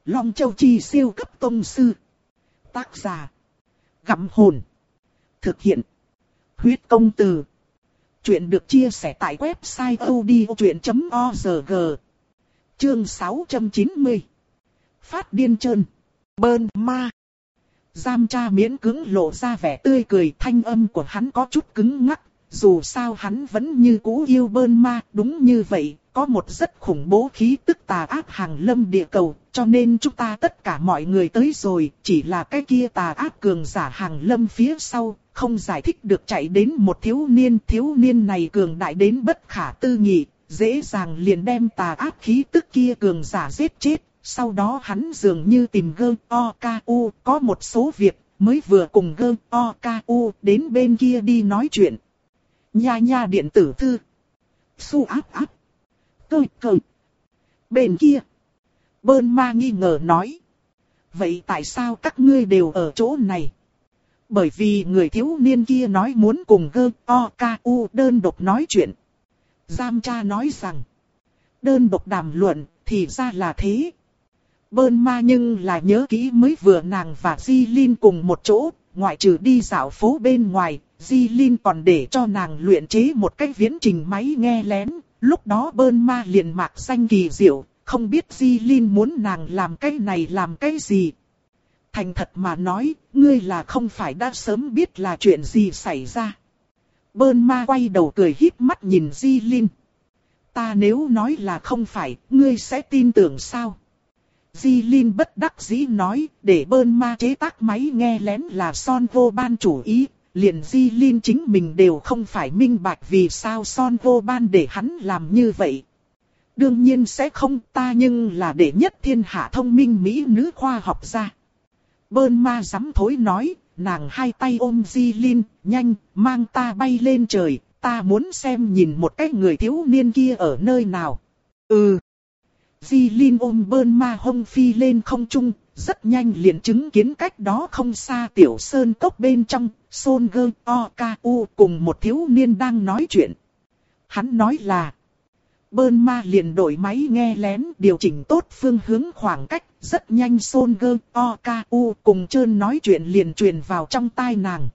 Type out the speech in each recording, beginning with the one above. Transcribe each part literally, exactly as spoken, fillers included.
Long Châu Chi siêu cấp tông sư. Tác giả. Gặm hồn. Thực hiện. Huyết công từ. Chuyện được chia sẻ tại website audiochuyện chấm org. Chương sáu trăm chín mươi. Phát điên trơn. Bơn ma. Giam cha miễn cưỡng lộ ra vẻ tươi cười, thanh âm của hắn có chút cứng ngắc. Dù sao hắn vẫn như cũ yêu bơn ma, đúng như vậy, có một rất khủng bố khí tức tà ác hàng lâm địa cầu, cho nên chúng ta tất cả mọi người tới rồi, chỉ là cái kia tà ác cường giả hàng lâm phía sau, không giải thích được chạy đến một thiếu niên, thiếu niên này cường đại đến bất khả tư nghị, dễ dàng liền đem tà ác khí tức kia cường giả giết chết, sau đó hắn dường như tìm gơ o ca u, có một số việc, mới vừa cùng gơ o ca u đến bên kia đi nói chuyện. Nha nha điện tử thư. Su áp áp. Cơ cơ. Bên kia. Bơn ma nghi ngờ nói. Vậy tại sao các ngươi đều ở chỗ này? Bởi vì người thiếu niên kia nói muốn cùng gơ o ca u đơn độc nói chuyện. Giam cha nói rằng. Đơn độc đàm luận thì ra là thế. Bơn ma nhưng là nhớ kỹ mới vừa nàng và Di Linh cùng một chỗ. Ngoại trừ đi dạo phố bên ngoài, Di Linh còn để cho nàng luyện chế một cái viễn trình máy nghe lén. Lúc đó bơn ma liền mạc danh kỳ diệu, không biết Di Linh muốn nàng làm cái này làm cái gì. Thành thật mà nói, ngươi là không phải đã sớm biết là chuyện gì xảy ra. Bơn ma quay đầu cười híp mắt nhìn Di Linh. Ta nếu nói là không phải, ngươi sẽ tin tưởng sao? Di Linh bất đắc dĩ nói, để bơn ma chế tác máy nghe lén là Son Vô Ban chủ ý, liền Di Linh chính mình đều không phải minh bạch vì sao Son Vô Ban để hắn làm như vậy. Đương nhiên sẽ không, ta nhưng là đệ nhất thiên hạ thông minh mỹ nữ khoa học gia. Bơn ma dám thối nói, nàng hai tay ôm Di Linh, nhanh, mang ta bay lên trời, ta muốn xem nhìn một cái người thiếu niên kia ở nơi nào. Ừ. Di Linh ôm bơn ma hông phi lên không trung, rất nhanh liền chứng kiến cách đó không xa tiểu sơn cốc bên trong, Son Gơ O Ca U cùng một thiếu niên đang nói chuyện. Hắn nói là, bơn ma liền đổi máy nghe lén điều chỉnh tốt phương hướng khoảng cách, rất nhanh Son Gơ O Ca U cùng trơn nói chuyện liền truyền vào trong tai nàng.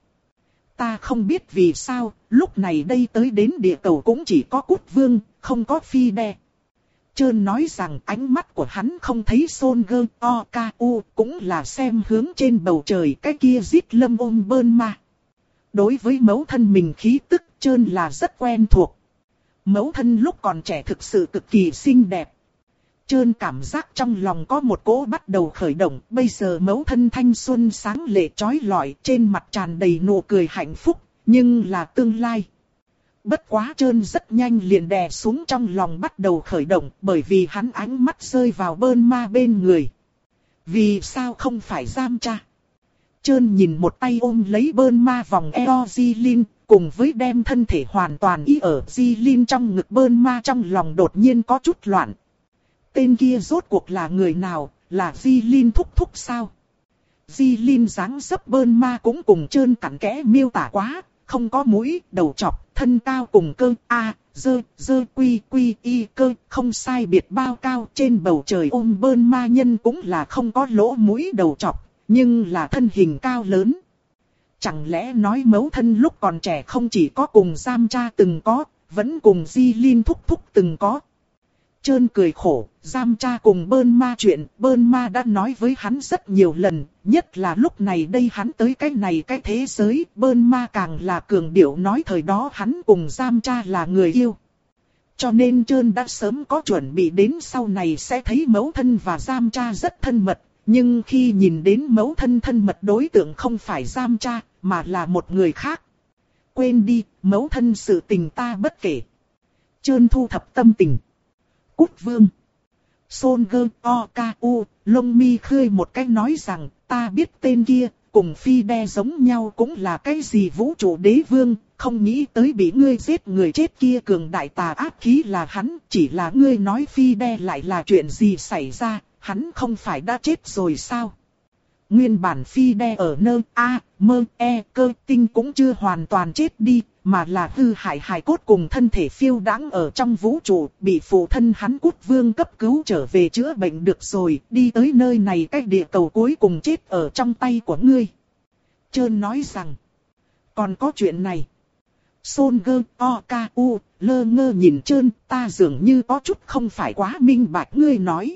Ta không biết vì sao, lúc này đây tới đến địa cầu cũng chỉ có Cút Vương, không có Phi Đe. Trơn nói rằng ánh mắt của hắn không thấy Son Gơ O Ca U, cũng là xem hướng trên bầu trời cái kia giết lâm ôm bơn ma. Đối với mẫu thân mình khí tức, Trơn là rất quen thuộc. Mẫu thân lúc còn trẻ thực sự cực kỳ xinh đẹp. Trơn cảm giác trong lòng có một cỗ bắt đầu khởi động, bây giờ mẫu thân thanh xuân sáng lệ chói lọi, trên mặt tràn đầy nụ cười hạnh phúc, nhưng là tương lai. Bất quá Trơn rất nhanh liền đè xuống trong lòng bắt đầu khởi động, bởi vì hắn ánh mắt rơi vào bơn ma bên người. Vì sao không phải giam cha? Trơn nhìn một tay ôm lấy bơn ma vòng eo Di Linh, cùng với đem thân thể hoàn toàn ý ở Di Linh trong ngực bơn ma, trong lòng đột nhiên có chút loạn. Tên kia rốt cuộc là người nào, là Di Linh thúc thúc sao? Di Linh dáng dấp bơn ma cũng cùng Trơn cặn kẽ miêu tả quá, không có mũi, đầu chọc, thân cao cùng cơ, a, dơ, dơ quy quy y cơ, không sai biệt bao cao, trên bầu trời ôm bơn ma nhân cũng là không có lỗ mũi đầu chọc, nhưng là thân hình cao lớn. Chẳng lẽ nói mẫu thân lúc còn trẻ không chỉ có cùng giam cha từng có, vẫn cùng Di Linh thúc thúc từng có. Trơn cười khổ, giam cha cùng bơn ma chuyện, bơn ma đã nói với hắn rất nhiều lần, nhất là lúc này đây hắn tới cái này cái thế giới, bơn ma càng là cường điệu nói thời đó hắn cùng giam cha là người yêu. Cho nên Trơn đã sớm có chuẩn bị đến sau này sẽ thấy mẫu thân và giam cha rất thân mật, nhưng khi nhìn đến mẫu thân thân mật đối tượng không phải giam cha, mà là một người khác. Quên đi, mẫu thân sự tình ta bất kể. Trơn thu thập tâm tình. Cút Vương. Son Gơ O Ca U, lông mi khơi một cách nói rằng, ta biết tên kia, cùng Phi Đe giống nhau cũng là cái gì vũ trụ đế vương, không nghĩ tới bị ngươi giết người chết kia cường đại tà ác khí là hắn, chỉ là ngươi nói Phi Đe lại là chuyện gì xảy ra, hắn không phải đã chết rồi sao? Nguyên bản phi đe ở nơi A, mơ, E, cơ tinh cũng chưa hoàn toàn chết đi, mà là hư hại hài cốt cùng thân thể phiêu đãng ở trong vũ trụ, bị phụ thân hắn Cút Vương cấp cứu trở về chữa bệnh được rồi, đi tới nơi này cách địa cầu cuối cùng chết ở trong tay của ngươi. Trơn nói rằng, còn có chuyện này. Son gơ o ca u, lơ ngơ nhìn Trơn, ta dường như có chút không phải quá minh bạch ngươi nói.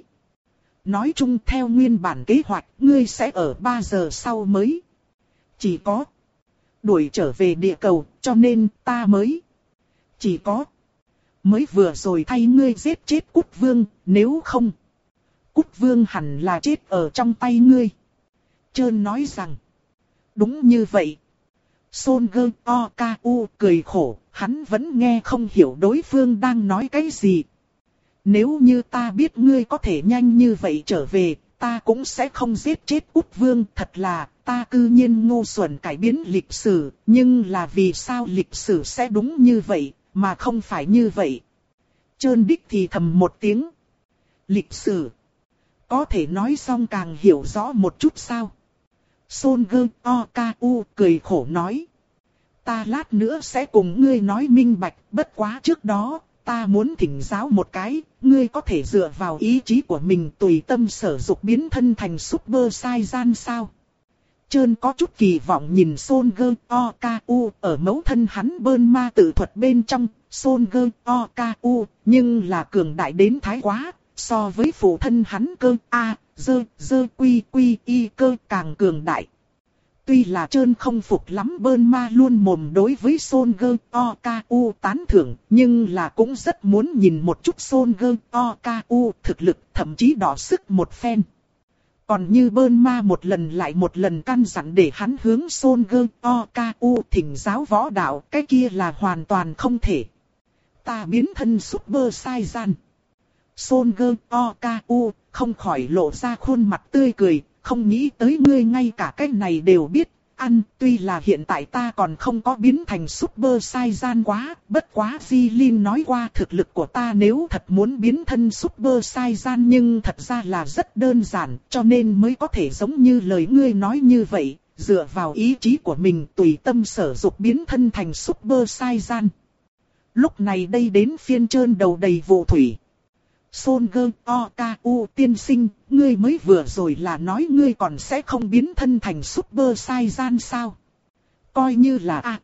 Nói chung theo nguyên bản kế hoạch, ngươi sẽ ở ba giờ sau mới. Chỉ có đuổi trở về địa cầu, cho nên ta mới. Chỉ có mới vừa rồi thay ngươi giết chết Cút Vương, nếu không Cút Vương hẳn là chết ở trong tay ngươi. Trơn nói rằng, đúng như vậy. Son gơ o ca u cười khổ, hắn vẫn nghe không hiểu đối phương đang nói cái gì. Nếu như ta biết ngươi có thể nhanh như vậy trở về, ta cũng sẽ không giết chết Cút Vương. Thật là, ta cư nhiên ngu xuẩn cải biến lịch sử, nhưng là vì sao lịch sử sẽ đúng như vậy, mà không phải như vậy. Trơn đích thì thầm một tiếng. Lịch sử. Có thể nói xong càng hiểu rõ một chút sao? Son gơ o ca u cười khổ nói. Ta lát nữa sẽ cùng ngươi nói minh bạch, bất quá trước đó, ta muốn thỉnh giáo một cái, ngươi có thể dựa vào ý chí của mình tùy tâm sở dục biến thân thành Super Saiyan sao? Trơn có chút kỳ vọng nhìn Son gơ o ca u ở mẫu thân hắn bơn ma tự thuật bên trong, Son gơ o ca u, nhưng là cường đại đến thái quá, so với phụ thân hắn cơ A, dơ, dơ quy quy y cơ càng cường đại. Tuy là Trơn không phục lắm bơn ma luôn mồm đối với Son gơ o ca u tán thưởng, nhưng là cũng rất muốn nhìn một chút Son gơ o ca u thực lực, thậm chí đỏ sức một phen. Còn như bơn ma một lần lại một lần căn dặn để hắn hướng Son gơ o ca u thỉnh giáo võ đạo, cái kia là hoàn toàn không thể. Ta biến thân Super Saiyan. Son gơ o ca u không khỏi lộ ra khuôn mặt tươi cười, không nghĩ tới ngươi ngay cả cái này đều biết. Ăn, tuy là hiện tại ta còn không có biến thành Super Saiyan quá, bất quá Jilin nói qua thực lực của ta nếu thật muốn biến thân Super Saiyan nhưng thật ra là rất đơn giản, cho nên mới có thể giống như lời ngươi nói như vậy, dựa vào ý chí của mình tùy tâm sở dục biến thân thành Super Saiyan. Lúc này đây đến phiên Trơn đầu đầy vụ thủy. Son gơ o ca u tiên sinh, ngươi mới vừa rồi là nói ngươi còn sẽ không biến thân thành Super Saiyan sao? Coi như là a. À.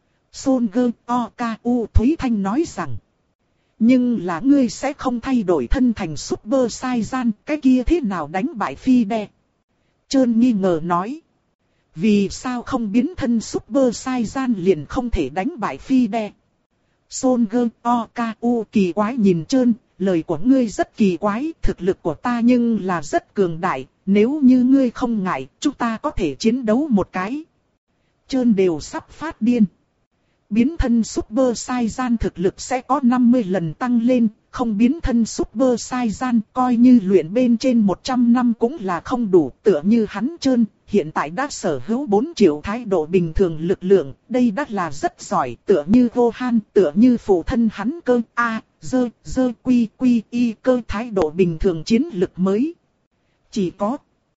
Son gơ o ca u Thúy Thanh nói rằng. Nhưng là ngươi sẽ không thay đổi thân thành Super Saiyan, cái kia thế nào đánh bại Phi Đe? Trơn nghi ngờ nói. Vì sao không biến thân Super Saiyan liền không thể đánh bại Phi Đe? Son gơ o ca u kỳ quái nhìn Trơn. Lời của ngươi rất kỳ quái, thực lực của ta nhưng là rất cường đại, nếu như ngươi không ngại, chúng ta có thể chiến đấu một cái. Trơn đều sắp phát điên. Biến thân Super Saiyan thực lực sẽ có năm mươi lần tăng lên, không biến thân Super Saiyan coi như luyện bên trên một trăm năm cũng là không đủ, tựa như hắn Trơn, hiện tại đã sở hữu bốn triệu thái độ bình thường lực lượng, đây đã là rất giỏi, tựa như Gohan, tựa như phụ thân hắn cơ A, dơ, dơ quy quy y cơ thái độ bình thường chiến lực mới. Chỉ có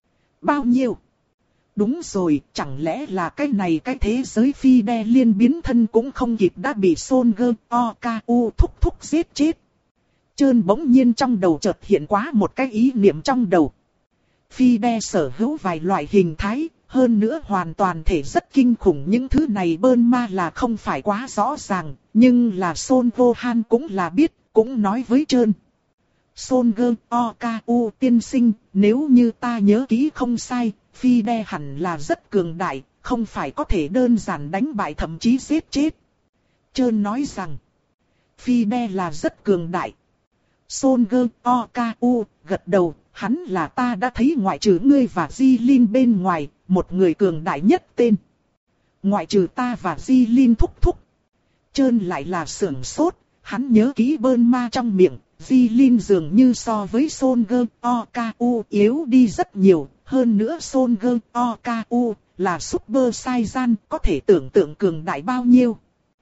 bao nhiêu? Đúng rồi, chẳng lẽ là cái này cái thế giới Phi Đe liên biến thân cũng không kịp đã bị Son gơ o ca u thúc thúc giết chết. Trơn bỗng nhiên trong đầu chợt hiện quá một cái ý niệm trong đầu. Phi Đe sở hữu vài loại hình thái, hơn nữa hoàn toàn thể rất kinh khủng, những thứ này bơn ma là không phải quá rõ ràng, nhưng là Son Gohan cũng là biết, cũng nói với Trơn. Son gơ o ca u tiên sinh, nếu như ta nhớ kỹ không sai, Phi Đe hẳn là rất cường đại, không phải có thể đơn giản đánh bại thậm chí giết chết. Trơn nói rằng, Phi Đe là rất cường đại. Son gơ o ca u gật đầu, hắn là ta đã thấy ngoại trừ ngươi và Jilin bên ngoài, một người cường đại nhất tên. Ngoại trừ ta và Jilin thúc thúc. Trơn lại là sưởng sốt, hắn nhớ kỹ bơn ma trong miệng, Jilin dường như so với Son gơ o ca u yếu đi rất nhiều, hơn nữa Son gơ o ca u là Super Saiyan, có thể tưởng tượng cường đại bao nhiêu.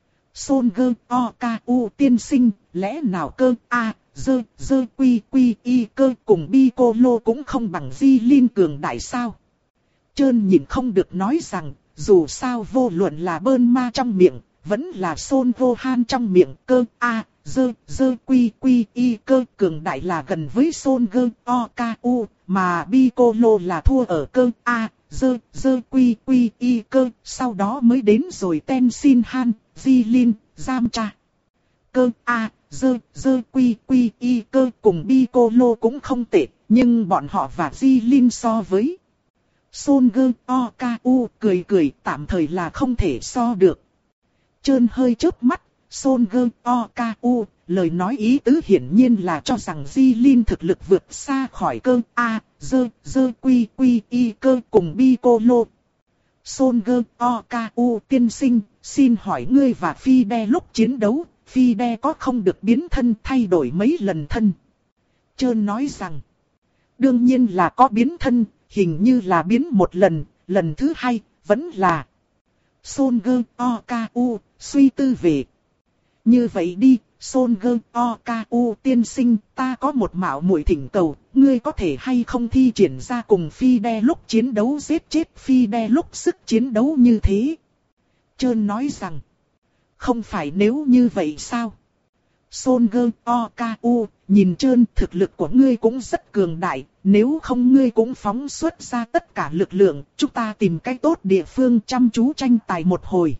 Son gơ o ca u tiên sinh, lẽ nào cơ A, dơ, dơ quy quy y cơ cùng Piccolo cũng không bằng Jilin cường đại sao? Trơn nhịn không được nói rằng, dù sao vô luận là bơn ma trong miệng, vẫn là Son Gohan trong miệng, cơ a, dơ, dơ quy quy y cơ cường đại là gần với Son Gơ o ca u, mà Piccolo là thua ở cơ a, dơ, dơ quy quy y cơ, sau đó mới đến rồi Tenshinhan, Jilin, Yamcha. Cơ a, dơ, dơ quy quy y cơ cùng Piccolo cũng không tệ, nhưng bọn họ và Jilin so với Son Gơ o ca u cười cười tạm thời là không thể so được. Trơn hơi chớp mắt, Son Gơ o ca u, lời nói ý tứ hiển nhiên là cho rằng Jilin thực lực vượt xa khỏi cơ a, dơ, dơ quy quy y cơ cùng Piccolo. Son Gơ o ca u tiên sinh, xin hỏi ngươi và Fide lúc chiến đấu, Fide có không được biến thân thay đổi mấy lần thân? Trơn nói rằng, đương nhiên là có biến thân, hình như là biến một lần, lần thứ hai, vẫn là. Son Gơ o ca u, suy tư về. Như vậy đi, Son Gơ o ca u tiên sinh, ta có một mạo muội thỉnh cầu, ngươi có thể hay không thi triển ra cùng Fide lúc chiến đấu giết chết Fide lúc sức chiến đấu như thế? Trơn nói rằng, không phải nếu như vậy sao? Son Gơ o ca u, nhìn Trơn thực lực của ngươi cũng rất cường đại, nếu không ngươi cũng phóng xuất ra tất cả lực lượng, chúng ta tìm cách tốt địa phương chăm chú tranh tài một hồi.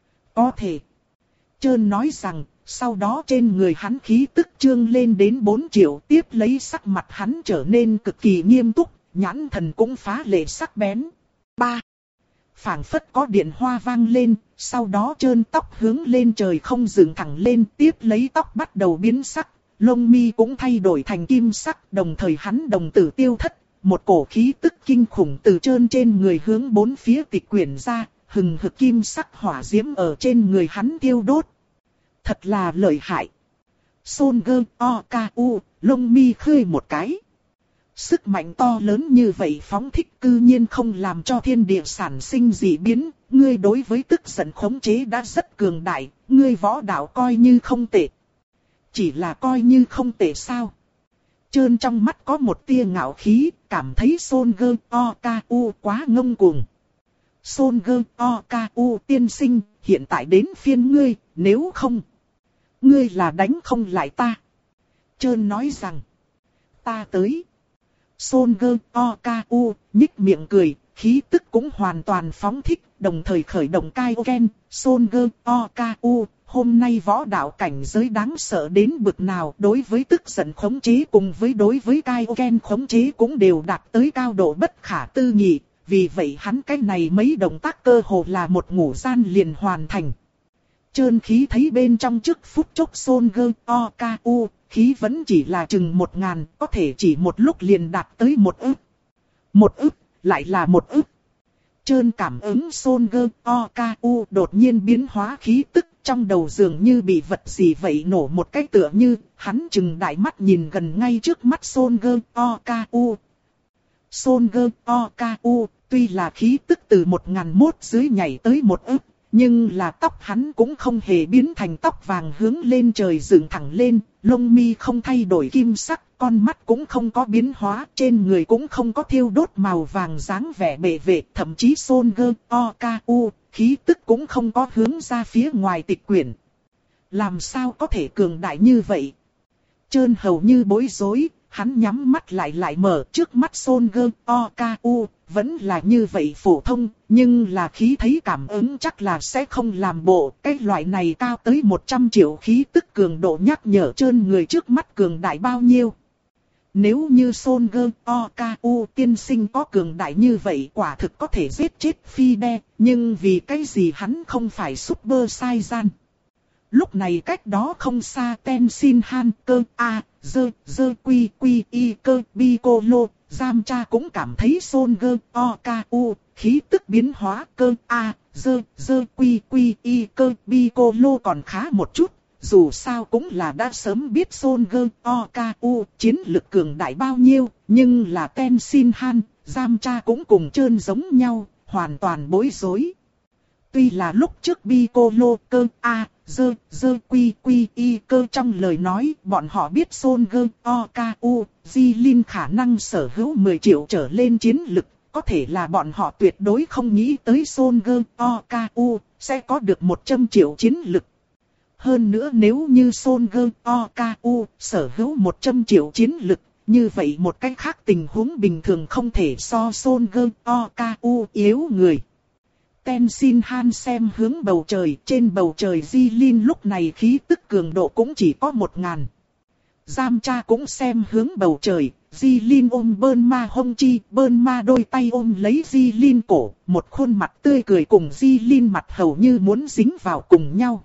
Có thể. Trơn nói rằng, sau đó trên người hắn khí tức trương lên đến bốn triệu, tiếp lấy sắc mặt hắn trở nên cực kỳ nghiêm túc, nhãn thần cũng phá lệ sắc bén. ba. Phảng phất có điện hoa vang lên, sau đó Trơn tóc hướng lên trời không dựng thẳng lên, tiếp lấy tóc bắt đầu biến sắc, lông mi cũng thay đổi thành kim sắc, đồng thời hắn đồng tử tiêu thất, một cổ khí tức kinh khủng từ Trơn trên người hướng bốn phía tịch quyển ra, hừng hực kim sắc hỏa diễm ở trên người hắn tiêu đốt. Thật là lợi hại. Son Gơ o ca u, lông mi khơi một cái. Sức mạnh to lớn như vậy phóng thích cư nhiên không làm cho thiên địa sản sinh dị biến. Ngươi đối với tức giận khống chế đã rất cường đại, ngươi võ đạo coi như không tệ. Chỉ là coi như không tệ sao? Trơn trong mắt có một tia ngạo khí, cảm thấy Son Gơ o ca u quá ngông cuồng. Son Gơ o ca u tiên sinh, hiện tại đến phiên ngươi, nếu không, ngươi là đánh không lại ta. Trơn nói rằng, ta tới. Son Gơ o ca u nhích miệng cười, khí tức cũng hoàn toàn phóng thích, đồng thời khởi động Kaioken. Son Gơ o ca u, hôm nay võ đạo cảnh giới đáng sợ đến bực nào, đối với tức giận khống chế cùng với đối với Kaioken khống chế cũng đều đạt tới cao độ bất khả tư nghị. Vì vậy hắn cái này mấy động tác cơ hồ là một ngủ gian liền hoàn thành. Trơn khí thấy bên trong trước phút chốc Son Gơ o ca u, khí vẫn chỉ là chừng một ngàn, có thể chỉ một lúc liền đạt tới một ức. Một ức, lại là một ức. Trơn cảm ứng Son Gơ o ca u đột nhiên biến hóa khí tức, trong đầu dường như bị vật gì vậy nổ một cái tựa như, hắn chừng đại mắt nhìn gần ngay trước mắt Son Gơ o ca u. Son Gơ o ca u, tuy là khí tức từ một ngàn mốt dưới nhảy tới một ức, nhưng là tóc hắn cũng không hề biến thành tóc vàng hướng lên trời dựng thẳng lên, lông mi không thay đổi kim sắc, con mắt cũng không có biến hóa, trên người cũng không có thiêu đốt màu vàng dáng vẻ bệ vệ, thậm chí Son Gơ o ca u, khí tức cũng không có hướng ra phía ngoài tịch quyển. Làm sao có thể cường đại như vậy? Trơn hầu như bối rối, hắn nhắm mắt lại lại mở, trước mắt Son Gơ o ca u, vẫn là như vậy phổ thông, nhưng là khí thấy cảm ứng chắc là sẽ không làm bộ. Cái loại này cao tới một trăm triệu khí tức cường độ nhắc nhở Trơn người trước mắt cường đại bao nhiêu. Nếu như Son Gơ o ca u tiên sinh có cường đại như vậy quả thực có thể giết chết Fide, nhưng vì cái gì hắn không phải Super Saiyan. Lúc này cách đó không xa Tenshinhan, cơ a, dơ, dơ quy quy y cơ Piccolo, Yamcha cũng cảm thấy Son Gơ o ca u, khí tức biến hóa cơ a, dơ, dơ quy quy y cơ Piccolo còn khá một chút. Dù sao cũng là đã sớm biết Son Gơ o ca u chiến lực cường đại bao nhiêu, nhưng là Tenshinhan, Yamcha cũng cùng Trơn giống nhau, hoàn toàn bối rối. Tuy là lúc trước Piccolo cơ a, dơ, dơ quy quy y cơ trong lời nói, bọn họ biết Son Gơ o ca u, Jilin khả năng sở hữu mười triệu trở lên chiến lực, có thể là bọn họ tuyệt đối không nghĩ tới Son Goku sẽ có được một trăm triệu chiến lực. Hơn nữa nếu như Son Goku sở hữu một trăm triệu chiến lực, như vậy một cách khác tình huống bình thường không thể so Son Goku yếu người. Tenzin Han xem hướng bầu trời, trên bầu trời Di Lin lúc này khí tức cường độ cũng chỉ có một ngàn. Giam Cha cũng xem hướng bầu trời, Di Lin ôm Bơn Ma Hông Chi, Bơn Ma đôi tay ôm lấy Di Lin cổ, một khuôn mặt tươi cười cùng Di Lin mặt hầu như muốn dính vào cùng nhau.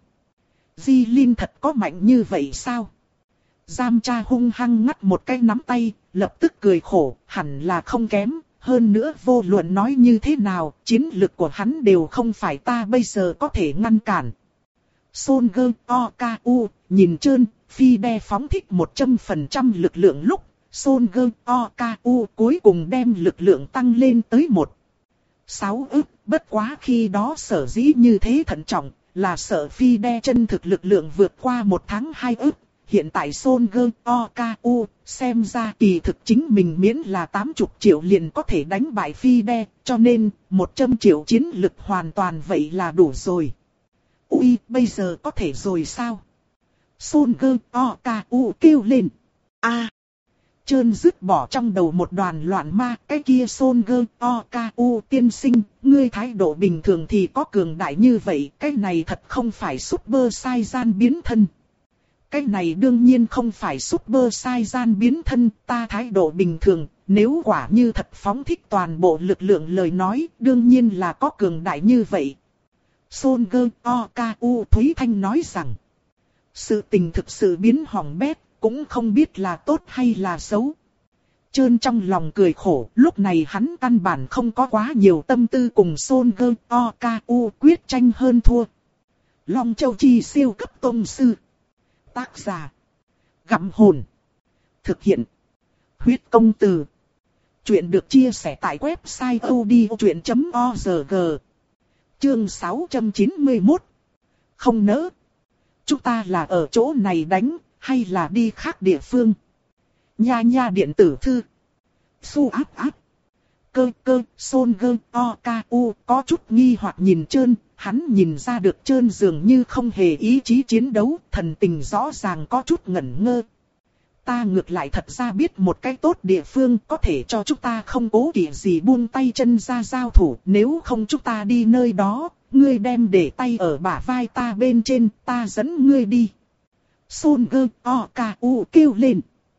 Di Lin thật có mạnh như vậy sao? Giam Cha hung hăng ngắt một cái nắm tay, lập tức cười khổ, hẳn là không kém. Hơn nữa vô luận nói như thế nào, chiến lực của hắn đều không phải ta bây giờ có thể ngăn cản. Son Goku nhìn trơn, phi đe phóng thích một trăm phần trăm lực lượng lúc, Son Goku cuối cùng đem lực lượng tăng lên tới một phẩy sáu ức, bất quá khi đó sở dĩ như thế thận trọng, là sợ phi đe chân thực lực lượng vượt qua một tháng hai ức. Hiện tại Son Goku xem ra kỳ thực chính mình miễn là tám mươi triệu liền có thể đánh bại phi đe, cho nên một trăm triệu chiến lực hoàn toàn vậy là đủ rồi. Ui, bây giờ có thể rồi sao? Son Goku kêu lên. A. À, Trơn dứt bỏ trong đầu một đoàn loạn ma, cái kia Son Goku tiên sinh, ngươi thái độ bình thường thì có cường đại như vậy, cái này thật không phải Super Saiyan biến thân. Cái này đương nhiên không phải Super Saiyan biến thân, ta thái độ bình thường, nếu quả như thật phóng thích toàn bộ lực lượng lời nói, đương nhiên là có cường đại như vậy. Son Goku Thúy Thanh nói rằng, sự tình thực sự biến hỏng bét, cũng không biết là tốt hay là xấu. Trơn trong lòng cười khổ, lúc này hắn căn bản không có quá nhiều tâm tư cùng Son Goku quyết tranh hơn thua. Long Châu Chi siêu cấp tông sư. Tác giả Gặm Hồn. Thực hiện Huyết Công Từ. Chuyện được chia sẻ tại website odchuyện chấm org. Chương sáu trăm chín mươi mốt. Không nỡ. Chúng ta là ở chỗ này đánh, hay là đi khác địa phương? Nha nha điện tử thư. Su áp áp. Cơ cơ, Son Goku có chút nghi hoặc nhìn Trơn, hắn nhìn ra được Trơn dường như không hề ý chí chiến đấu, thần tình rõ ràng có chút ngẩn ngơ. Ta ngược lại thật ra biết một cái tốt địa phương có thể cho chúng ta không cố kỵ gì buông tay chân ra giao thủ, nếu không chúng ta đi nơi đó, ngươi đem để tay ở bả vai ta bên trên, ta dẫn ngươi đi. Son Goku kêu lên.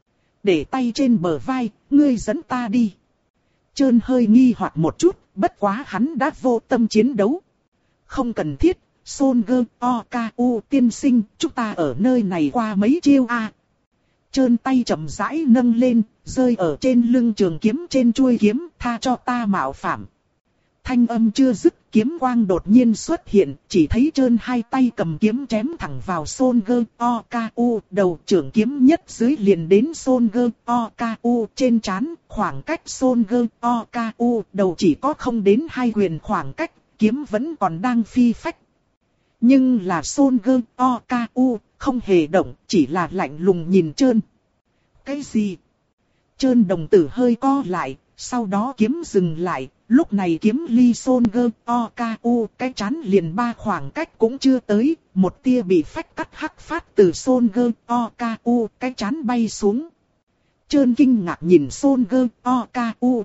Để tay trên bờ vai, ngươi dẫn ta đi. Trơn hơi nghi hoặc một chút, bất quá hắn đã vô tâm chiến đấu. Không cần thiết, Son Goku tiên sinh, chúng ta ở nơi này qua mấy chiêu a. À. Trơn tay chậm rãi nâng lên, rơi ở trên lưng trường kiếm trên chuôi kiếm, tha cho ta mạo phạm. Thanh âm chưa dứt, kiếm quang đột nhiên xuất hiện, chỉ thấy Trơn hai tay cầm kiếm chém thẳng vào Son Goku, đầu trường kiếm nhất dưới liền đến Son Goku trên trán, khoảng cách Son Goku đầu chỉ có không đến hai quyền khoảng cách, kiếm vẫn còn đang phi phách. Nhưng là Son Goku không hề động, chỉ là lạnh lùng nhìn Trơn. Cái gì? Trơn đồng tử hơi co lại, sau đó kiếm dừng lại. Lúc này kiếm ly Son Goku, cái chán liền ba khoảng cách cũng chưa tới, một tia bị phách cắt hắc phát từ Son Goku, cái chán bay xuống. Trơn kinh ngạc nhìn Son Goku.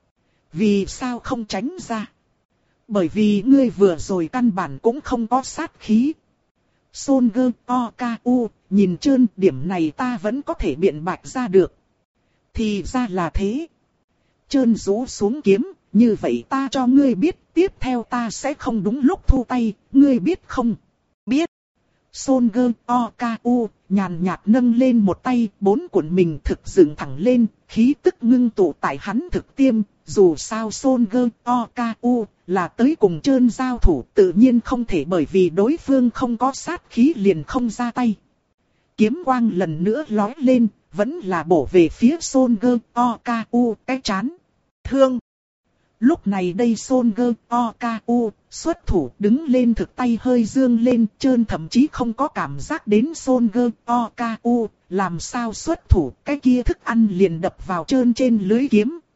Vì sao không tránh ra? Bởi vì ngươi vừa rồi căn bản cũng không có sát khí. Son Goku nhìn Trơn, điểm này ta vẫn có thể biện bạch ra được. Thì ra là thế. Trơn rũ xuống kiếm. Như vậy ta cho ngươi biết, tiếp theo ta sẽ không đúng lúc thu tay, ngươi biết không? Biết. Son Goku nhàn nhạt nâng lên một tay, bốn cuộn mình thực dựng thẳng lên, khí tức ngưng tụ tại hắn thực tiêm. Dù sao Son Goku là tới cùng Trơn giao thủ, tự nhiên không thể bởi vì đối phương không có sát khí liền không ra tay. Kiếm quang lần nữa lói lên, vẫn là bổ về phía Son Goku cái chán. Thương. Lúc này đây Son Goku xuất thủ đứng lên, thực tay hơi dương lên, Trơn thậm chí không có cảm giác đến Son Goku làm sao xuất thủ, cái kia thức ăn liền đập vào Trơn trên lưới kiếm,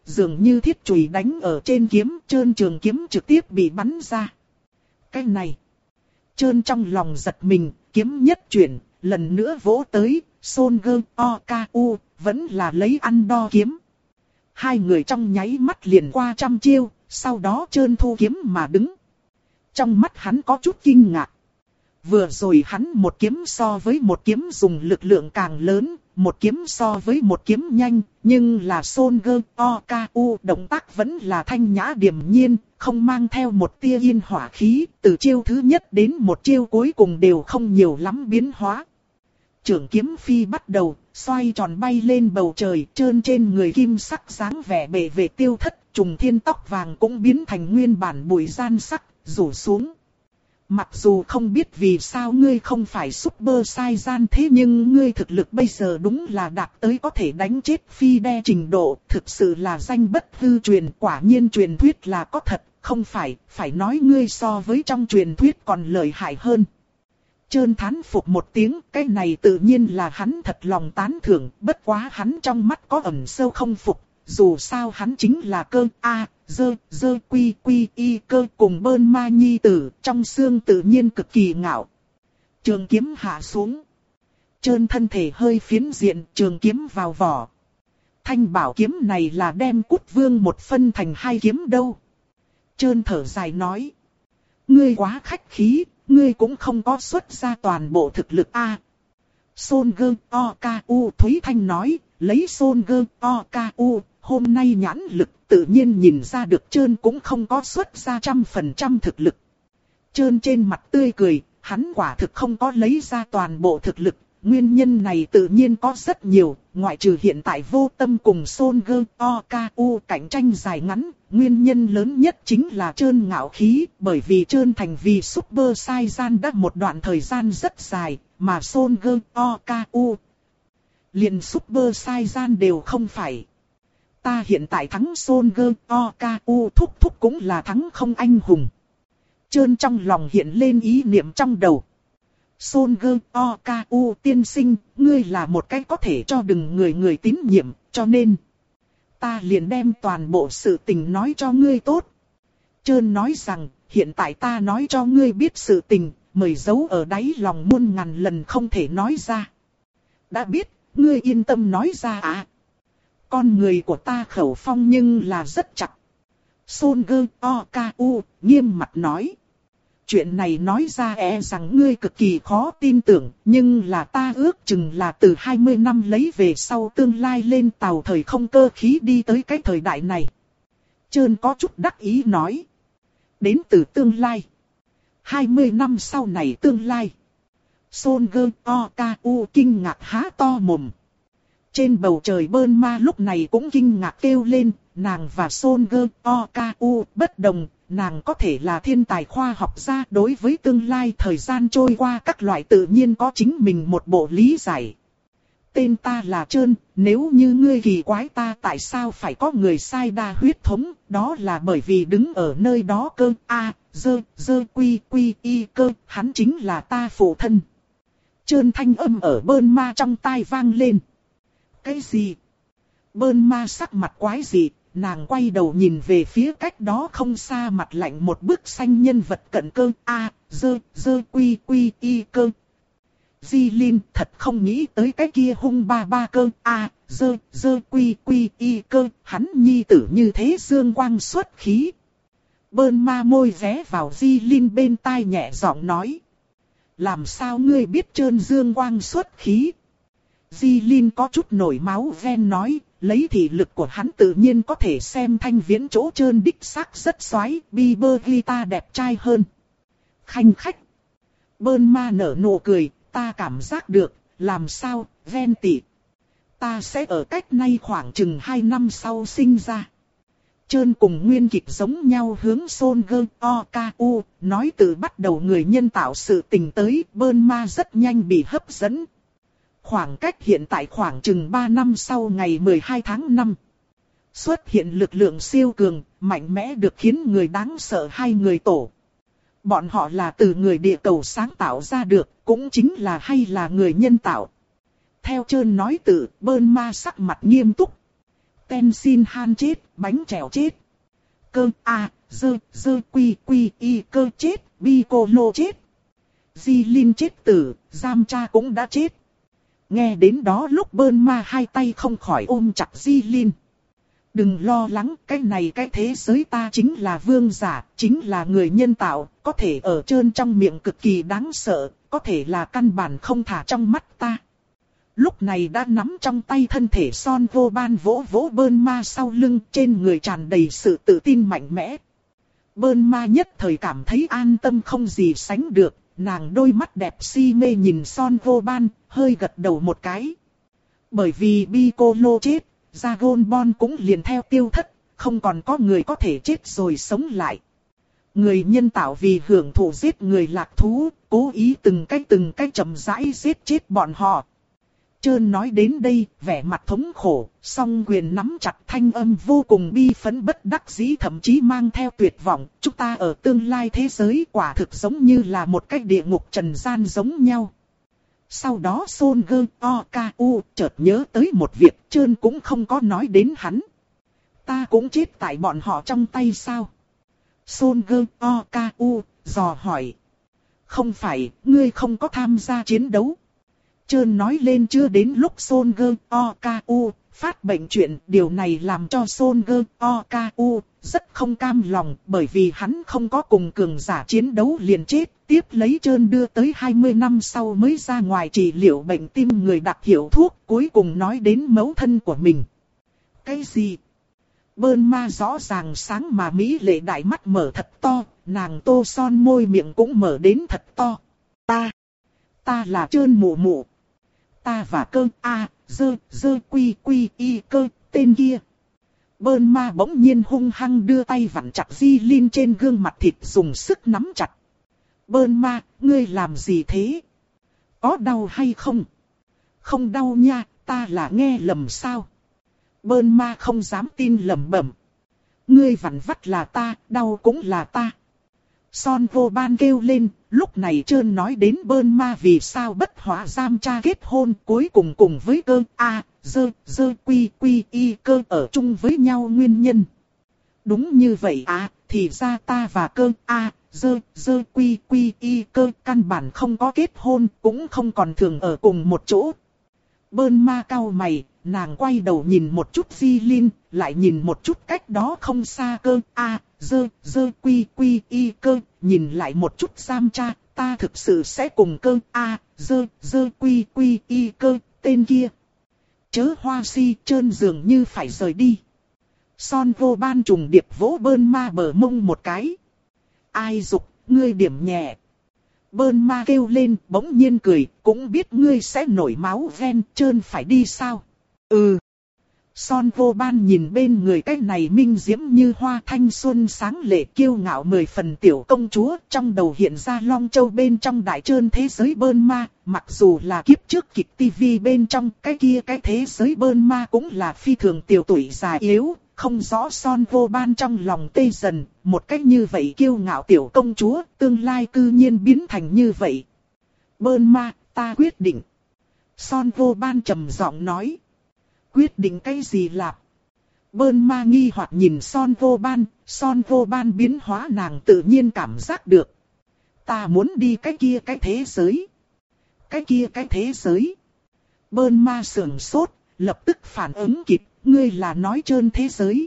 dường như thiết chùy đánh ở trên kiếm, Trơn trường kiếm trực tiếp bị bắn ra. Cái này, Trơn trong lòng giật mình, kiếm nhất chuyển, lần nữa vỗ tới, Son Gơ O K U, vẫn là lấy ăn đo kiếm. Hai người trong nháy mắt liền qua trăm chiêu, sau đó Trơn thu kiếm mà đứng. Trong mắt hắn có chút kinh ngạc. Vừa rồi hắn một kiếm so với một kiếm dùng lực lượng càng lớn, một kiếm so với một kiếm nhanh, nhưng là Son Gơ O K U động tác vẫn là thanh nhã điềm nhiên, không mang theo một tia yên hỏa khí, từ chiêu thứ nhất đến một chiêu cuối cùng đều không nhiều lắm biến hóa. Trưởng kiếm phi bắt đầu, xoay tròn bay lên bầu trời, Trơn trên người kim sắc dáng vẻ bề vệ tiêu thất, trùng thiên tóc vàng cũng biến thành nguyên bản bụi gian sắc, rủ xuống. Mặc dù không biết vì sao ngươi không phải Super Saiyan thế nhưng ngươi thực lực bây giờ đúng là đạt tới có thể đánh chết phi đe trình độ, thực sự là danh bất hư truyền, quả nhiên truyền thuyết là có thật, không phải, phải nói ngươi so với trong truyền thuyết còn lợi hại hơn. Trơn thán phục một tiếng, cái này tự nhiên là hắn thật lòng tán thưởng, bất quá hắn trong mắt có ẩn sâu không phục, dù sao hắn chính là cơ A, dơ, dơ quy quy y cơ cùng bơn ma nhi tử, trong xương tự nhiên cực kỳ ngạo. Trường kiếm hạ xuống. Trơn thân thể hơi phiến diện, trường kiếm vào vỏ. Thanh bảo kiếm này là đem Cút Vương một phân thành hai kiếm đâu. Trơn thở dài nói. Ngươi quá khách khí, ngươi cũng không có xuất ra toàn bộ thực lực A. Son Gơ O K U Thúy Thanh nói, lấy Son Gơ O K U, hôm nay nhãn lực tự nhiên nhìn ra được Trơn cũng không có xuất ra trăm phần trăm thực lực. Trơn trên mặt tươi cười, hắn quả thực không có lấy ra toàn bộ thực lực, nguyên nhân này tự nhiên có rất nhiều, ngoại trừ hiện tại vô tâm cùng Son Gơ O K U cạnh tranh dài ngắn, nguyên nhân lớn nhất chính là Trơn ngạo khí, bởi vì Trơn thành vì Super Saiyan đã một đoạn thời gian rất dài, mà Son Gơ O K U liền Super Saiyan đều không phải. Ta hiện tại thắng Son Gơ O K U thúc thúc cũng là thắng không anh hùng. Trơn trong lòng hiện lên ý niệm trong đầu. Son Gơ O K U tiên sinh, ngươi là một cái có thể cho đừng người người tín nhiệm, cho nên ta liền đem toàn bộ sự tình nói cho ngươi tốt. Trơn nói rằng, hiện tại ta nói cho ngươi biết sự tình, mời giấu ở đáy lòng muôn ngàn lần không thể nói ra. Đã biết, ngươi yên tâm nói ra à. Con người của ta khẩu phong nhưng là rất chặt. Son Gơ O K U nghiêm mặt nói. Chuyện này nói ra e rằng ngươi cực kỳ khó tin tưởng, nhưng là ta ước chừng là từ hai mươi năm lấy về sau tương lai lên tàu thời không cơ khí đi tới cái thời đại này. Trơn có chút đắc ý nói. Đến từ tương lai. hai mươi năm sau này tương lai. Son Gơ O K U kinh ngạc há to mồm. Trên bầu trời bơn ma lúc này cũng kinh ngạc kêu lên, nàng và Son Gơ O K U bất đồng, nàng có thể là thiên tài khoa học gia đối với tương lai thời gian trôi qua các loại tự nhiên có chính mình một bộ lý giải. Tên ta là Trơn, nếu như ngươi kỳ quái ta tại sao phải có người sai đa huyết thống, đó là bởi vì đứng ở nơi đó cơ A, dơ, dơ quy quy y cơ, hắn chính là ta phụ thân. Trơn thanh âm ở bơn ma trong tai vang lên. Cái gì? Bơn ma sắc mặt quái gì, nàng quay đầu nhìn về phía cách đó không xa mặt lạnh một bức xanh nhân vật cận cơ A, dơ, dơ quy quy y cơ. Di Linh thật không nghĩ tới cái kia hung ba ba cơ A, dơ, dơ quy quy y cơ, hắn nhi tử như thế dương quang xuất khí. Bơn ma môi ghé vào Di Linh bên tai nhẹ giọng nói. Làm sao ngươi biết Trơn dương quang xuất khí? Di Linh có chút nổi máu ven nói, lấy thị lực của hắn tự nhiên có thể xem Thanh Viễn chỗ Trơn đích xác rất xoái, Bieber guitar đẹp trai hơn. Khanh khách. Bơn ma nở nụ cười, ta cảm giác được, làm sao, ven tỷ. Ta sẽ ở cách nay khoảng chừng hai năm sau sinh ra. Trơn cùng nguyên kịch giống nhau hướng Son Gơ O K U, nói từ bắt đầu người nhân tạo sự tình tới, bơn ma rất nhanh bị hấp dẫn. Khoảng cách hiện tại khoảng chừng ba năm sau ngày mười hai tháng năm. Xuất hiện lực lượng siêu cường, mạnh mẽ được khiến người đáng sợ hai người tổ. Bọn họ là từ người địa cầu sáng tạo ra được, cũng chính là hay là người nhân tạo. Theo Trơn nói tự, bơn ma sắc mặt nghiêm túc. T Tenshinhan chết, bánh trèo chết. Cơ A, dơ, dơ quy quy y cơ chết, Piccolo chết. Jilin chết tử, Yamcha cũng đã chết. Nghe đến đó lúc Bulma hai tay không khỏi ôm chặt Jilin. Đừng lo lắng, cái này cái thế giới ta chính là vương giả, chính là người nhân tạo, có thể ở trơn trong miệng cực kỳ đáng sợ, có thể là căn bản không thả trong mắt ta. Lúc này đã nắm trong tay thân thể Son Gohan vỗ vỗ Bulma sau lưng, trên người tràn đầy sự tự tin mạnh mẽ. Bulma nhất thời cảm thấy an tâm không gì sánh được, nàng đôi mắt đẹp si mê nhìn Son Gohan, hơi gật đầu một cái. Bởi vì Piccolo chết, Dragon Ball cũng liền theo tiêu thất, không còn có người có thể chết rồi sống lại. Người nhân tạo vì hưởng thụ giết người lạc thú, cố ý từng cái từng cái chậm rãi giết chết bọn họ. Trơn nói đến đây, vẻ mặt thống khổ, song quyền nắm chặt, thanh âm vô cùng bi phẫn bất đắc dĩ, thậm chí mang theo tuyệt vọng. Chúng ta ở tương lai thế giới quả thực giống như là một cái địa ngục trần gian giống nhau. Sau đó Son Goku chợt nhớ tới một việc, Trơn cũng không có nói đến hắn. Ta cũng chết tại bọn họ trong tay sao? Son Goku dò hỏi. Không phải, ngươi không có tham gia chiến đấu. Trơn nói lên chưa đến lúc Son Goku phát bệnh chuyện, điều này làm cho Son Goku rất không cam lòng, bởi vì hắn không có cùng cường giả chiến đấu liền chết, tiếp lấy Trơn đưa tới hai mươi năm sau mới ra ngoài trị liệu bệnh tim người đặc hiệu thuốc, cuối cùng nói đến mẫu thân của mình. Cái gì? Bulma rõ ràng sáng mà mỹ lệ đại mắt mở thật to, nàng tô son môi miệng cũng mở đến thật to. Ta, ta là Trơn mụ mụ. Ta và cơ A, dơ, dơ quy quy y cơ, tên kia. Bulma bỗng nhiên hung hăng đưa tay vặn chặt Jilin trên gương mặt thịt dùng sức nắm chặt. Bulma, ngươi làm gì thế? Có đau hay không? Không đau nha, ta là nghe lầm sao? Bulma không dám tin lẩm bẩm. Ngươi vặn vắt là ta, đau cũng là ta. Son Gohan kêu lên, lúc này Trơn nói đến Bulma vì sao bất hỏa Yamcha kết hôn cuối cùng cùng với cơ A, dơ, dơ quy quy y cơ ở chung với nhau nguyên nhân. Đúng như vậy à, thì ra ta và cơ A, dơ, dơ quy quy y cơ căn bản không có kết hôn, cũng không còn thường ở cùng một chỗ. Bulma cau mày, nàng quay đầu nhìn một chút Jilin, lại nhìn một chút cách đó không xa cơ A, dơ, dơ quy quy y cơ, nhìn lại một chút Yamcha, ta thực sự sẽ cùng cơ A, dơ, dơ quy quy y cơ, tên kia. Chớ hoa si, Trơn dường như phải rời đi. Son Gohan trùng điệp vỗ Bulma bờ mông một cái. Ai dục, ngươi điểm nhẹ. Bulma kêu lên, bỗng nhiên cười, cũng biết ngươi sẽ nổi máu ghen, Trơn phải đi sao? Ừ. Son Gohan nhìn bên người cái này minh diễm như hoa thanh xuân sáng lệ kiêu ngạo mười phần tiểu công chúa, trong đầu hiện ra Long Châu bên trong đại trơn thế giới Bulma, mặc dù là kiếp trước kịch tivi bên trong, cái kia cái thế giới Bulma cũng là phi thường tiểu tuổi già yếu, không rõ Son Gohan trong lòng tê dần, một cách như vậy kiêu ngạo tiểu công chúa, tương lai cư nhiên biến thành như vậy. Bulma, ta quyết định. Son Gohan trầm giọng nói. Quyết định cái gì lạp? Bulma nghi hoặc nhìn Son Gohan, Son Gohan biến hóa nàng tự nhiên cảm giác được. Ta muốn đi cái kia cái thế giới. Cái kia cái thế giới. Bulma sườn sốt, lập tức phản ứng kịp, ngươi là nói trơn thế giới.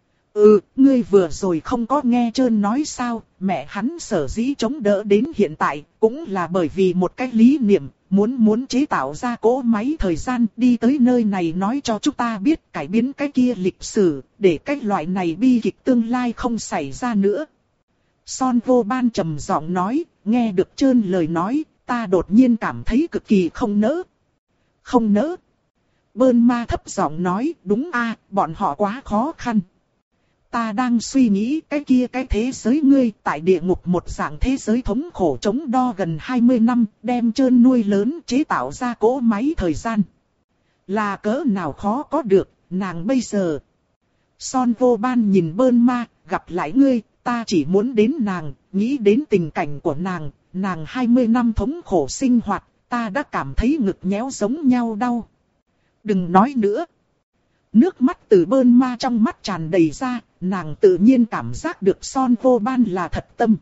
Ừ, ngươi vừa rồi không có nghe trơn nói sao, mẹ hắn sở dĩ chống đỡ đến hiện tại, cũng là bởi vì một cái lý niệm, muốn muốn chế tạo ra cỗ máy thời gian đi tới nơi này nói cho chúng ta biết cải biến cái kia lịch sử, để cái loại này bi kịch tương lai không xảy ra nữa. Son Gohan trầm giọng nói, nghe được trơn lời nói, ta đột nhiên cảm thấy cực kỳ không nỡ. Không nỡ. Bulma thấp giọng nói, đúng a, bọn họ quá khó khăn. Ta đang suy nghĩ cái kia cái thế giới ngươi tại địa ngục một dạng thế giới thống khổ chống đo gần hai mươi năm, đem trơn nuôi lớn chế tạo ra cỗ máy thời gian. Là cỡ nào khó có được, nàng bây giờ. Son Gohan nhìn Bulma, gặp lại ngươi, ta chỉ muốn đến nàng, nghĩ đến tình cảnh của nàng, nàng hai mươi năm thống khổ sinh hoạt, ta đã cảm thấy ngực nhéo giống nhau đau. Đừng nói nữa. Nước mắt từ Bơn Ma trong mắt tràn đầy ra, nàng tự nhiên cảm giác được Son Vô Ban là thật tâm.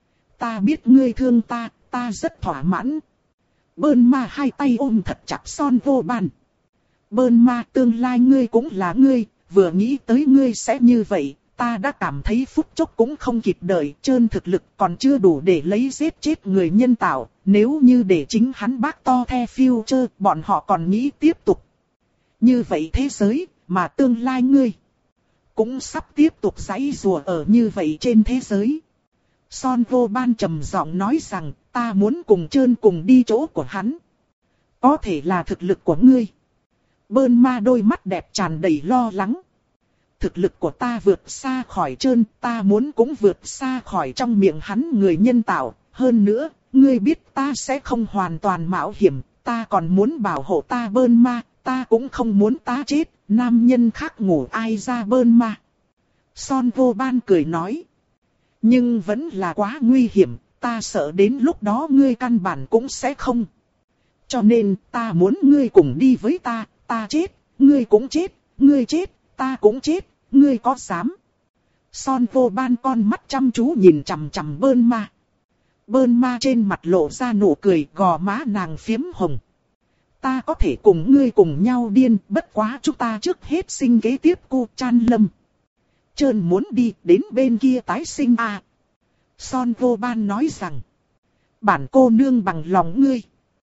Ta biết ngươi thương ta, ta rất thỏa mãn. Bơn Ma hai tay ôm thật chặt Son Vô Ban. Bơn Ma, tương lai ngươi cũng là ngươi, vừa nghĩ tới ngươi sẽ như vậy, ta đã cảm thấy phút chốc cũng không kịp đợi. Trơn thực lực còn chưa đủ để lấy giết chết người nhân tạo, nếu như để chính hắn bác to the future, bọn họ còn nghĩ tiếp tục. Như vậy thế giới, mà tương lai ngươi cũng sắp tiếp tục giãy giụa ở như vậy trên thế giới. Son Vô Ban trầm giọng nói rằng, ta muốn cùng Trơn cùng đi chỗ của hắn. Có thể là thực lực của ngươi. Bơn Ma đôi mắt đẹp tràn đầy lo lắng. Thực lực của ta vượt xa khỏi Trơn, ta muốn cũng vượt xa khỏi trong miệng hắn người nhân tạo. Hơn nữa, ngươi biết ta sẽ không hoàn toàn mạo hiểm, ta còn muốn bảo hộ ta Bơn Ma, ta cũng không muốn ta chết, nam nhân khác ngủ ai ra Bơn Ma. Son Vô Ban cười nói. Nhưng vẫn là quá nguy hiểm, ta sợ đến lúc đó ngươi căn bản cũng sẽ không. Cho nên ta muốn ngươi cùng đi với ta, ta chết, ngươi cũng chết, ngươi chết, ta cũng chết, ngươi có dám? Son Vô Ban con mắt chăm chú nhìn chằm chằm Bơn Ma. Bơn Ma trên mặt lộ ra nụ cười, gò má nàng phiếm hồng. Ta có thể cùng ngươi cùng nhau điên, bất quá chúng ta trước hết sinh kế tiếp cô Chan Lâm. Trơn muốn đi đến bên kia tái sinh à. Son Vô Ban nói rằng, bản cô nương bằng lòng ngươi.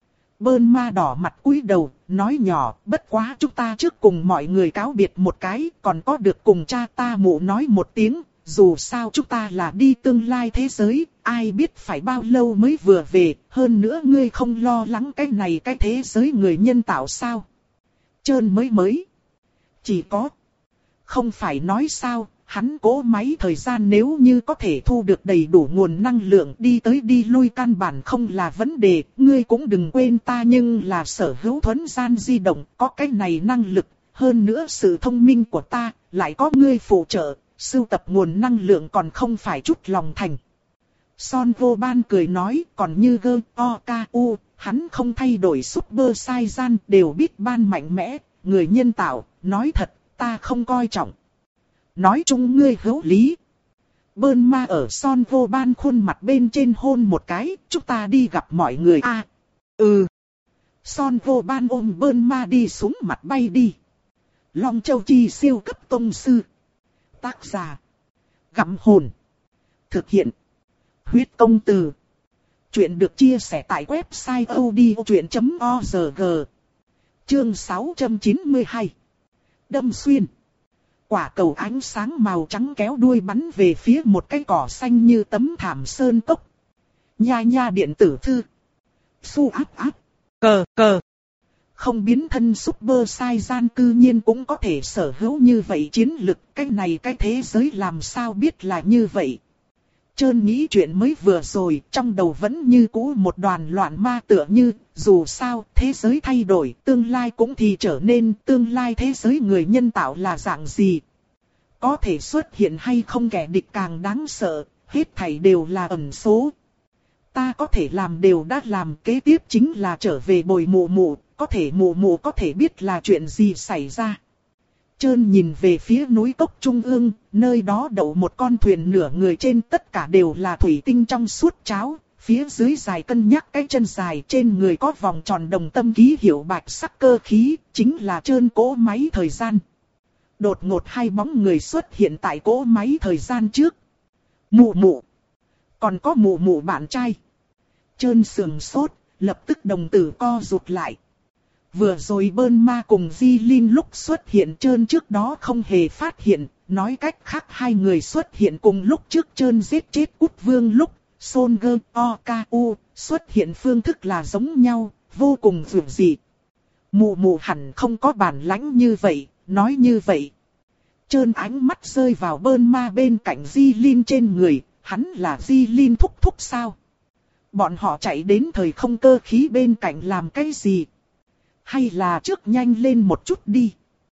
Bơn Ma đỏ mặt cúi đầu, nói nhỏ, bất quá chúng ta trước cùng mọi người cáo biệt một cái, còn có được cùng cha ta mụ nói một tiếng, dù sao chúng ta là đi tương lai thế giới, ai biết phải bao lâu mới vừa về, hơn nữa ngươi không lo lắng cái này cái thế giới người nhân tạo sao. Trơn mới mới. Chỉ có. Không phải nói sao, hắn cố máy thời gian nếu như có thể thu được đầy đủ nguồn năng lượng đi tới đi lui căn bản không là vấn đề, ngươi cũng đừng quên ta nhưng là sở hữu thuấn gian di động, có cái này năng lực, hơn nữa sự thông minh của ta, lại có ngươi phụ trợ, sưu tập nguồn năng lượng còn không phải chút lòng thành. Son Vô Ban cười nói, còn như gơ, o, ca, u, hắn không thay đổi super sai gian, đều biết ban mạnh mẽ, người nhân tạo, nói thật, ta không coi trọng. Nói chung ngươi hữu lý. Bơn Ma ở Son Vô Ban khuôn mặt bên trên hôn một cái, chúng ta đi gặp mọi người a. À, ừ. Son Vô Ban ôm Bơn Ma đi xuống mặt bay đi. Long Châu Chi siêu cấp tông sư. Tác giả. Gặm hồn. Thực hiện. Huyết công từ. Chuyện được chia sẻ tại website odchuyện chấm org. Chương sáu trăm chín mươi hai. Đâm xuyên. Quả cầu ánh sáng màu trắng kéo đuôi bắn về phía một cái cỏ xanh như tấm thảm sơn cốc. Nha nha điện tử thư. Su áp áp. Cờ cờ. Không biến thân super sai gian cư nhiên cũng có thể sở hữu như vậy chiến lực. Cái này cái thế giới làm sao biết là như vậy. Trơn nghĩ chuyện mới vừa rồi, trong đầu vẫn như cũ một đoàn loạn ma tựa như, dù sao, thế giới thay đổi, tương lai cũng thì trở nên, tương lai thế giới người nhân tạo là dạng gì. Có thể xuất hiện hay không kẻ địch càng đáng sợ, hết thảy đều là ẩn số. Ta có thể làm đều đã làm, kế tiếp chính là trở về bồi mụ mụ, có thể mụ mụ có thể biết là chuyện gì xảy ra. Trơn nhìn về phía núi cốc trung ương, nơi đó đậu một con thuyền nửa người trên tất cả đều là thủy tinh trong suốt cháo, phía dưới dài cân nhắc cái chân dài trên người có vòng tròn đồng tâm ký hiệu bạch sắc cơ khí, chính là Trơn cỗ máy thời gian. Đột ngột hai bóng người xuất hiện tại cỗ máy thời gian trước. Mụ mụ. Còn có mụ mụ bạn trai. Trơn sườn sốt, lập tức đồng tử co rụt lại. Vừa rồi Bơn Ma cùng Di Linh lúc xuất hiện Trơn trước đó không hề phát hiện, nói cách khác hai người xuất hiện cùng lúc trước Trơn giết chết Cút Vương lúc, Son Gơ, O, Ca, U, xuất hiện phương thức là giống nhau, vô cùng vượt dị. Mụ mụ hẳn không có bản lãnh như vậy, nói như vậy. Trơn ánh mắt rơi vào Bơn Ma bên cạnh Di Linh trên người, hắn là Di Linh thúc thúc sao? Bọn họ chạy đến thời không cơ khí bên cạnh làm cái gì? Hay là trước nhanh lên một chút đi.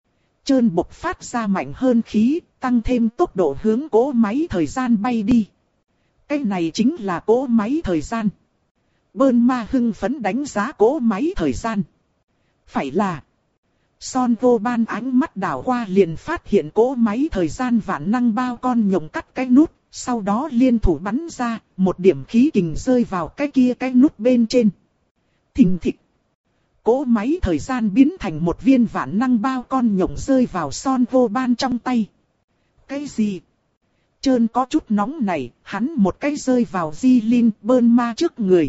Trơn bộc phát ra mạnh hơn khí, tăng thêm tốc độ hướng cỗ máy thời gian bay đi. Cái này chính là cỗ máy thời gian. Bơn Ma hưng phấn đánh giá cỗ máy thời gian. Phải là. Son vô ban ánh mắt đảo qua liền phát hiện cỗ máy thời gian vạn năng bao con nhộng cắt cái nút, sau đó liên thủ bắn ra, một điểm khí kình rơi vào cái kia cái nút bên trên. Thình thịch. Cỗ máy thời gian biến thành một viên vạn năng bao con nhộng rơi vào Son vô ban trong tay. Cái gì? Trơn có chút nóng này, hắn một cái rơi vào Jilin Burnma trước người.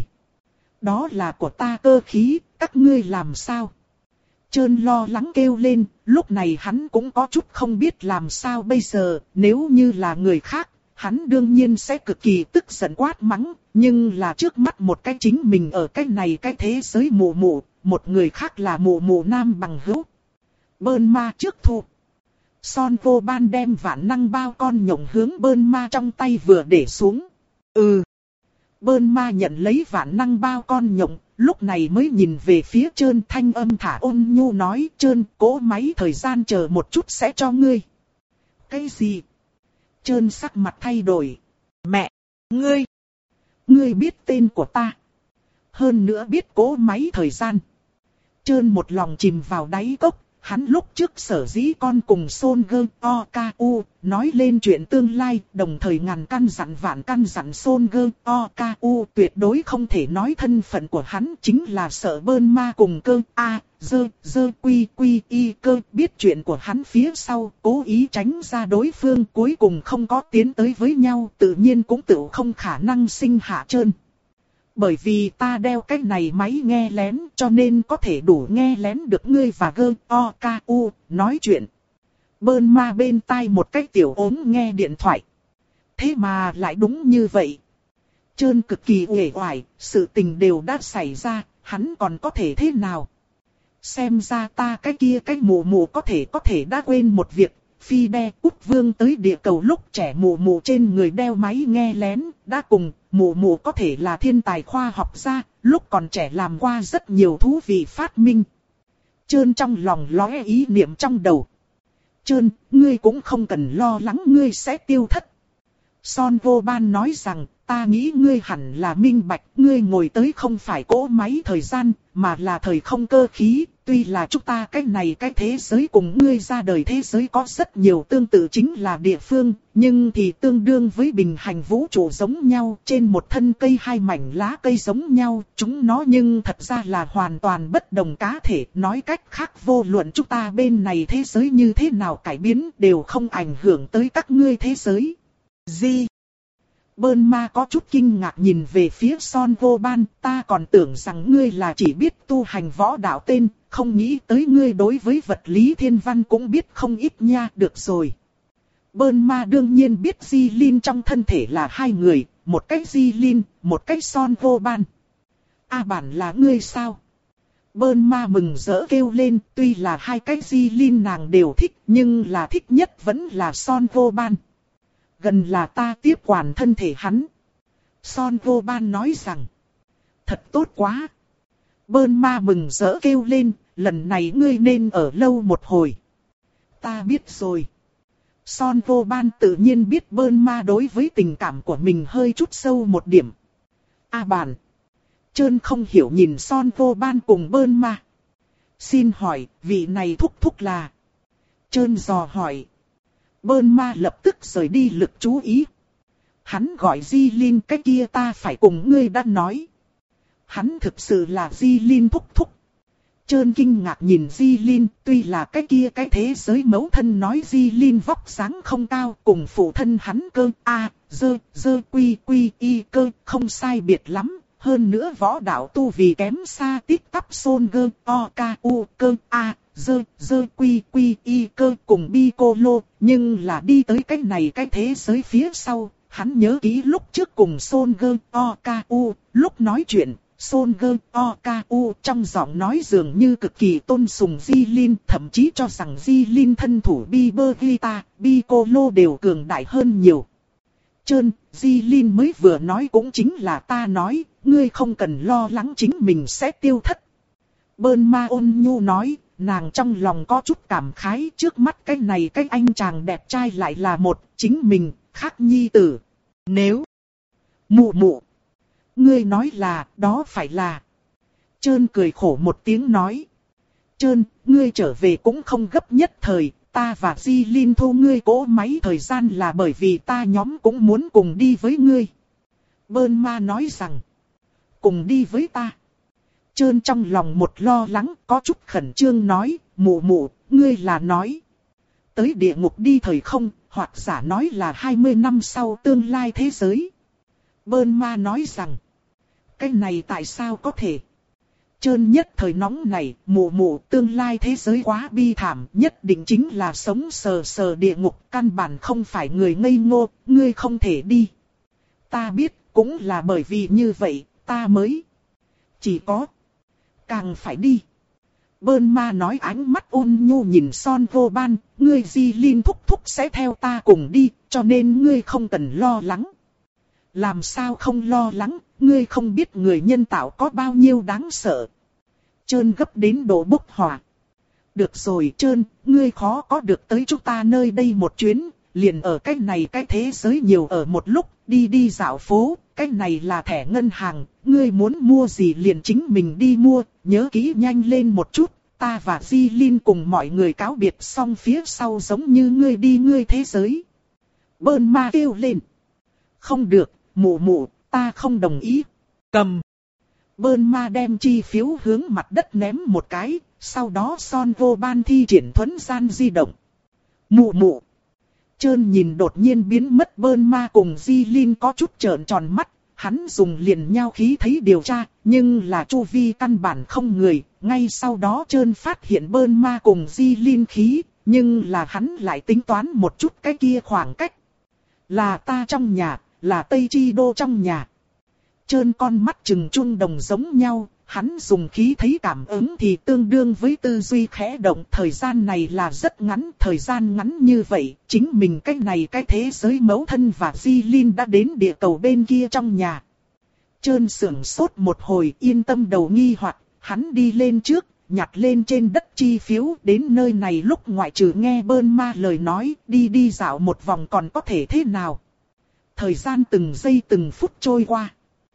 Đó là của ta cơ khí, các ngươi làm sao? Trơn lo lắng kêu lên, lúc này hắn cũng có chút không biết làm sao bây giờ, nếu như là người khác, hắn đương nhiên sẽ cực kỳ tức giận quát mắng, nhưng là trước mắt một cái chính mình ở cái này cái thế giới mù mù, một người khác là mù mù nam bằng hữu. Burnma trước thu. Son vô ban đem vạn năng bao con nhộng hướng Burnma trong tay vừa để xuống. Ừ. Burnma nhận lấy vạn năng bao con nhộng, lúc này mới nhìn về phía Trơn, thanh âm thả ôn nhu nói, Trơn, cỗ máy thời gian chờ một chút sẽ cho ngươi. Cái gì? Trơn sắc mặt thay đổi. Mẹ, ngươi, ngươi biết tên của ta. Hơn nữa biết cỗ máy thời gian. Trơn một lòng chìm vào đáy cốc. Hắn lúc trước sở dĩ con cùng Son Gơ O K U nói lên chuyện tương lai, đồng thời ngàn căn dặn vạn căn dặn Son Gơ O K U tuyệt đối không thể nói thân phận của hắn, chính là sợ Burnma cùng cơ A, dơ, dơ quy quy y cơ biết chuyện của hắn phía sau, cố ý tránh ra đối phương, cuối cùng không có tiến tới với nhau, tự nhiên cũng tự không khả năng sinh hạ Trơn. Bởi vì ta đeo cái này máy nghe lén cho nên có thể đủ nghe lén được ngươi và Gơ O K U nói chuyện. Burnma bên tai một cái tiểu ốm nghe điện thoại. Thế mà lại đúng như vậy. Trơn cực kỳ uể oải, sự tình đều đã xảy ra, hắn còn có thể thế nào? Xem ra ta cái kia cái mù mù có thể có thể đã quên một việc. Phi đe Úc Vương tới địa cầu lúc trẻ mù mù trên người đeo máy nghe lén, đã cùng mù mù có thể là thiên tài khoa học gia, lúc còn trẻ làm qua rất nhiều thú vị phát minh. Trơn trong lòng lóe ý niệm trong đầu. Trơn, ngươi cũng không cần lo lắng ngươi sẽ tiêu thất. Son vô ban nói rằng, ta nghĩ ngươi hẳn là minh bạch, ngươi ngồi tới không phải cỗ máy thời gian, mà là thời không cơ khí. Tuy là chúng ta cái này cái thế giới cùng ngươi ra đời thế giới có rất nhiều tương tự chính là địa phương, nhưng thì tương đương với bình hành vũ trụ giống nhau, trên một thân cây hai mảnh lá cây giống nhau, chúng nó nhưng thật ra là hoàn toàn bất đồng cá thể, nói cách khác vô luận chúng ta bên này thế giới như thế nào cải biến đều không ảnh hưởng tới các ngươi thế giới. Gì? Burnma có chút kinh ngạc nhìn về phía Son vô ban, ta còn tưởng rằng ngươi là chỉ biết tu hành võ đạo tên, không nghĩ tới ngươi đối với vật lý thiên văn cũng biết không ít nha, được rồi. Burnma đương nhiên biết Jilin trong thân thể là hai người, một cái Jilin, một cái Son vô ban. A bản là ngươi sao? Burnma mừng rỡ kêu lên, tuy là hai cái Jilin nàng đều thích, nhưng là thích nhất vẫn là Son vô ban. Gần là ta tiếp quản thân thể hắn. Son vô ban nói rằng. Thật tốt quá. Burnma mừng rỡ kêu lên, lần này ngươi nên ở lâu một hồi. Ta biết rồi. Son vô ban tự nhiên biết Burnma đối với tình cảm của mình hơi chút sâu một điểm. A bản. Trơn không hiểu nhìn Son vô ban cùng Burnma. Xin hỏi, vị này thúc thúc là. Trơn dò hỏi. Burnma lập tức rời đi lực chú ý. Hắn gọi Jilin cái kia ta phải cùng ngươi đã nói. Hắn thực sự là Jilin thúc thúc. Trơn kinh ngạc nhìn Jilin, tuy là cái kia cái thế giới mẫu thân nói Jilin vóc dáng không cao, cùng phụ thân hắn cơ A, dơ, dơ quy quy y cơ, không sai biệt lắm. Hơn nữa võ đạo tu vì kém xa tít tắp Son Gơ O K U cơ A, dơ, dơ quy quy y cơ cùng Piccolo, nhưng là đi tới cái này cái thế giới phía sau, hắn nhớ kỹ lúc trước cùng Son Gơ O K U, lúc nói chuyện, Son Gơ O K U trong giọng nói dường như cực kỳ tôn sùng Jilin, thậm chí cho rằng Jilin thân thủ Bibergita, Piccolo đều cường đại hơn nhiều. Trơn, Jilin mới vừa nói cũng chính là ta nói, ngươi không cần lo lắng chính mình sẽ tiêu thất. Burnma ôn nhu nói, nàng trong lòng có chút cảm khái, trước mắt cái này cái anh chàng đẹp trai lại là một, chính mình, khác nhi tử. Nếu, mụ mụ, ngươi nói là, đó phải là. Trơn cười khổ một tiếng nói. Trơn, ngươi trở về cũng không gấp nhất thời, ta và Di Linh thu ngươi cỗ máy thời gian là bởi vì ta nhóm cũng muốn cùng đi với ngươi. Bơn ma nói rằng, cùng đi với ta. Trơn trong lòng một lo lắng, có chút khẩn trương nói, mụ mụ, ngươi là nói. Tới địa ngục đi thời không, hoặc giả nói là hai mươi năm sau tương lai thế giới. Bơn ma nói rằng, cái này tại sao có thể? Trơn nhất thời nóng này, mụ mụ tương lai thế giới quá bi thảm, nhất định chính là sống sờ sờ địa ngục, căn bản không phải người ngây ngô, ngươi không thể đi. Ta biết, cũng là bởi vì như vậy, ta mới chỉ có càng phải đi. Bơn ma nói ánh mắt ôn nhu nhìn Son Vô Ban, ngươi Di Linh thúc thúc sẽ theo ta cùng đi, cho nên ngươi không cần lo lắng. Làm sao không lo lắng, ngươi không biết người nhân tạo có bao nhiêu đáng sợ. Trơn gấp đến độ bốc hỏa. Được rồi Trơn, ngươi khó có được tới chúng ta nơi đây một chuyến, liền ở cách này cái thế giới nhiều ở một lúc, đi đi dạo phố, cách này là thẻ ngân hàng, ngươi muốn mua gì liền chính mình đi mua, nhớ kỹ nhanh lên một chút, ta và Di Linh cùng mọi người cáo biệt xong phía sau giống như ngươi đi ngươi thế giới. Bơn ma kêu lên. Không được, mụ mụ, ta không đồng ý. Cầm. Bơn ma đem chi phiếu hướng mặt đất ném một cái, sau đó Son Vô Ban thi triển thuấn gian di động. Mụ mụ. Trơn nhìn đột nhiên biến mất Bơn ma cùng Di Linh có chút trợn tròn mắt, hắn dùng liền nhau khí thấy điều tra, nhưng là chu vi căn bản không người, ngay sau đó Trơn phát hiện Bơn ma cùng Di Linh khí, nhưng là hắn lại tính toán một chút cái kia khoảng cách. Là ta trong nhà, là Tây Chi Đô trong nhà. Trơn con mắt trừng trung đồng giống nhau, hắn dùng khí thấy cảm ứng thì tương đương với tư duy khẽ động. Thời gian này là rất ngắn, thời gian ngắn như vậy, chính mình cái này cái thế giới mẫu thân và Di Linh đã đến địa cầu bên kia trong nhà. Trơn sưởng sốt một hồi yên tâm đầu nghi hoặc, hắn đi lên trước, nhặt lên trên đất chi phiếu đến nơi này lúc ngoại trừ nghe Bơn ma lời nói, đi đi dạo một vòng còn có thể thế nào. Thời gian từng giây từng phút trôi qua.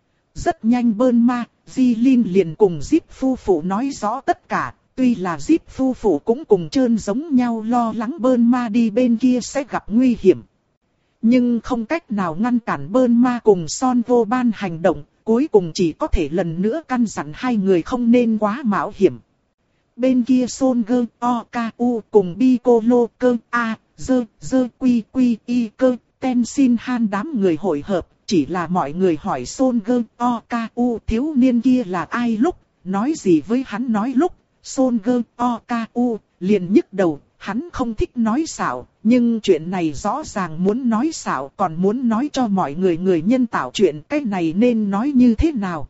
Rất nhanh Bơn ma, Di Linh liền cùng Zip phu phụ nói rõ tất cả, tuy là Zip phu phụ cũng cùng Trơn giống nhau lo lắng Bơn ma đi bên kia sẽ gặp nguy hiểm. Nhưng không cách nào ngăn cản Bơn ma cùng Son Vô Ban hành động, cuối cùng chỉ có thể lần nữa căn dặn hai người không nên quá mạo hiểm. Bên kia Son Gơ, O, K, U cùng Piccolo, Cơ, A, Dơ, Dơ, Quy, Quy, Y, Cơ, Tenzin Han đám người hội hợp. Chỉ là mọi người hỏi Son Gơ, O, K, U thiếu niên kia là ai lúc, nói gì với hắn nói lúc, Son Gơ, O, K, U liền nhức đầu, hắn không thích nói xạo, nhưng chuyện này rõ ràng muốn nói xạo còn muốn nói cho mọi người người nhân tạo chuyện cái này nên nói như thế nào.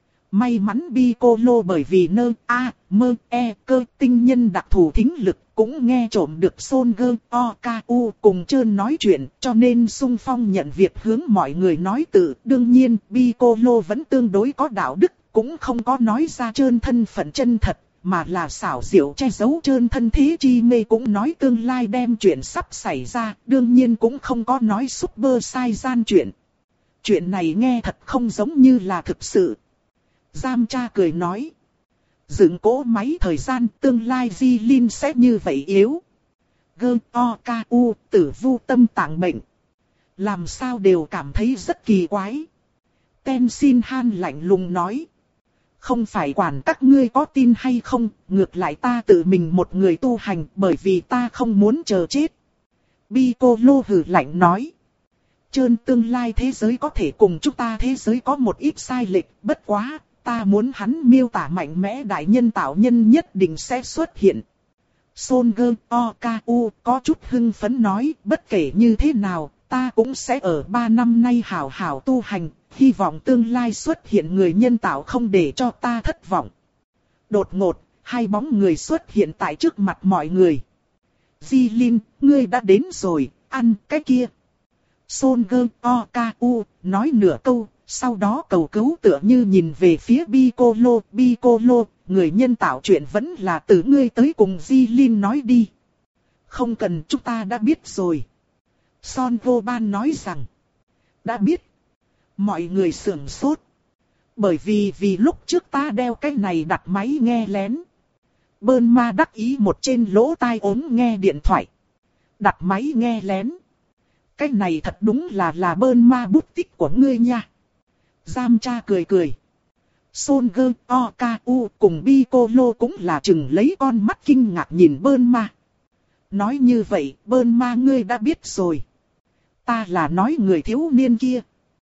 May mắn Piccolo bởi vì nơ, A, mơ, E, cơ tinh nhân đặc thù thính lực cũng nghe trộm được Son Gơ, O, K, U cùng Trơn nói chuyện cho nên sung phong nhận việc hướng mọi người nói tự. Đương nhiên Piccolo vẫn tương đối có đạo đức, cũng không có nói ra Trơn thân phận chân thật, mà là xảo diệu che giấu Trơn thân thế chi mê cũng nói tương lai đem chuyện sắp xảy ra, đương nhiên cũng không có nói super sai gian chuyện. Chuyện này nghe thật không giống như là thực sự. Giam cha cười nói. Dựng cỗ máy thời gian tương lai Di Linh sẽ như vậy yếu. Gơ, O, K, U, tử vu tâm tạng bệnh. Làm sao đều cảm thấy rất kỳ quái. Tenzin Han lạnh lùng nói. Không phải quản các ngươi có tin hay không, ngược lại ta tự mình một người tu hành bởi vì ta không muốn chờ chết. Piccolo hừ lạnh nói. Trơn tương lai thế giới có thể cùng chúng ta thế giới có một ít sai lệch, bất quá. Ta muốn hắn miêu tả mạnh mẽ đại nhân tạo nhân nhất định sẽ xuất hiện. Son Gơ, O, K, U có chút hưng phấn nói, bất kể như thế nào, ta cũng sẽ ở ba năm nay hảo hảo tu hành, hy vọng tương lai xuất hiện người nhân tạo không để cho ta thất vọng. Đột ngột, hai bóng người xuất hiện tại trước mặt mọi người. Di Linh, ngươi đã đến rồi, ăn cái kia. Son Gơ, O, K, U nói nửa câu. Sau đó cầu cứu tựa như nhìn về phía Piccolo, Piccolo, người nhân tạo chuyện vẫn là từ ngươi tới cùng Di Linh nói đi. Không cần chúng ta đã biết rồi. Son Vô Ban nói rằng, đã biết. Mọi người sửng sốt. Bởi vì vì lúc trước ta đeo cái này đặt máy nghe lén. Bơn ma đắc ý một trên lỗ tai ốm nghe điện thoại. Đặt máy nghe lén. Cái này thật đúng là là bơn ma bút tích của ngươi nha. Giam cha cười cười. Son gơ o ca u cùng Piccolo cũng là chừng lấy con mắt kinh ngạc nhìn bơn ma. Nói như vậy, bơn ma ngươi đã biết rồi. Ta là nói người thiếu niên kia.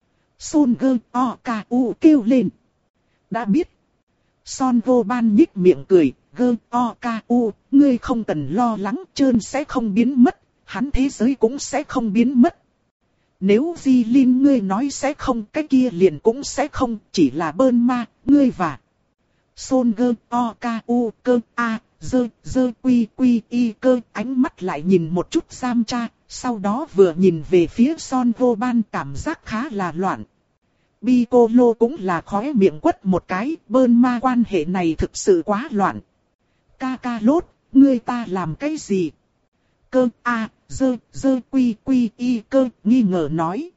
Son gơ o ca u kêu lên. Đã biết. Son vô ban nhích miệng cười. Gơ o ca u, ngươi không cần lo lắng, trơn sẽ không biến mất. Hắn thế giới cũng sẽ không biến mất. Nếu Di Linh ngươi nói sẽ không, cái kia liền cũng sẽ không, chỉ là bơn ma, ngươi và Son gơ o ca u cơ a dơ dơ quy quy y cơ, ánh mắt lại nhìn một chút Giam cha, sau đó vừa nhìn về phía Son vô ban, cảm giác khá là loạn. Piccolo cũng là khóe miệng quất một cái, bơn ma quan hệ này thực sự quá loạn. Ca ca lốt, ngươi ta làm cái gì? Cơ a dơ dơ quy quy y cơ nghi ngờ nói.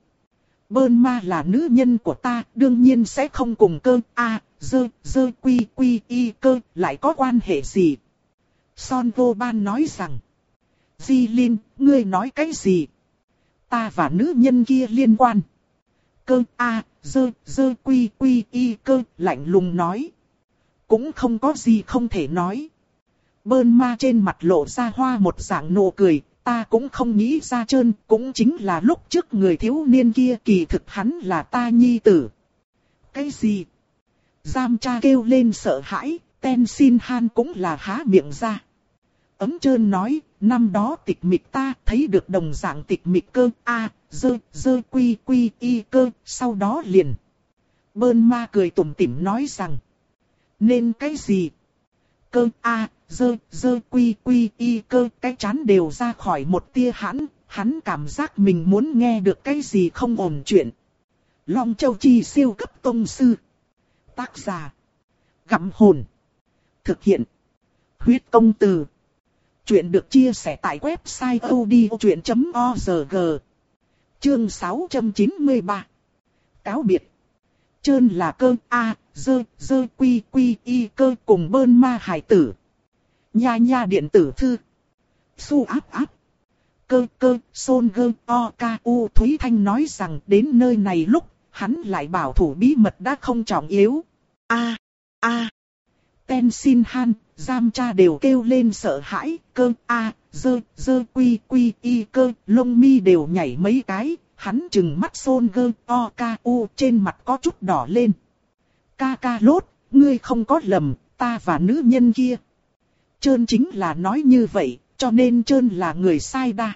Bơn ma là nữ nhân của ta, đương nhiên sẽ không cùng cơ a dơ dơ quy quy y cơ lại có quan hệ gì. Son vô ban nói rằng. Di Linh, ngươi nói cái gì? Ta và nữ nhân kia liên quan. Cơ a dơ dơ quy quy y cơ lạnh lùng nói. Cũng không có gì không thể nói. Bơn ma trên mặt lộ ra hoa một dạng nụ cười. Ta cũng không nghĩ ra trơn, cũng chính là lúc trước người thiếu niên kia kỳ thực hắn là ta nhi tử. Cái gì? Giam cha kêu lên sợ hãi, Ten Xin Han cũng là há miệng ra. Ấm trơn nói, năm đó tịch mịch ta thấy được đồng dạng tịch mịch cơ a dơ dơ quy quy y cơ, sau đó liền. Bơn ma cười tủm tỉm nói rằng. Nên cái gì? Cơ a dơ dơ quy quy y cơ, cái chán đều ra khỏi một tia hãn, hắn cảm giác mình muốn nghe được cái gì không ổn chuyện. Long Châu Chi siêu cấp tông sư. Tác giả. Gặm hồn. Thực hiện. Huyết công từ. Chuyện được chia sẻ tại website odchuyện chấm org. Chương sáu trăm chín mươi ba. Cáo biệt. Trơn là cơ a dơ dơ quy quy y cơ cùng bơn ma hải tử. Nha nha điện tử thư. Su áp áp. Cơ cơ Son gơ o ca u Thúy Thanh nói rằng đến nơi này lúc hắn lại bảo thủ bí mật đã không trọng yếu. A a Ten Xin Han, Giam cha đều kêu lên sợ hãi. Cơ a dơ dơ quy quy y cơ, lông mi đều nhảy mấy cái. Hắn trừng mắt Son gơ o ca u, trên mặt có chút đỏ lên. Ca ca lốt, ngươi không có lầm, ta và nữ nhân kia. Trơn chính là nói như vậy, cho nên Trơn là người sai đa.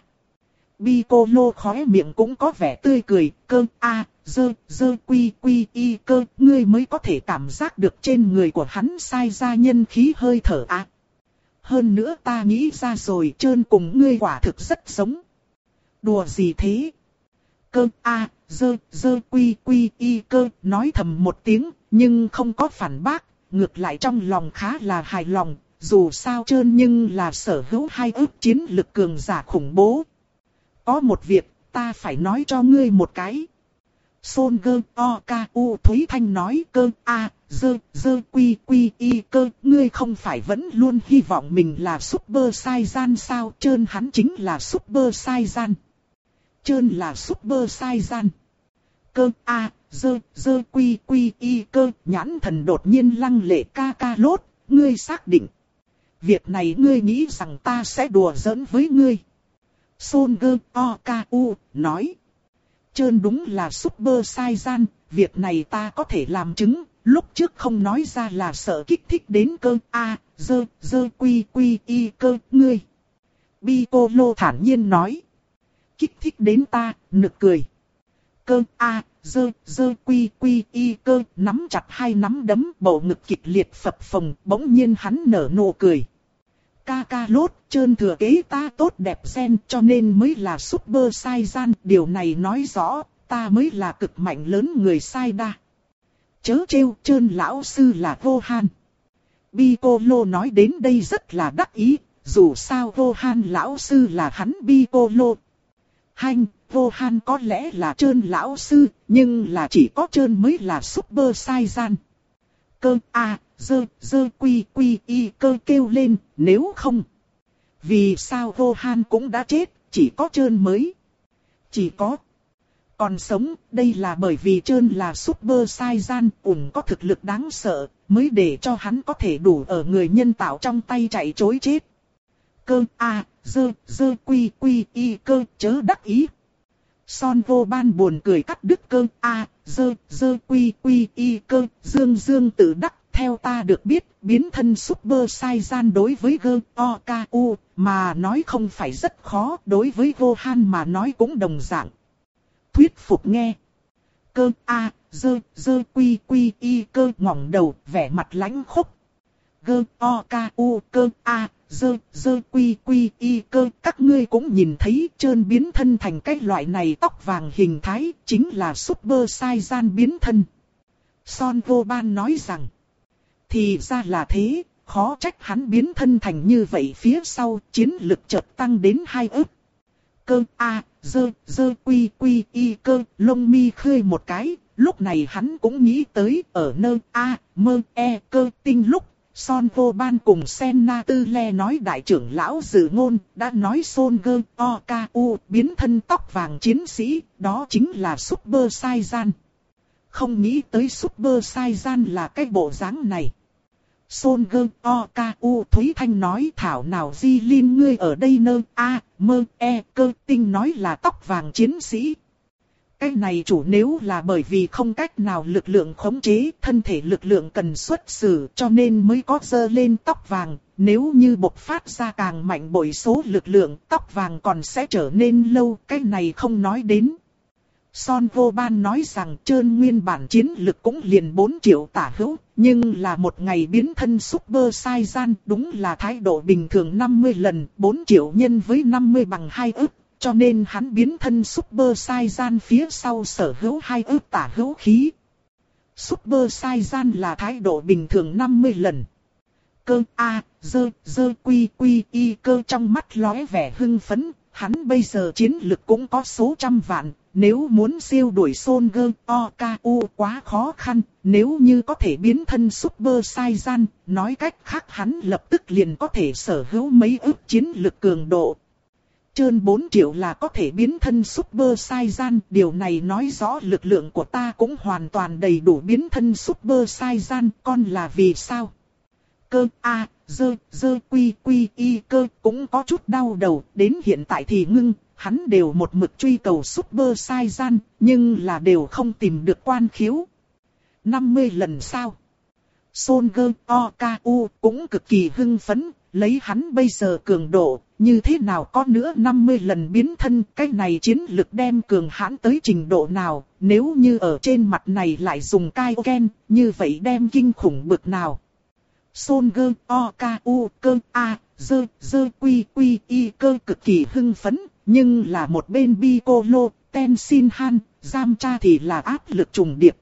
Piccolo khóe miệng cũng có vẻ tươi cười. Cơ a dơ dơ quy quy y cơ, ngươi mới có thể cảm giác được trên người của hắn sai ra nhân khí hơi thở á. À. Hơn nữa ta nghĩ ra rồi, Trơn cùng ngươi quả thực rất giống. Đùa gì thế? Cơ a dơ dơ quy quy y cơ nói thầm một tiếng, nhưng không có phản bác, ngược lại trong lòng khá là hài lòng. Dù sao Trơn nhưng là sở hữu hai ức chiến lực cường giả khủng bố. Có một việc, ta phải nói cho ngươi một cái. Son gơ o ca u Thúy Thanh nói. Cơ a dơ dơ quy quy y cơ, ngươi không phải vẫn luôn hy vọng mình là Super Saiyan sao? Trơn hắn chính là Super Saiyan. Trơn là Super Saiyan. Cơ a dơ dơ quy quy y cơ, nhãn thần đột nhiên lăng lệ. Ca ca lốt, ngươi xác định. Việc này ngươi nghĩ rằng ta sẽ đùa giỡn với ngươi. Son gơ o ca u nói. Trơn đúng là Super Saiyan, việc này ta có thể làm chứng. Lúc trước không nói ra là sợ kích thích đến cơ a dơ dơ quy quy y cơ ngươi. Piccolo thản nhiên nói. Kích thích đến ta, nực cười. Cơ a dơ dơ quy quy y cơ nắm chặt hai nắm đấm, bầu ngực kịch liệt phập phồng, bỗng nhiên hắn nở nụ cười. Ca ca lốt, Trơn thừa kế ta tốt đẹp gen, cho nên mới là Super Saiyan. Điều này nói rõ, ta mới là cực mạnh lớn người sai đa. Chớ trêu, Trơn lão sư là Gohan. Piccolo nói đến đây rất là đắc ý, dù sao Gohan lão sư là hắn Piccolo. Hành, Gohan có lẽ là Trơn lão sư, nhưng là chỉ có Trơn mới là Super Saiyan. cơ a dơ dơ quy quy y cơ kêu lên, nếu không. Vì sao Gohan cũng đã chết, chỉ có Trơn mới. Chỉ có. Còn sống, đây là bởi vì Trơn là Super Saiyan, ủng có thực lực đáng sợ, mới để cho hắn có thể đủ ở người nhân tạo trong tay chạy trối chết. Cơ a dơ dơ quy quy y cơ chớ đắc ý. Son vô ban buồn cười cắt đứt cơ a dơ dơ quy quy y cơ, dương dương tự đắc. Theo ta được biết, biến thân Super Saiyan đối với Goku mà nói không phải rất khó, đối với Gohan mà nói cũng đồng dạng. Thuyết phục nghe. Cơ a dơ dơ quy quy y cơ ngẩng đầu, vẻ mặt lãnh khốc. Goku cơ a dơ dơ quy quy y cơ, các ngươi cũng nhìn thấy Trơn biến thân thành cái loại này tóc vàng hình thái, chính là Super Saiyan biến thân. Son vô ban nói rằng, thì ra là thế, khó trách hắn biến thân thành như vậy, phía sau chiến lực chợt tăng đến hai ức. Cơ a dơ dơ quy quy y cơ, lông mi khơi một cái, lúc này hắn cũng nghĩ tới ở nơi a mơ e cơ tinh lúc. Son vô ban cùng Senna Tư Le nói đại trưởng lão dự ngôn, đã nói Son Goku biến thân tóc vàng chiến sĩ, đó chính là Super Saiyan. Không nghĩ tới Super Saiyan là cái bộ dáng này. Son Goku Thúy Thanh nói, thảo nào Di Linh ngươi ở đây nơ a mơ e cơ tinh nói là tóc vàng chiến sĩ. Cái này chủ nếu là bởi vì không cách nào lực lượng khống chế, thân thể lực lượng cần xuất xử cho nên mới có dơ lên tóc vàng. Nếu như bộc phát ra càng mạnh bội số lực lượng, tóc vàng còn sẽ trở nên lâu, cái này không nói đến. Son vô ban nói rằng Trơn nguyên bản chiến lực cũng liền bốn triệu tả hữu, nhưng là một ngày biến thân Super Saiyan, đúng là thái độ bình thường năm mươi lần, bốn triệu nhân với năm mươi bằng hai ức. Cho nên hắn biến thân Super Saiyan phía sau sở hữu hai ức tả hữu khí. Super Saiyan là thái độ bình thường năm mươi lần. Cơ a dơ dơ quy quy y cơ trong mắt lóe vẻ hưng phấn, hắn bây giờ chiến lực cũng có số trăm vạn. Nếu muốn siêu đuổi Son Goku quá khó khăn, nếu như có thể biến thân Super Saiyan, nói cách khác hắn lập tức liền có thể sở hữu mấy ức chiến lực cường độ. Trơn bốn triệu là có thể biến thân Super Saiyan, điều này nói rõ lực lượng của ta cũng hoàn toàn đầy đủ biến thân Super Saiyan, con là vì sao? Cơ a dơ dơ quy quy y cơ cũng có chút đau đầu, đến hiện tại thì ngưng, hắn đều một mực truy cầu Super Saiyan, nhưng là đều không tìm được quan khiếu. năm mươi lần sao? Son Goku cũng cực kỳ hưng phấn, lấy hắn bây giờ cường độ, như thế nào có nữa năm mươi lần biến thân, cái này chiến lực đem cường hãn tới trình độ nào, nếu như ở trên mặt này lại dùng Kaioken, như vậy đem kinh khủng bực nào. Son Goku cơ a dơ dơ quy quy y cơ cực kỳ hưng phấn, nhưng là một bên Piccolo, Tenshinhan, Yamcha thì là áp lực trùng điệp.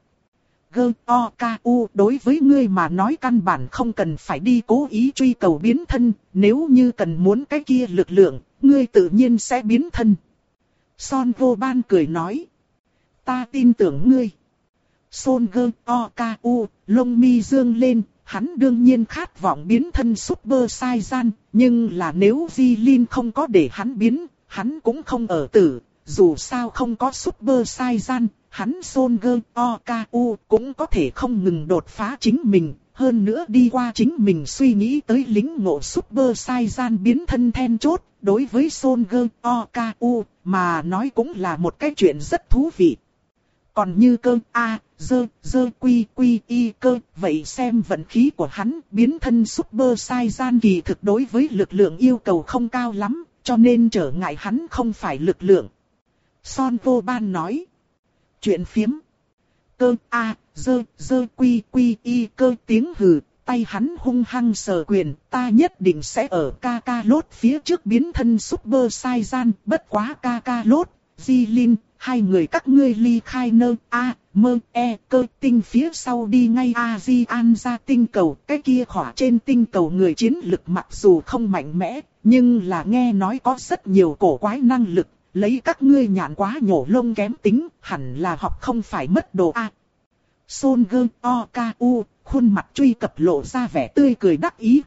Goku đối với ngươi mà nói căn bản không cần phải đi cố ý truy cầu biến thân, nếu như cần muốn cái kia lực lượng, ngươi tự nhiên sẽ biến thân. Son vô ban cười nói. Ta tin tưởng ngươi. Son Goku, lông mi dương lên, hắn đương nhiên khát vọng biến thân Super Saiyan, nhưng là nếu Di Linh không có để hắn biến, hắn cũng không ở tử, dù sao không có Super Saiyan. Hắn Son Goku cũng có thể không ngừng đột phá chính mình, hơn nữa đi qua chính mình suy nghĩ tới lĩnh ngộ Super Saiyan biến thân then chốt, đối với Son Goku mà nói cũng là một cái chuyện rất thú vị. Còn như cơ a dơ dơ quy quy y cơ, vậy xem vận khí của hắn, biến thân Super Saiyan kỳ thực đối với lực lượng yêu cầu không cao lắm, cho nên trở ngại hắn không phải lực lượng. Son vô ban nói. Chuyện phiếm. Cơ a dơ dơ quy quy y cơ tiếng hừ, tay hắn hung hăng sờ quyền, ta nhất định sẽ ở Kakarot phía trước biến thân Super Saiyan, bất quá Kakarot, Di Linh, hai người các ngươi ly khai nơ a mơ e cơ tinh phía sau đi ngay a di an ra tinh cầu, cái kia khỏa trên tinh cầu người chiến lực mặc dù không mạnh mẽ, nhưng là nghe nói có rất nhiều cổ quái năng lực. Lấy các ngươi nhạn quá nhổ lông kém tính, hẳn là học không phải mất đồ a. Son Goku khuôn mặt truy cập lộ ra vẻ tươi cười đắc ý.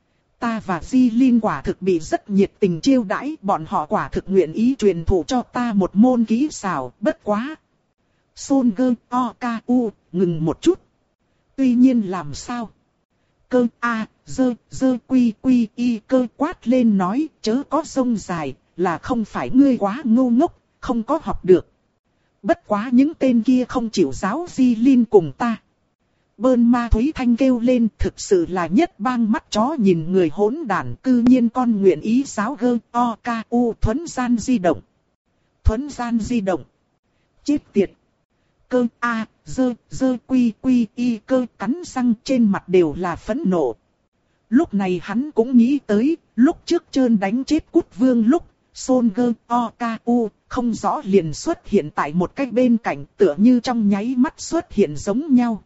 Ta và Di Linh quả thực bị rất nhiệt tình chiêu đãi, bọn họ quả thực nguyện ý truyền thụ cho ta một môn kỹ xảo, bất quá. Son Gơ O Ca U, ngừng một chút. Tuy nhiên làm sao? Cơ A, dơ, dơ quy quy y cơ quát lên nói, chớ có sông dài, là không phải ngươi quá ngu ngốc, không có học được. Bất quá những tên kia không chịu giáo Di Linh cùng ta. Bơn ma Thúy Thanh kêu lên, thực sự là nhất bang mắt chó nhìn người hỗn đản, cư nhiên con nguyện ý giáo Gơ O Ca U thuấn gian di động. Thuấn gian di động. Chết tiệt. Cơ A, dơ, dơ quy quy y cơ cắn răng trên mặt đều là phẫn nộ. Lúc này hắn cũng nghĩ tới, lúc trước trơn đánh chết Cút Vương lúc, Son Gơ O Ca U không rõ liền xuất hiện tại một cái bên cạnh tựa như trong nháy mắt xuất hiện giống nhau.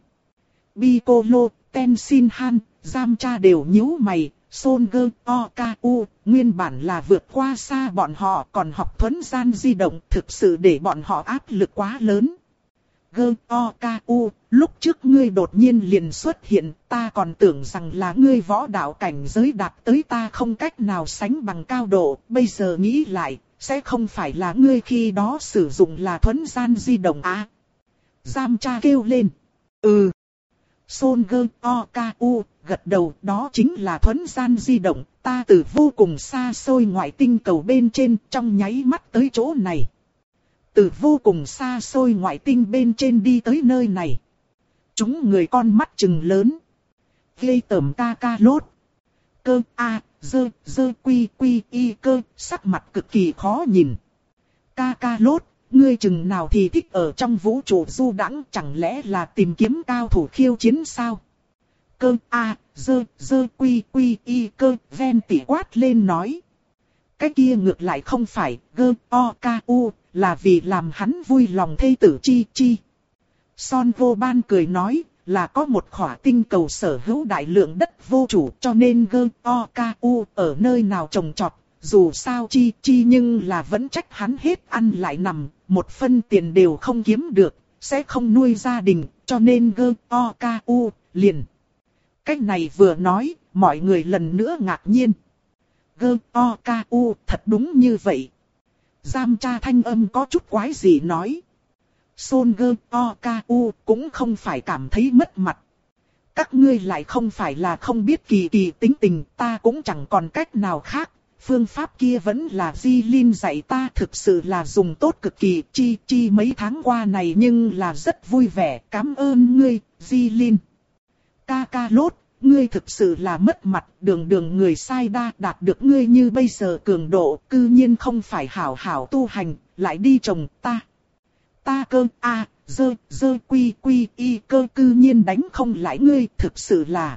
Piccolo, Tenshinhan, Yamcha đều nhíu mày, Son Gơ O Ca U nguyên bản là vượt qua xa bọn họ, còn học thuấn gian di động thực sự để bọn họ áp lực quá lớn. Gơ O Ca U, lúc trước ngươi đột nhiên liền xuất hiện, ta còn tưởng rằng là ngươi võ đạo cảnh giới đạt tới ta không cách nào sánh bằng cao độ, bây giờ nghĩ lại, sẽ không phải là ngươi khi đó sử dụng là thuấn gian di động à? Yamcha kêu lên. Ừ. Son Gơ O Ca U gật đầu, đó chính là thuấn gian di động, ta từ vô cùng xa xôi ngoại tinh cầu bên trên trong nháy mắt tới chỗ này. Từ vô cùng xa xôi ngoại tinh bên trên đi tới nơi này. Chúng người con mắt trừng lớn. Ghê tởm ca ca lốt. Cơ A, dơ, dơ quy quy y cơ, sắc mặt cực kỳ khó nhìn. Ca ca lốt, ngươi chừng nào thì thích ở trong vũ trụ du đãng, chẳng lẽ là tìm kiếm cao thủ khiêu chiến sao? Cơ A, dơ, dơ quy quy y cơ, ven tỉ quát lên nói. Cái kia ngược lại không phải, Gơ O Ca U, là vì làm hắn vui lòng thê tử chi chi. Son Vô Ban cười nói, là có một khỏa tinh cầu sở hữu đại lượng đất vô chủ cho nên Gơ O Ca U ở nơi nào trồng trọt, dù sao chi chi nhưng là vẫn trách hắn hết ăn lại nằm, một phân tiền đều không kiếm được, sẽ không nuôi gia đình, cho nên Gơ O Ca U liền. Cách này vừa nói, mọi người lần nữa ngạc nhiên. Gơ O Ca U thật đúng như vậy. Yamcha thanh âm có chút quái gì nói. Son Gơ O Ca U cũng không phải cảm thấy mất mặt. Các ngươi lại không phải là không biết kỳ kỳ tính tình, ta cũng chẳng còn cách nào khác. Phương pháp kia vẫn là Di Linh dạy ta, thực sự là dùng tốt cực kỳ. Chi chi mấy tháng qua này nhưng là rất vui vẻ, cảm ơn ngươi, Di Linh. Ca ca lốt, ngươi thực sự là mất mặt, đường đường người sai đa đạt được ngươi như bây giờ cường độ, cư nhiên không phải hảo hảo tu hành, lại đi trồng ta. Ta cơ A, dơ, dơ quy quy y cơ cư nhiên đánh không lại ngươi, thực sự là.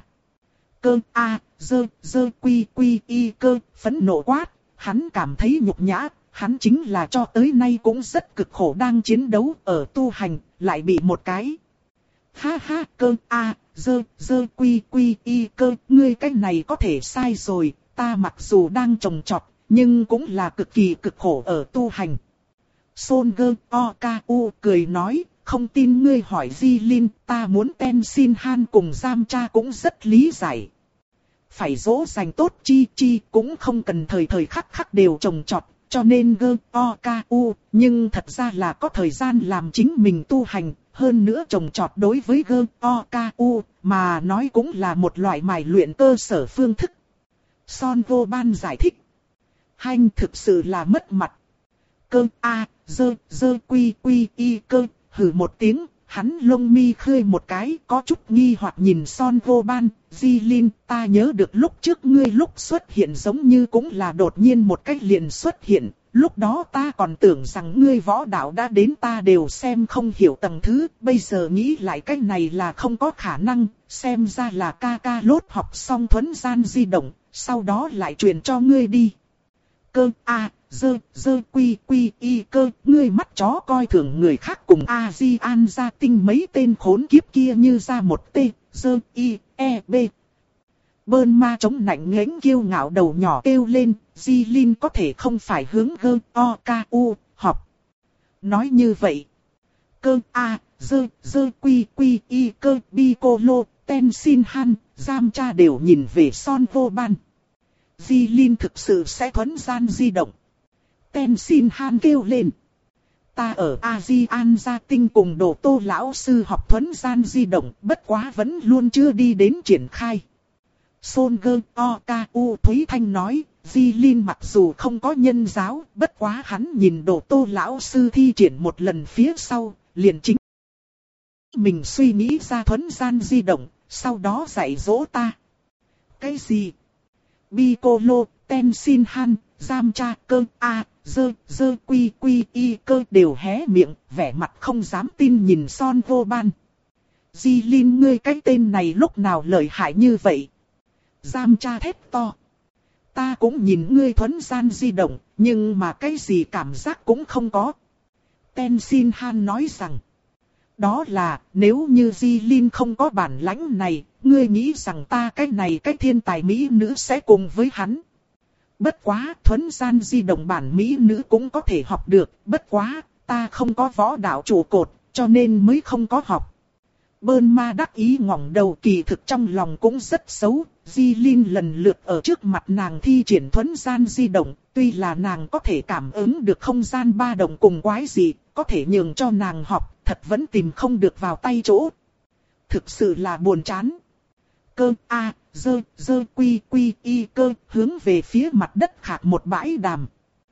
Cơ A, dơ, dơ quy quy y cơ, phẫn nộ quát, hắn cảm thấy nhục nhã, hắn chính là cho tới nay cũng rất cực khổ đang chiến đấu ở tu hành, lại bị một cái. Ha ha, cơ A, dơ, dơ quy quy y cơ, ngươi cái này có thể sai rồi, ta mặc dù đang trồng trọt, nhưng cũng là cực kỳ cực khổ ở tu hành. Son Gơ O Ca U cười nói, không tin ngươi hỏi Di Linh, ta muốn Tenshinhan cùng Yamcha cũng rất lý giải. Phải dỗ dành tốt chi chi cũng không cần thời thời khắc khắc đều trồng trọt, cho nên Gơ O Ca U, nhưng thật ra là có thời gian làm chính mình tu hành, hơn nữa trồng trọt đối với Gơ O Ca U mà nói cũng là một loại mài luyện cơ sở phương thức. Son Vô Ban giải thích. Hành thực sự là mất mặt. Cơ A, dơ, dơ quy quy y cơ, hừ một tiếng, hắn lông mi khơi một cái, có chút nghi hoặc nhìn Son Vô Ban, Di Linh, ta nhớ được lúc trước ngươi lúc xuất hiện giống như cũng là đột nhiên một cách liền xuất hiện, lúc đó ta còn tưởng rằng ngươi võ đạo đã đến ta đều xem không hiểu tầng thứ, bây giờ nghĩ lại cách này là không có khả năng, xem ra là ca ca lốt học xong thuấn gian di động, sau đó lại truyền cho ngươi đi. Cơ A, dơ, dơ quy quy y cơ, ngươi mắt chó coi thường người khác cùng A-di-an gia tinh mấy tên khốn kiếp kia như ra một T, dơ, y, e, b. Bơn ma chống nạnh nghếnh kiêu ngạo đầu nhỏ kêu lên, Di Linh có thể không phải hướng Gơ O Ca U học. Nói như vậy, cơ A, dơ, dơ quy quy y cơ, Piccolo, Tenzin Han, Giam Cha đều nhìn về Son Vô Ban. Di Linh thực sự sẽ thuấn gian di động. Tenzin Han kêu lên. Ta ở A-di-an gia tinh cùng Đồ Tô lão sư học thuấn gian di động, bất quá vẫn luôn chưa đi đến triển khai. Son Gơ O K U Thúy Thanh nói, Di Linh mặc dù không có nhân giáo, bất quá hắn nhìn Đồ Tô lão sư thi triển một lần phía sau, liền chính mình suy nghĩ ra thuấn gian di động, sau đó dạy dỗ ta. Cái gì? Piccolo, Tenzin Han, Giam Cha Cơ A, Dơ, Dơ Quy Quy Y Cơ đều hé miệng, vẻ mặt không dám tin nhìn Son Vô Ban. Di Linh ngươi cái tên này lúc nào lợi hại như vậy? Giam Cha thét to. Ta cũng nhìn ngươi thuấn gian di động, nhưng mà cái gì cảm giác cũng không có. Tenzin Han nói rằng. Đó là, nếu như Di Linh không có bản lãnh này, ngươi nghĩ rằng ta cái này cái thiên tài mỹ nữ sẽ cùng với hắn. Bất quá, thuấn gian di động bản mỹ nữ cũng có thể học được, bất quá, ta không có võ đạo trụ cột, cho nên mới không có học. Bơn ma đắc ý ngẩng đầu, kỳ thực trong lòng cũng rất xấu, Di Linh lần lượt ở trước mặt nàng thi triển thuấn gian di động, tuy là nàng có thể cảm ứng được không gian ba động cùng quái dị, có thể nhường cho nàng học, thật vẫn tìm không được vào tay chỗ. Thực sự là buồn chán. Cơ A, Dơ, Dơ Quy Quy Y Cơ hướng về phía mặt đất khạc một bãi đàm.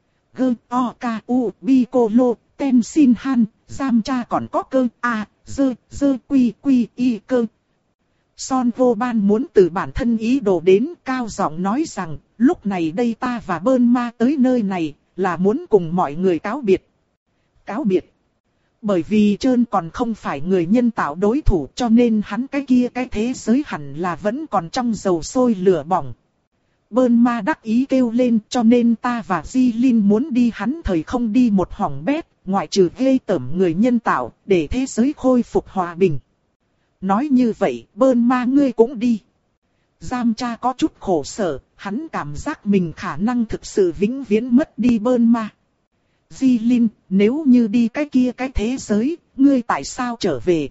Gơ O K U Piccolo, Tenzin Han, Giam Cha còn có Cơ A, Dơ, Dơ Quy Quy Y Cơ. Son Vô Ban muốn từ bản thân ý đồ đến, cao giọng nói rằng, lúc này đây ta và Bơn Ma tới nơi này, là muốn cùng mọi người cáo biệt. Cáo biệt. Bởi vì Trơn còn không phải người nhân tạo đối thủ, cho nên hắn cái kia cái thế giới hẳn là vẫn còn trong dầu sôi lửa bỏng. Bơn Ma đắc ý kêu lên, cho nên ta và Di Linh muốn đi hắn thời không đi một hỏng bét, ngoại trừ ghê tởm người nhân tạo, để thế giới khôi phục hòa bình. Nói như vậy, Bơn Ma ngươi cũng đi. Giam Cha có chút khổ sở, hắn cảm giác mình khả năng thực sự vĩnh viễn mất đi Bơn Ma. Di Linh, nếu như đi cái kia cái thế giới, ngươi tại sao trở về?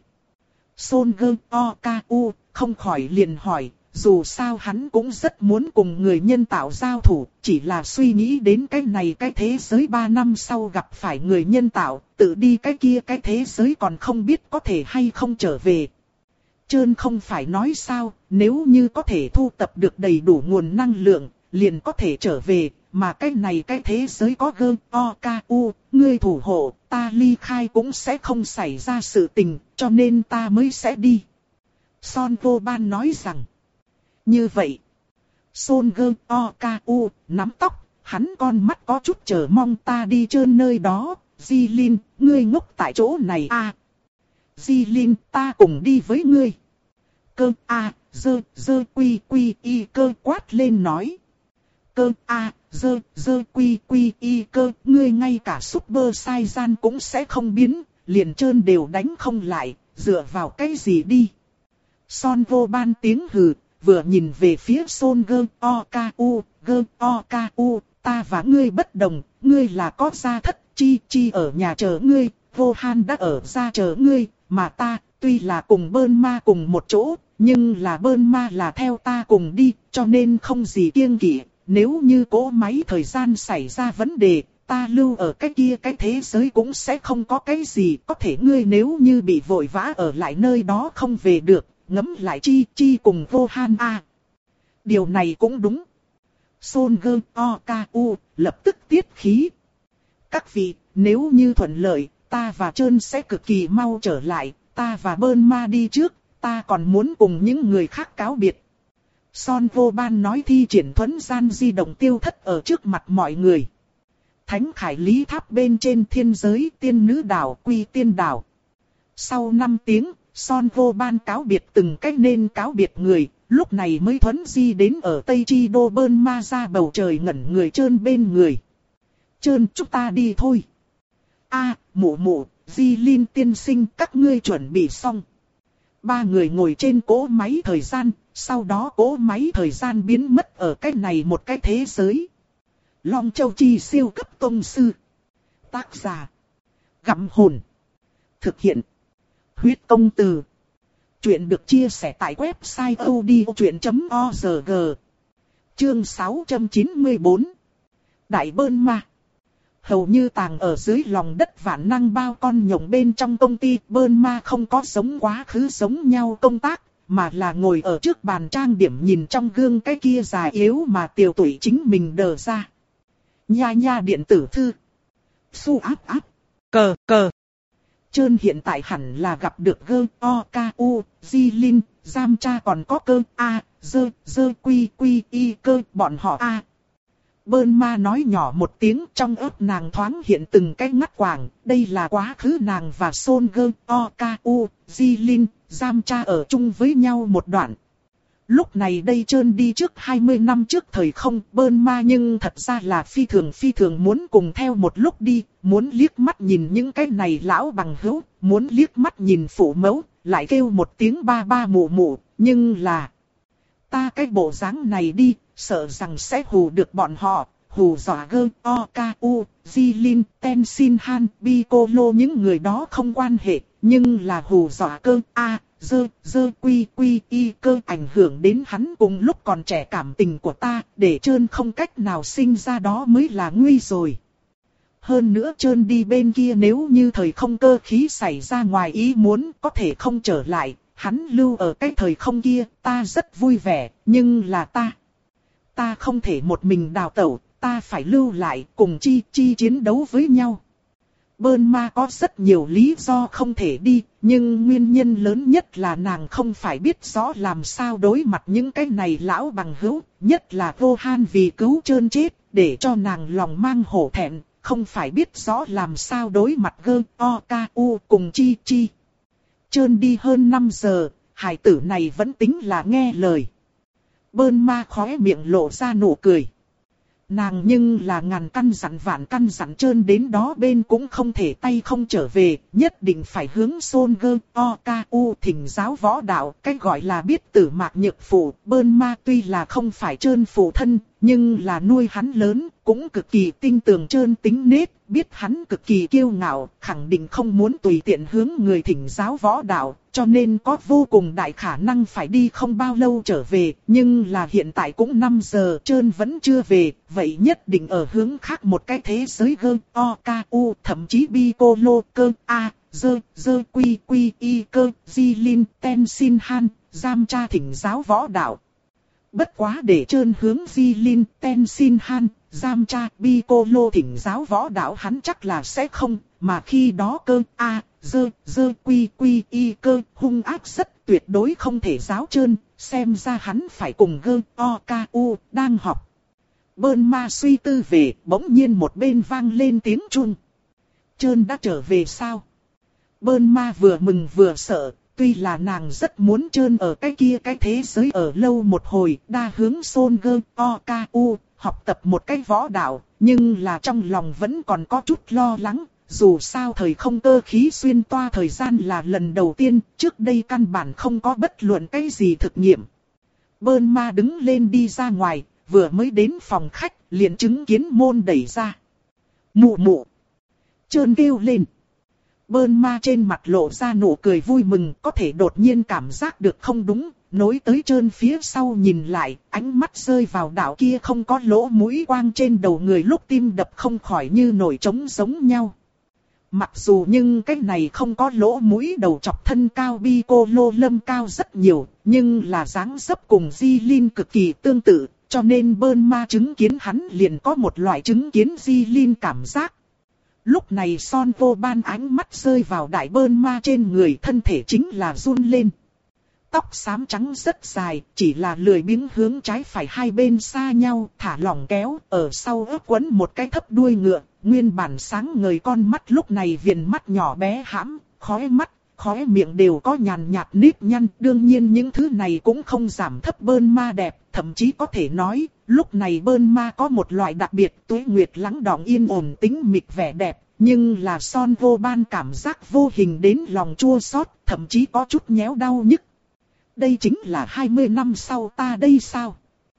Son Gơ O K U không khỏi liền hỏi, dù sao hắn cũng rất muốn cùng người nhân tạo giao thủ, chỉ là suy nghĩ đến cái này cái thế giới ba năm sau gặp phải người nhân tạo, tự đi cái kia cái thế giới còn không biết có thể hay không trở về. Trơn không phải nói sao, nếu như có thể thu tập được đầy đủ nguồn năng lượng, liền có thể trở về, mà cái này cái thế giới có Gơ O K U, ngươi thủ hộ, ta ly khai cũng sẽ không xảy ra sự tình, cho nên ta mới sẽ đi. Son Vô Ban nói rằng, như vậy, Son Gơ O K U nắm tóc, hắn con mắt có chút chờ mong ta đi Trơn nơi đó, Di Linh, ngươi ngốc tại chỗ này à. Di Linh, ta cùng đi với ngươi. Cơ A, Dơ, Dơ Quy Quy Y Cơ quát lên nói. Cơ A, Dơ, Dơ Quy Quy Y Cơ, ngươi ngay cả Super Saiyan cũng sẽ không biến, liền Trơn đều đánh không lại, dựa vào cái gì đi. Son Vô Ban tiếng hừ, vừa nhìn về phía Son Gơ O K U, Gơ O K U, ta và ngươi bất đồng, ngươi là có gia thất, Chi Chi ở nhà chờ ngươi, Vô Han đã ở ra chờ ngươi, mà ta, tuy là cùng Bơn Ma cùng một chỗ, nhưng là Bơn Ma là theo ta cùng đi, cho nên không gì kiêng kỵ. Nếu như cỗ máy thời gian xảy ra vấn đề, ta lưu ở cái kia cái thế giới cũng sẽ không có cái gì. Có thể ngươi nếu như bị vội vã ở lại nơi đó không về được, ngẫm lại Chi Chi cùng Vô Han a. Điều này cũng đúng. Son Gơ O K U lập tức tiết khí. Các vị, nếu như thuận lợi, ta và Trơn sẽ cực kỳ mau trở lại, ta và Bơn Ma đi trước, ta còn muốn cùng những người khác cáo biệt. Son Vô Ban nói thi triển thuấn gian di động tiêu thất ở trước mặt mọi người. Thánh Khải Lý Tháp bên trên thiên giới tiên nữ đảo Quy Tiên đảo. Sau năm tiếng, Son Vô Ban cáo biệt từng cách nên cáo biệt người, lúc này mới thuấn di đến ở Tây Chi Đô Bơn Ma ra bầu trời ngẩn người Trơn bên người. Trơn, chúng ta đi thôi. A, mụ mụ, Di Linh tiên sinh, các ngươi chuẩn bị xong. Ba người ngồi trên cỗ máy thời gian, sau đó cỗ máy thời gian biến mất ở cái này một cái thế giới. Long Châu Chi siêu cấp tông sư. Tác giả: Gặm Hồn. Thực hiện: Huyết Công Từ. Chuyện được chia sẻ tại website audiochuyện chấm org. Chương sáu trăm chín mươi bốn. Đại Bơn Ma. Hầu như tàng ở dưới lòng đất vạn năng bao con nhộng bên trong công ty, Bơn Ma không có giống quá khứ giống nhau công tác, mà là ngồi ở trước bàn trang điểm nhìn trong gương cái kia già yếu mà tiểu tụy chính mình đờ ra. Nha nha điện tử thư. Su áp áp. Cờ cờ. Trơn hiện tại hẳn là gặp được gơ, o, ca, u, di, linh, giam cha còn có cơ, a, dơ, dơ, quy, quy, y, cơ, bọn họ a. Bơn Ma nói nhỏ một tiếng, trong ớt nàng thoáng hiện từng cái ngắt quàng, đây là quá khứ nàng và Son gơ, o, ca, u, di, linh, giam cha ở chung với nhau một đoạn. Lúc này đây Trơn đi trước hai mươi năm trước thời không, Bơn Ma nhưng thật ra là phi thường phi thường muốn cùng theo một lúc đi, muốn liếc mắt nhìn những cái này lão bằng hữu, muốn liếc mắt nhìn phụ mẫu, lại kêu một tiếng ba ba mụ mụ, nhưng là ta cái bộ dáng này đi, sợ rằng sẽ hù được bọn họ, hù dọa gơ, o, ca, u, di, linh, ten, sin, han, bi, cô, lô những người đó không quan hệ, nhưng là hù dọa cơ, a, dơ, dơ, quy, quy, y, cơ ảnh hưởng đến hắn cùng lúc còn trẻ cảm tình của ta, để Trơn không cách nào sinh ra đó mới là nguy rồi. Hơn nữa Trơn đi bên kia nếu như thời không cơ khí xảy ra ngoài ý muốn có thể không trở lại, hắn lưu ở cái thời không kia, ta rất vui vẻ, nhưng là ta. Ta không thể một mình đào tẩu, ta phải lưu lại cùng Chi Chi chiến đấu với nhau. Bơn Ma có rất nhiều lý do không thể đi, nhưng nguyên nhân lớn nhất là nàng không phải biết rõ làm sao đối mặt những cái này lão bằng hữu, nhất là Vô Han vì cứu Trơn chết, để cho nàng lòng mang hổ thẹn, không phải biết rõ làm sao đối mặt gơ, o, ca, u cùng Chi Chi. Trơn đi hơn năm giờ, hải tử này vẫn tính là nghe lời. Bơn Ma khóe miệng lộ ra nụ cười. Nàng nhưng là ngàn căn dặn vạn căn dặn Trơn đến đó bên cũng không thể tay không trở về, nhất định phải hướng Son gơ, o, ca, u thỉnh giáo võ đạo, cách gọi là biết tử mạc nhược phụ. Bơn Ma tuy là không phải Trơn phụ thân, nhưng là nuôi hắn lớn, cũng cực kỳ tin tưởng Trơn tính nết, biết hắn cực kỳ kiêu ngạo, khẳng định không muốn tùy tiện hướng người thỉnh giáo võ đạo, cho nên có vô cùng đại khả năng phải đi không bao lâu trở về, nhưng là hiện tại cũng năm giờ Trơn vẫn chưa về, vậy nhất định ở hướng khác một cái thế giới gơ, o, ca, u, thậm chí bi cô lô, cơ, a, dơ, dơ, quy, quy, y, cơ, di, linh, ten, sin, han, giam cha thỉnh giáo võ đạo. Bất quá để Trơn hướng di, linh, ten, sin, han, giam cha, bi cô lô thỉnh giáo võ đạo hắn chắc là sẽ không, mà khi đó cơ, a, dơ, dơ, quy, quy, y, cơ, hung ác rất tuyệt đối không thể giáo Trơn, xem ra hắn phải cùng gơ, o, ca, u, đang học. Bơn Ma suy tư về, bỗng nhiên một bên vang lên tiếng chuông. Trơn đã trở về sao? Bơn Ma vừa mừng vừa sợ, tuy là nàng rất muốn Trơn ở cái kia cái thế giới ở lâu một hồi, đa hướng Son gơ, o, ca, u, học tập một cái võ đạo, nhưng là trong lòng vẫn còn có chút lo lắng, dù sao thời không cơ khí xuyên toa thời gian là lần đầu tiên, trước đây căn bản không có bất luận cái gì thực nghiệm. Bơn Ma đứng lên đi ra ngoài, vừa mới đến phòng khách, liền chứng kiến môn đẩy ra. Mụ mụ! Trơn kêu lên. Bơn Ma trên mặt lộ ra nụ cười vui mừng, có thể đột nhiên cảm giác được không đúng, nối tới Trơn phía sau nhìn lại, ánh mắt rơi vào đạo kia không có lỗ mũi quang trên đầu người lúc tim đập không khỏi như nổi trống giống nhau. Mặc dù nhưng cái này không có lỗ mũi đầu chọc thân cao bi cô lô lâm cao rất nhiều, nhưng là dáng dấp cùng Di Linh cực kỳ tương tự, cho nên Bơn Ma chứng kiến hắn liền có một loại chứng kiến Di Linh cảm giác. Lúc này Son Vô Ban ánh mắt rơi vào Đại Bơn Ma trên người, thân thể chính là run lên. Tóc xám trắng rất dài, chỉ là lười biếng hướng trái phải hai bên xa nhau, thả lỏng kéo, ở sau ướp quấn một cái thấp đuôi ngựa, nguyên bản sáng ngời con mắt lúc này viền mắt nhỏ bé hãm, khóe mắt, khóe miệng đều có nhàn nhạt nếp nhăn, đương nhiên những thứ này cũng không giảm thấp Bơn Ma đẹp, thậm chí có thể nói, lúc này Bơn Ma có một loại đặc biệt tuế nguyệt lắng đọng yên ổn tĩnh mịch vẻ đẹp, nhưng là Son Vô Ban cảm giác vô hình đến lòng chua xót, thậm chí có chút nhéo đau nhức. Đây chính là hai mươi năm sau ta đây sao?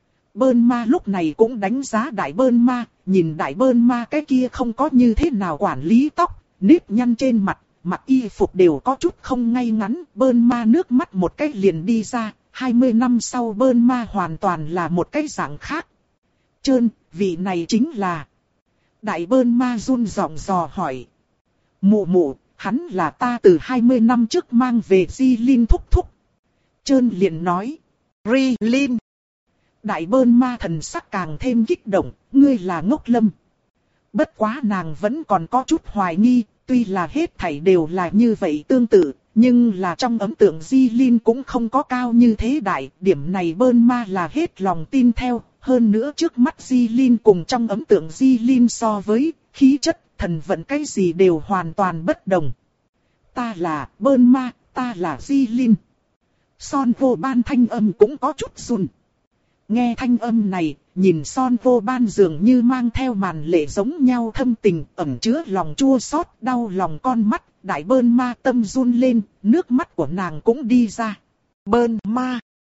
Bơn Ma lúc này cũng đánh giá Đại Bơn Ma, nhìn Đại Bơn Ma cái kia không có như thế nào quản lý tóc, nếp nhăn trên mặt, mặc y phục đều có chút không ngay ngắn, Bơn Ma nước mắt một cái liền đi ra, hai mươi năm sau Bơn Ma hoàn toàn là một cái dạng khác. Trơn, vị này chính là... Đại Bơn Ma run giọng dò hỏi. Mụ mụ, hắn là ta từ hai mươi năm trước mang về Di Linh thúc thúc. Trơn liền nói. Ri Linh. Đại Bơn Ma thần sắc càng thêm kích động, ngươi là ngốc lâm. Bất quá nàng vẫn còn có chút hoài nghi, tuy là hết thảy đều là như vậy tương tự, nhưng là trong ấn tượng Di Linh cũng không có cao như thế đại, điểm này Bơn Ma là hết lòng tin theo, hơn nữa trước mắt Di Linh cùng trong ấn tượng Di Linh so với khí chất, thần vận cái gì đều hoàn toàn bất đồng. Ta là Bơn Ma, ta là Di Linh. Son Vô Ban thanh âm cũng có chút run. Nghe thanh âm này, nhìn Son Vô Ban dường như mang theo màn lệ giống nhau thâm tình, ẩn chứa lòng chua xót, đau lòng con mắt, Đại Bơn Ma tâm run lên, nước mắt của nàng cũng đi ra. Bơn Ma.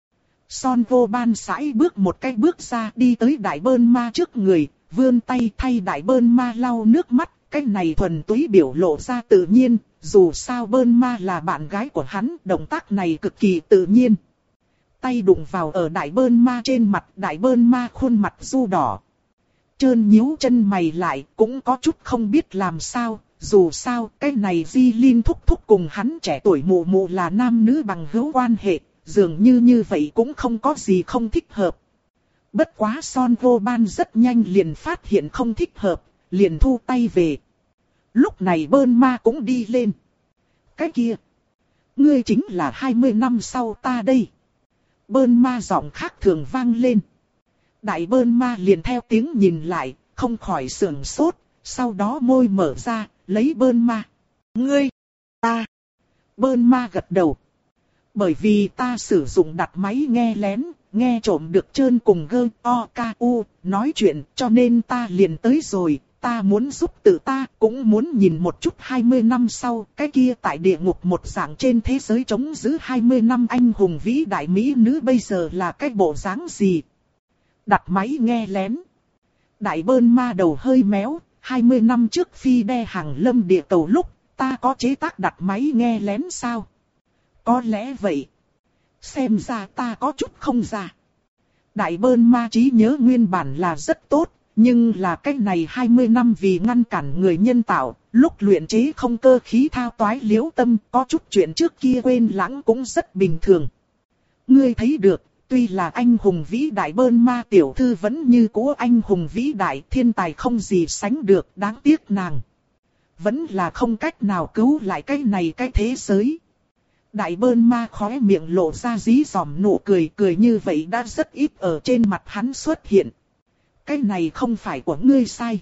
Son Vô Ban sải bước một cái bước ra đi tới Đại Bơn Ma trước người, vươn tay thay Đại Bơn Ma lau nước mắt, cái này thuần túy biểu lộ ra tự nhiên, dù sao Bơn Ma là bạn gái của hắn, động tác này cực kỳ tự nhiên. Tay đụng vào ở Đại Bơn Ma trên mặt, Đại Bơn Ma khuôn mặt du đỏ. Trơn nhíu chân mày lại, cũng có chút không biết làm sao, dù sao, cái này Di Linh thúc thúc cùng hắn trẻ tuổi mụ mụ là nam nữ bằng hữu quan hệ, dường như như vậy cũng không có gì không thích hợp. Bất quá Son Vô Ban rất nhanh liền phát hiện không thích hợp, liền thu tay về. Lúc này Bơn Ma cũng đi lên. Cái kia, ngươi chính là hai mươi năm sau ta đây. Bơn Ma giọng khác thường vang lên. Đại Bơn Ma liền theo tiếng nhìn lại, không khỏi sườn sốt, sau đó môi mở ra, lấy Bơn Ma. Ngươi, ta. Bơn Ma gật đầu. Bởi vì ta sử dụng đặt máy nghe lén, nghe trộm được Trơn cùng Gơ O Ca U nói chuyện, cho nên ta liền tới rồi. Ta muốn giúp tự ta, cũng muốn nhìn một chút hai mươi năm sau, cái kia tại địa ngục một dạng trên thế giới chống giữ hai mươi năm anh hùng vĩ đại mỹ nữ bây giờ là cái bộ dáng gì. Đặt máy nghe lén. Đại Bơn Ma đầu hơi méo, hai mươi năm trước phi đe hàng lâm địa cầu lúc, ta có chế tác đặt máy nghe lén sao? Có lẽ vậy. Xem ra ta có chút không ra. Đại Bơn Ma trí nhớ nguyên bản là rất tốt. Nhưng là cách này hai mươi năm vì ngăn cản người nhân tạo, lúc luyện chế không cơ khí thao toái liễu tâm, có chút chuyện trước kia quên lãng cũng rất bình thường. Ngươi thấy được, tuy là anh hùng vĩ đại Bơn Ma tiểu thư vẫn như cũ anh hùng vĩ đại, thiên tài không gì sánh được, đáng tiếc nàng. Vẫn là không cách nào cứu lại cái này cái thế giới. Đại Bơn Ma khóe miệng lộ ra dí dỏm nụ cười, cười như vậy đã rất ít ở trên mặt hắn xuất hiện. Cái này không phải của ngươi sai.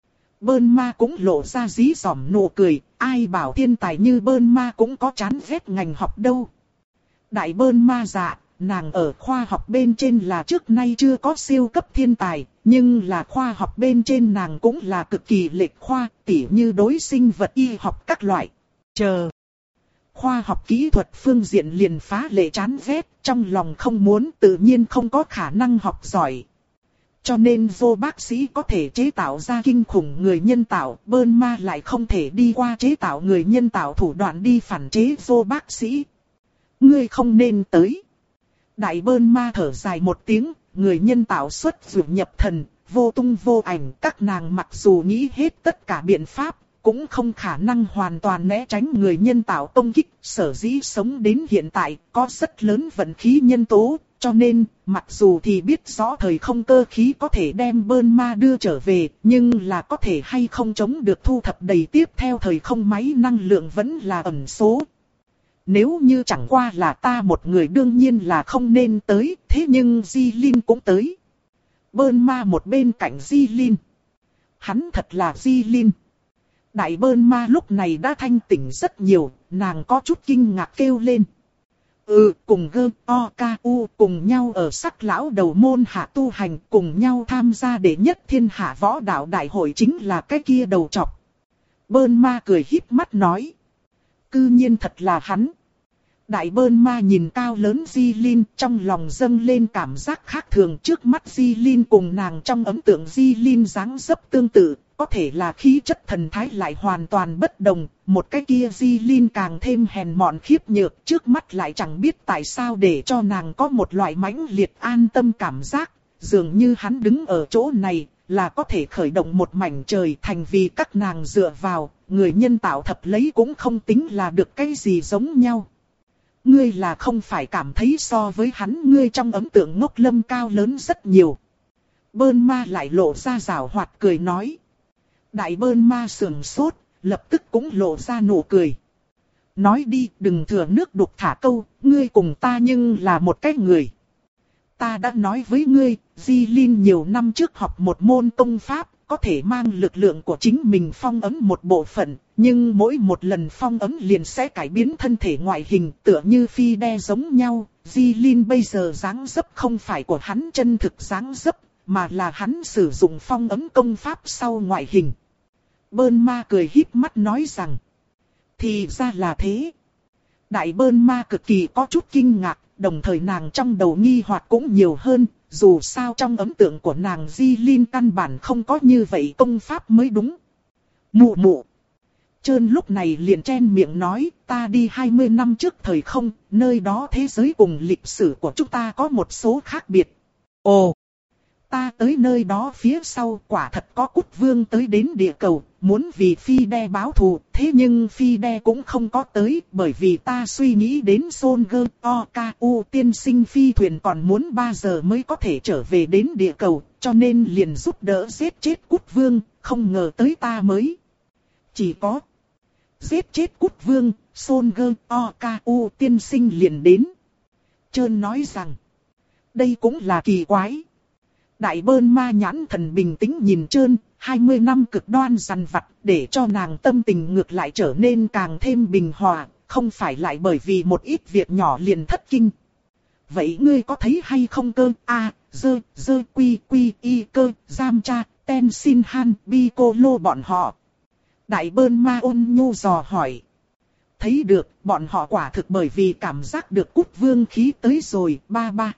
Bơn Ma cũng lộ ra dí dỏm nụ cười, ai bảo thiên tài như Bơn Ma cũng có chán ghét ngành học đâu. Đại Bơn Ma dạ, nàng ở khoa học bên trên là trước nay chưa có siêu cấp thiên tài, nhưng là khoa học bên trên nàng cũng là cực kỳ lệch khoa, tỉ như đối sinh vật y học các loại. Chờ. Khoa học kỹ thuật phương diện liền phá lệ chán ghét, trong lòng không muốn tự nhiên không có khả năng học giỏi. Cho nên vô bác sĩ có thể chế tạo ra kinh khủng người nhân tạo, Bơn Ma lại không thể đi qua chế tạo người nhân tạo thủ đoạn đi phản chế vô bác sĩ. Ngươi không nên tới. Đại Bơn Ma thở dài một tiếng, người nhân tạo xuất dụ nhập thần, vô tung vô ảnh, các nàng mặc dù nghĩ hết tất cả biện pháp, cũng không khả năng hoàn toàn né tránh người nhân tạo công kích, sở dĩ sống đến hiện tại, có rất lớn vận khí nhân tố. Cho nên, mặc dù thì biết rõ thời không cơ khí có thể đem Bơn Ma đưa trở về, nhưng là có thể hay không chống được thu thập đầy tiếp theo thời không máy năng lượng vẫn là ẩn số. Nếu như chẳng qua là ta một người đương nhiên là không nên tới, thế nhưng Di Linh cũng tới. Bơn Ma một bên cạnh Di Linh. Hắn thật là Di Linh. Đại Bơn Ma lúc này đã thanh tỉnh rất nhiều, nàng có chút kinh ngạc kêu lên. Ừ, cùng Gơ O Ca U cùng nhau ở Sắc Lão Đầu môn hạ tu hành, cùng nhau tham gia đệ nhất thiên hạ võ đạo đại hội chính là cái kia đầu trọc. Bơn Ma cười híp mắt nói. Cư nhiên thật là hắn. Đại Bơn Ma nhìn cao lớn Di Linh, trong lòng dâng lên cảm giác khác thường, trước mắt Di Linh cùng nàng trong ấn tượng Di Linh dáng dấp tương tự, có thể là khí chất thần thái lại hoàn toàn bất đồng, một cái kia Di Linh càng thêm hèn mọn khiếp nhược, trước mắt lại chẳng biết tại sao để cho nàng có một loại mãnh liệt an tâm cảm giác, dường như hắn đứng ở chỗ này, là có thể khởi động một mảnh trời thành vì các nàng dựa vào, người nhân tạo thập lấy cũng không tính là được cái gì giống nhau. Ngươi là không phải cảm thấy so với hắn ngươi trong ấn tượng Ngốc Lâm cao lớn rất nhiều. Bơn ma lại lộ ra giảo hoạt cười nói. Đại bơn ma sườn sốt, lập tức cũng lộ ra nụ cười. Nói đi, đừng thừa nước đục thả câu, ngươi cùng ta nhưng là một cái người. Ta đã nói với ngươi, Di Linh nhiều năm trước học một môn công pháp, có thể mang lực lượng của chính mình phong ấn một bộ phận, nhưng mỗi một lần phong ấn liền sẽ cải biến thân thể ngoại hình tựa như phi đe giống nhau. Di Linh bây giờ dáng dấp không phải của hắn chân thực dáng dấp, mà là hắn sử dụng phong ấn công pháp sau ngoại hình. Bơn ma cười híp mắt nói rằng, thì ra là thế. Đại bơn ma cực kỳ có chút kinh ngạc, đồng thời nàng trong đầu nghi hoặc cũng nhiều hơn, dù sao trong ấn tượng của nàng Di Linh căn bản không có như vậy công pháp mới đúng. Mụ mụ. Trơn lúc này liền chen miệng nói, ta đi hai mươi năm trước thời không, nơi đó thế giới cùng lịch sử của chúng ta có một số khác biệt. Ồ, ta tới nơi đó phía sau quả thật có Cút Vương tới đến địa cầu, muốn vì Phi Đe báo thù, thế nhưng Phi Đe cũng không có tới, bởi vì ta suy nghĩ đến Soldier Oku tiên sinh phi thuyền còn muốn ba giờ mới có thể trở về đến địa cầu, cho nên liền giúp đỡ giết chết Cút Vương, không ngờ tới ta mới. Chỉ có giết chết Cút Vương, Soldier Oku tiên sinh liền đến. Trơn nói rằng, đây cũng là kỳ quái. Đại bơn ma nhãn thần bình tĩnh nhìn Trơn, hai mươi năm cực đoan dằn vặt, để cho nàng tâm tình ngược lại trở nên càng thêm bình hòa, không phải lại bởi vì một ít việc nhỏ liền thất kinh. Vậy ngươi có thấy hay không cơ, a, dơ, dơ quy quy y cơ, giam cha, ten xin han, bi cô lô bọn họ. Đại bơn ma ôn nhu dò hỏi. Thấy được, bọn họ quả thực bởi vì cảm giác được Cút Vương khí tới rồi, ba ba.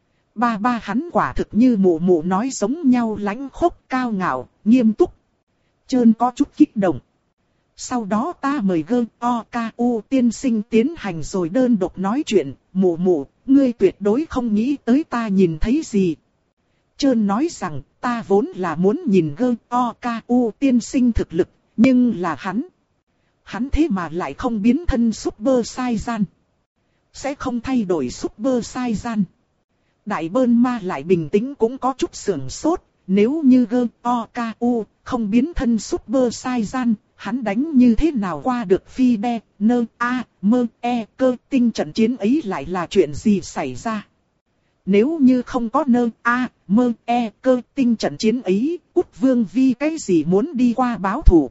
Ba ba hắn quả thực như mụ mụ nói giống nhau lãnh khốc cao ngạo, nghiêm túc. Trơn có chút kích động. Sau đó ta mời gơ Oku tiên sinh tiến hành rồi đơn độc nói chuyện, mụ mụ, ngươi tuyệt đối không nghĩ tới ta nhìn thấy gì. Trơn nói rằng, ta vốn là muốn nhìn gơ Oku tiên sinh thực lực, nhưng là hắn. Hắn thế mà lại không biến thân Super Saiyan. Sẽ không thay đổi Super Saiyan. Đại bơn ma lại bình tĩnh cũng có chút sưởng sốt, nếu như gơ Oku không biến thân Super Saiyan, hắn đánh như thế nào qua được Phi Đe, nơ, a, mơ, e, cơ tinh trận chiến ấy lại là chuyện gì xảy ra. Nếu như không có nơ, a, mơ, e, cơ tinh trận chiến ấy, Cút Vương vì cái gì muốn đi qua báo thù.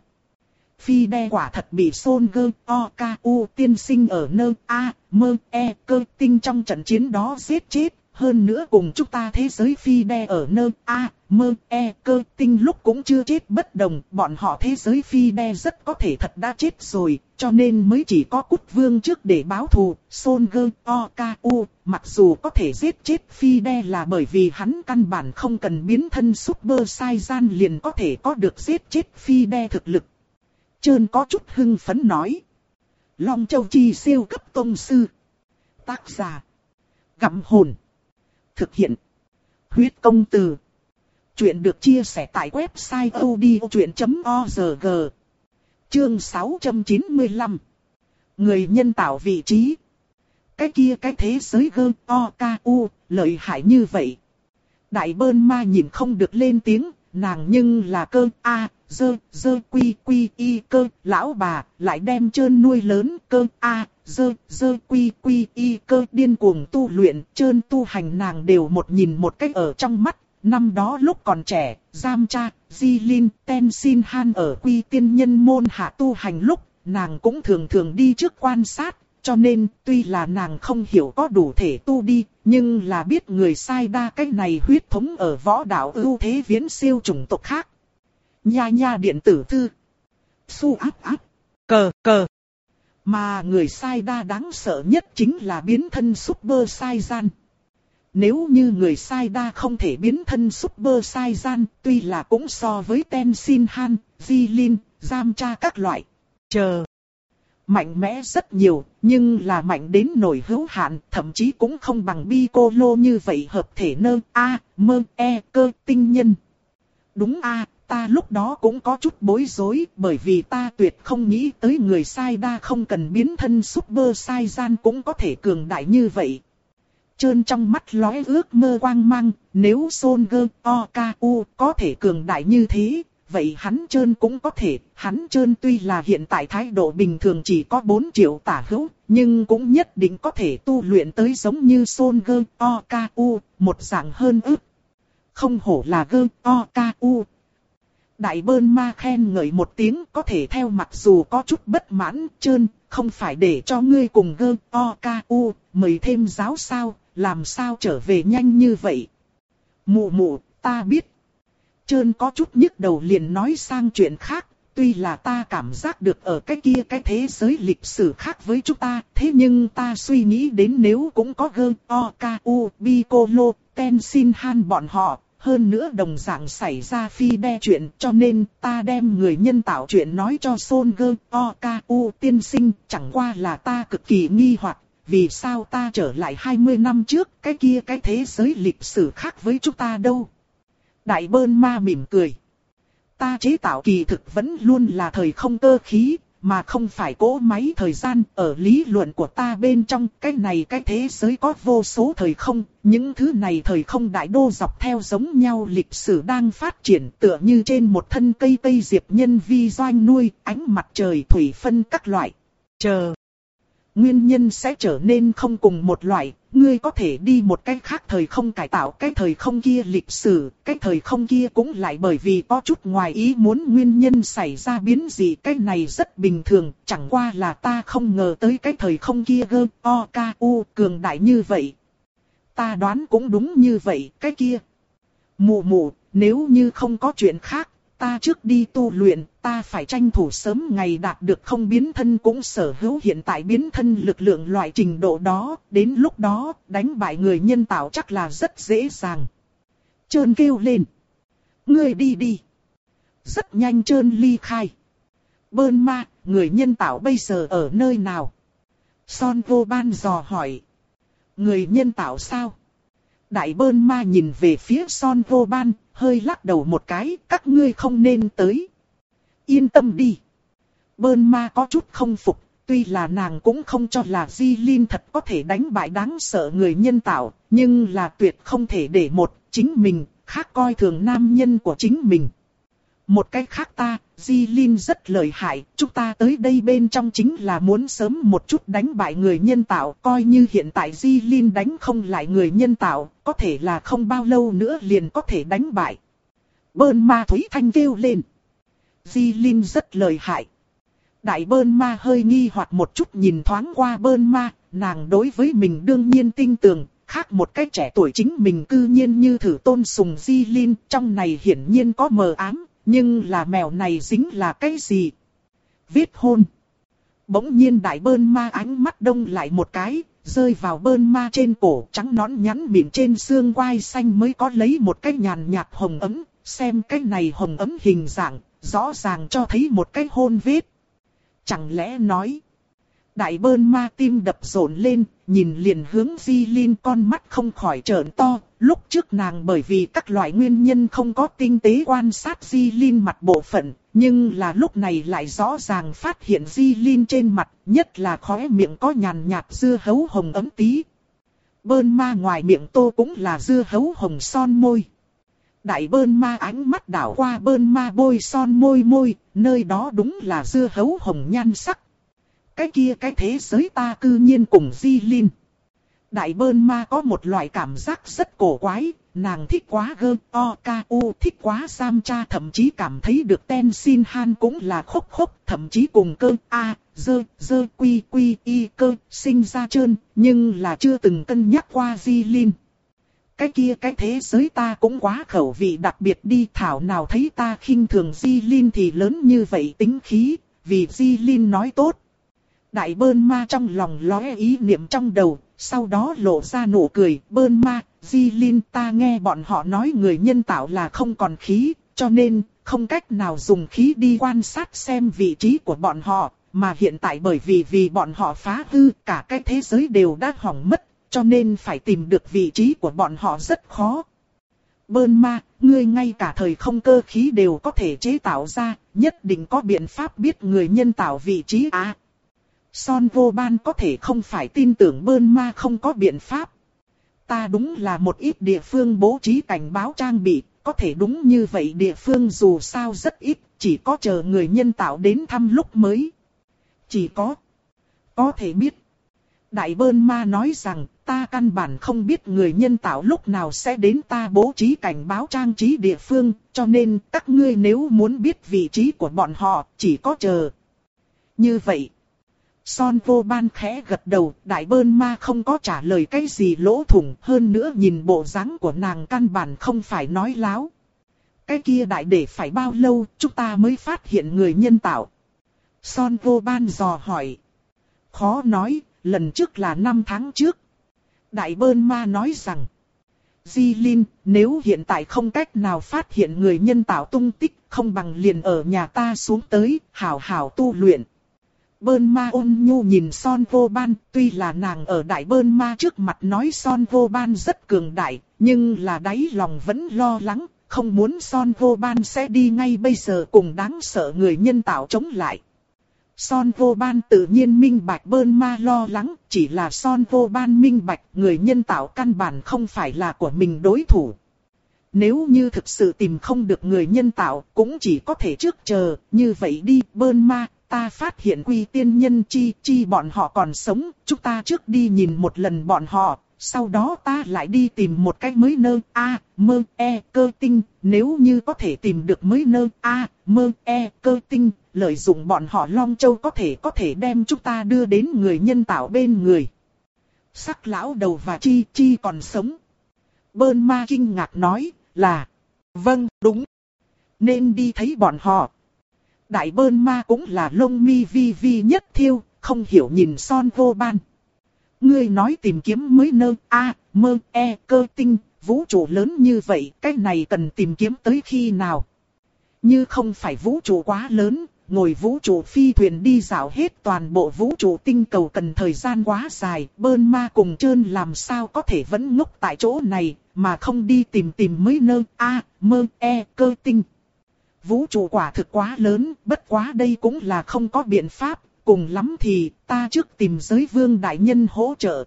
Phi Đe quả thật bị Soldier Oku tiên sinh ở nơ, a, mơ, e, cơ tinh trong trận chiến đó giết chết. Hơn nữa cùng chúng ta thế giới Phi Đe ở nơ, a, mơ, e, cơ tinh lúc cũng chưa chết bất đồng. Bọn họ thế giới Phi Đe rất có thể thật đã chết rồi, cho nên mới chỉ có Cút Vương trước để báo thù. Soldier Oku, mặc dù có thể giết chết Phi Đe là bởi vì hắn căn bản không cần biến thân Super Saiyan liền có thể có được giết chết Phi Đe thực lực. Trơn có chút hưng phấn nói. Long Châu Chi siêu cấp tông sư. Tác giả. Gặm hồn. Thực hiện. Huyết công từ. Chuyện được chia sẻ tại website odchuyện chấm org. Chương sáu trăm chín mươi lăm. Người nhân tạo vị trí. Cái kia cái thế giới gơ Oku, lợi hại như vậy. Đại bơn ma nhìn không được lên tiếng, nàng nhưng là cơ a, dơ, dơ quy quy y cơ, lão bà, lại đem Trơn nuôi lớn cơ a, dơ, dơ quy quy y cơ điên cuồng tu luyện, Trơn tu hành nàng đều một nhìn một cách ở trong mắt. Năm đó lúc còn trẻ, giam cha, Di Linh, ten xin han ở quy tiên nhân môn hạ tu hành lúc, nàng cũng thường thường đi trước quan sát, cho nên tuy là nàng không hiểu có đủ thể tu đi, nhưng là biết người sai đa cái này huyết thống ở võ đạo ưu thế viễn siêu chủng tộc khác. Nha nha điện tử thư. Su áp áp. Cờ cờ. Mà người sai đa đáng sợ nhất chính là biến thân Super Saiyan. Nếu như người sai đa không thể biến thân Super Saiyan, tuy là cũng so với Tenshinhan, Jilin, Yamcha các loại. Chờ. Mạnh mẽ rất nhiều, nhưng là mạnh đến nổi hữu hạn, thậm chí cũng không bằng Piccolo như vậy hợp thể nơ, a, mơ, e, cơ, tinh nhân. Đúng a, ta lúc đó cũng có chút bối rối, bởi vì ta tuyệt không nghĩ tới người sai đa không cần biến thân Super Saiyan cũng có thể cường đại như vậy. Trơn trong mắt lóe ước mơ quang mang, nếu Son Goku có thể cường đại như thế, vậy hắn Trơn cũng có thể. Hắn Trơn tuy là hiện tại thái độ bình thường chỉ có bốn triệu tả hữu, nhưng cũng nhất định có thể tu luyện tới giống như Son Goku, một dạng hơn ức. Không hổ là Goku. Đại Bơn Ma khen ngợi một tiếng, có thể theo mặc dù có chút bất mãn. Trơn, không phải để cho ngươi cùng Goku mời thêm giáo sao, làm sao trở về nhanh như vậy? Mụ mụ, ta biết. Trơn có chút nhức đầu liền nói sang chuyện khác. Tuy là ta cảm giác được ở cái kia cái thế giới lịch sử khác với chúng ta, thế nhưng ta suy nghĩ đến nếu cũng có Goku, Piccolo, Tenshinhan bọn họ, hơn nữa đồng dạng xảy ra phi đe chuyện, cho nên ta đem người nhân tạo chuyện nói cho Son Goku tiên sinh, chẳng qua là ta cực kỳ nghi hoặc, vì sao ta trở lại hai mươi năm trước, cái kia cái thế giới lịch sử khác với chúng ta đâu? Đại Bơn Ma mỉm cười. Ta chế tạo kỳ thực vẫn luôn là thời không cơ khí, mà không phải cỗ máy thời gian. Ở lý luận của ta bên trong, cái này cái thế giới có vô số thời không, những thứ này thời không đại đô dọc theo giống nhau lịch sử đang phát triển, tựa như trên một thân cây cây diệp nhân vi doanh nuôi, ánh mặt trời thủy phân các loại. Chờ. Nguyên nhân sẽ trở nên không cùng một loại, ngươi có thể đi một cách khác thời không cải tạo cái thời không kia lịch sử, cái thời không kia cũng lại bởi vì có chút ngoài ý muốn nguyên nhân xảy ra biến dị, cái này rất bình thường, chẳng qua là ta không ngờ tới cái thời không kia Goku cường đại như vậy. Ta đoán cũng đúng như vậy, cái kia. Mụ mụ, nếu như không có chuyện khác, ta trước đi tu luyện, ta phải tranh thủ sớm ngày đạt được không biến thân cũng sở hữu hiện tại biến thân lực lượng loại trình độ đó, đến lúc đó, đánh bại người nhân tạo chắc là rất dễ dàng. Trơn kêu lên. Ngươi đi đi. Rất nhanh Trơn ly khai. Bơn Ma, người nhân tạo bây giờ ở nơi nào? Son Vô Ban dò hỏi. Người nhân tạo sao? Đại Bơn Ma nhìn về phía Son Vô Ban, hơi lắc đầu một cái, các ngươi không nên tới. Yên tâm đi. Bơn Ma có chút không phục, tuy là nàng cũng không cho là Jilin thật có thể đánh bại đáng sợ người nhân tạo, nhưng là tuyệt không thể để một, chính mình, khác coi thường nam nhân của chính mình. Một cách khác ta, Jilin rất lợi hại, chúng ta tới đây bên trong chính là muốn sớm một chút đánh bại người nhân tạo, coi như hiện tại Jilin đánh không lại người nhân tạo, có thể là không bao lâu nữa liền có thể đánh bại. Bơn Ma Thúy Thanh kêu lên. Jilin rất lợi hại. Đại Bơn Ma hơi nghi hoặc một chút nhìn thoáng qua Bơn Ma, nàng đối với mình đương nhiên tin tưởng. Khác một cách trẻ tuổi chính mình cư nhiên như thử tôn sùng Jilin, trong này hiển nhiên có mờ ám. Nhưng là mèo này dính là cái gì? Viết hôn. Bỗng nhiên Đại Bơn Ma ánh mắt đông lại một cái, rơi vào Bơn Ma trên cổ trắng nõn nhắn mịn trên xương quai xanh mới có lấy một cái nhàn nhạt hồng ấm. Xem cái này hồng ấm hình dạng, rõ ràng cho thấy một cái hôn vết. Chẳng lẽ nói... Đại Bơn Ma tim đập rộn lên, nhìn liền hướng Jilin, con mắt không khỏi trợn to. Lúc trước nàng bởi vì các loại nguyên nhân không có tinh tế quan sát Jilin mặt bộ phận, nhưng là lúc này lại rõ ràng phát hiện Jilin trên mặt, nhất là khóe miệng có nhàn nhạt dưa hấu hồng ấm tí. Bơn Ma ngoài miệng tô cũng là dưa hấu hồng son môi. Đại Bơn Ma ánh mắt đảo qua Bơn Ma bôi son môi môi, nơi đó đúng là dưa hấu hồng nhan sắc. Cái kia cái thế giới ta cư nhiên cùng Jilin. Đại Bơn Ma có một loại cảm giác rất cổ quái, nàng thích quá Goku, thích quá Yamcha, thậm chí cảm thấy được Tenshinhan cũng là khốc khốc, thậm chí cùng cơ a, dơ, dơ quy quy y cơ, sinh ra trơn, nhưng là chưa từng cân nhắc qua Jilin. Cái kia cái thế giới ta cũng quá khẩu vị đặc biệt đi, thảo nào thấy ta khinh thường Jilin thì lớn như vậy tính khí, vì Jilin nói tốt. Đại Bơn Ma trong lòng lóe ý niệm trong đầu, sau đó lộ ra nụ cười. Bơn Ma, Di Linh, ta nghe bọn họ nói người nhân tạo là không còn khí, cho nên không cách nào dùng khí đi quan sát xem vị trí của bọn họ, mà hiện tại bởi vì vì bọn họ phá hư cả cái thế giới đều đã hỏng mất, cho nên phải tìm được vị trí của bọn họ rất khó. Bơn ma, ngươi ngay cả thời không cơ khí đều có thể chế tạo ra, nhất định có biện pháp biết người nhân tạo vị trí à. Son vô ban có thể không phải tin tưởng bơn ma không có biện pháp. Ta đúng là một ít địa phương bố trí cảnh báo trang bị, có thể đúng như vậy địa phương dù sao rất ít, chỉ có chờ người nhân tạo đến thăm lúc mới. Chỉ có, có thể biết. Đại bơn ma nói rằng, ta căn bản không biết người nhân tạo lúc nào sẽ đến ta bố trí cảnh báo trang trí địa phương, cho nên các ngươi nếu muốn biết vị trí của bọn họ, chỉ có chờ. Như vậy, Son vô ban khẽ gật đầu, đại bơn ma không có trả lời cái gì lỗ thủng, hơn nữa nhìn bộ dáng của nàng căn bản không phải nói láo. Cái kia đại để phải bao lâu chúng ta mới phát hiện người nhân tạo? Son vô ban dò hỏi. Khó nói, lần trước là năm tháng trước. Đại bơn ma nói rằng, Di Linh, nếu hiện tại không cách nào phát hiện người nhân tạo tung tích, không bằng liền ở nhà ta xuống tới, hảo hảo tu luyện. Bơn ma ôn nhu nhìn Son vô ban, tuy là nàng ở đại bơn ma trước mặt nói Son vô ban rất cường đại, nhưng là đáy lòng vẫn lo lắng, không muốn Son vô ban sẽ đi ngay bây giờ cùng đáng sợ người nhân tạo chống lại. Son vô ban tự nhiên minh bạch bơn ma lo lắng, chỉ là Son vô ban minh bạch người nhân tạo căn bản không phải là của mình đối thủ. Nếu như thực sự tìm không được người nhân tạo, cũng chỉ có thể trước chờ, như vậy đi bơn ma, ta phát hiện Quy tiên nhân chi chi bọn họ còn sống, chúng ta trước đi nhìn một lần bọn họ, sau đó ta lại đi tìm một cái mới nơi A, mơ, e, cơ tinh, nếu như có thể tìm được mới nơi A, mơ, e, cơ tinh, lợi dụng bọn họ Long Châu có thể có thể đem chúng ta đưa đến người nhân tạo bên người. Sắc lão đầu và chi chi còn sống. Bơn ma kinh ngạc nói là, vâng, đúng, nên đi thấy bọn họ. Đại bơn ma cũng là lông mi vi vi nhất thiêu, không hiểu nhìn Son vô ban. Ngươi nói tìm kiếm mới nơi A, mơ, e, cơ tinh, vũ trụ lớn như vậy, cái này cần tìm kiếm tới khi nào? Như không phải vũ trụ quá lớn, ngồi vũ trụ phi thuyền đi dạo hết toàn bộ vũ trụ tinh cầu cần thời gian quá dài, bơn ma cùng trơn làm sao có thể vẫn ngốc tại chỗ này, mà không đi tìm tìm mới nơi A, mơ, e, cơ tinh. Vũ trụ quả thực quá lớn, bất quá đây cũng là không có biện pháp, cùng lắm thì ta trước tìm giới vương đại nhân hỗ trợ.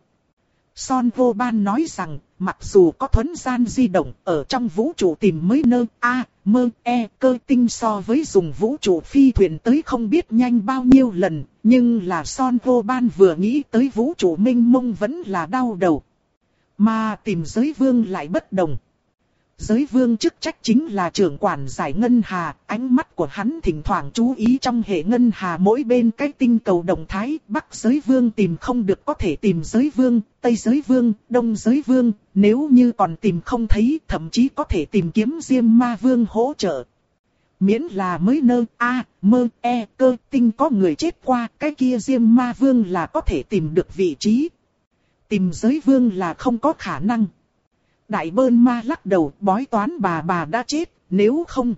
Son vô ban nói rằng, mặc dù có thuấn gian di động ở trong vũ trụ tìm mới nơi A, mơ, e, cơ tinh so với dùng vũ trụ phi thuyền tới không biết nhanh bao nhiêu lần, nhưng là Son vô ban vừa nghĩ tới vũ trụ mênh mông vẫn là đau đầu. Mà tìm giới vương lại bất đồng. Giới vương chức trách chính là trưởng quản giải ngân hà, ánh mắt của hắn thỉnh thoảng chú ý trong hệ ngân hà mỗi bên cái tinh cầu động thái, bắc giới vương tìm không được có thể tìm giới vương, tây giới vương, đông giới vương, nếu như còn tìm không thấy thậm chí có thể tìm kiếm Diêm Ma Vương hỗ trợ. Miễn là mới nơi A, mơ, e, cơ tinh có người chết qua, cái kia Diêm Ma Vương là có thể tìm được vị trí. Tìm giới vương là không có khả năng. Đại bơn ma lắc đầu, bói toán bà bà đã chết, nếu không.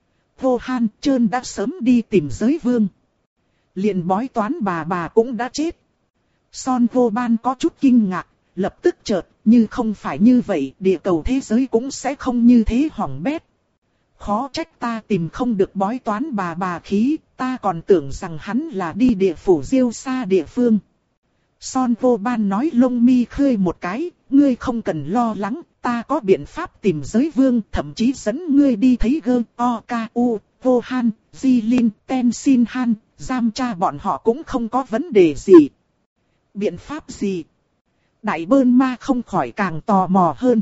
Vô Han Trơn đã sớm đi tìm giới vương. Liền bói toán bà bà cũng đã chết. Son vô ban có chút kinh ngạc, lập tức chợt, như không phải như vậy, địa cầu thế giới cũng sẽ không như thế hỏng bét. Khó trách ta tìm không được bói toán bà bà khí, ta còn tưởng rằng hắn là đi địa phủ diêu xa địa phương. Son vô ban nói lông mi khơi một cái, ngươi không cần lo lắng, ta có biện pháp tìm giới vương, thậm chí dẫn ngươi đi thấy gơ, o, ca, u, vô han, di linh, ten xin han, giam cha bọn họ cũng không có vấn đề gì. Biện pháp gì? Đại bơn ma không khỏi càng tò mò hơn.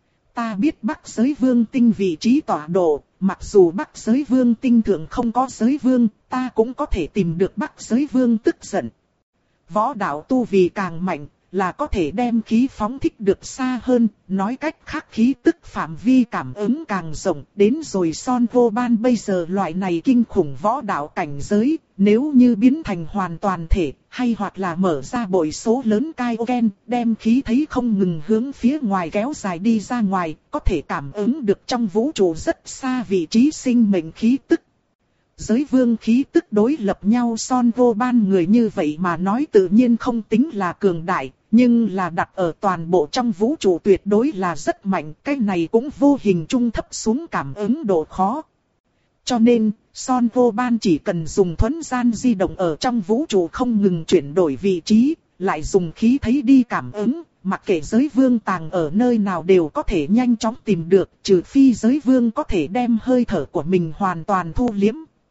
Ta biết Bắc giới vương tinh vị trí tọa độ, mặc dù Bắc giới vương tinh thượng không có giới vương, ta cũng có thể tìm được Bắc giới vương tức giận. Võ đạo tu vì càng mạnh, là có thể đem khí phóng thích được xa hơn, nói cách khác khí tức phạm vi cảm ứng càng rộng, đến rồi Son Vô Ban bây giờ loại này kinh khủng võ đạo cảnh giới, nếu như biến thành hoàn toàn thể, hay hoặc là mở ra bội số lớn Kaioken, đem khí thấy không ngừng hướng phía ngoài kéo dài đi ra ngoài, có thể cảm ứng được trong vũ trụ rất xa vị trí sinh mệnh khí tức. Giới vương khí tức đối lập nhau Son Vô Ban người như vậy mà nói tự nhiên không tính là cường đại, nhưng là đặt ở toàn bộ trong vũ trụ tuyệt đối là rất mạnh, cái này cũng vô hình trung thấp xuống cảm ứng độ khó. Cho nên, Son Vô Ban chỉ cần dùng thuấn gian di động ở trong vũ trụ không ngừng chuyển đổi vị trí, lại dùng khí thấy đi cảm ứng, mặc kệ giới vương tàng ở nơi nào đều có thể nhanh chóng tìm được, trừ phi giới vương có thể đem hơi thở của mình hoàn toàn thu liếm.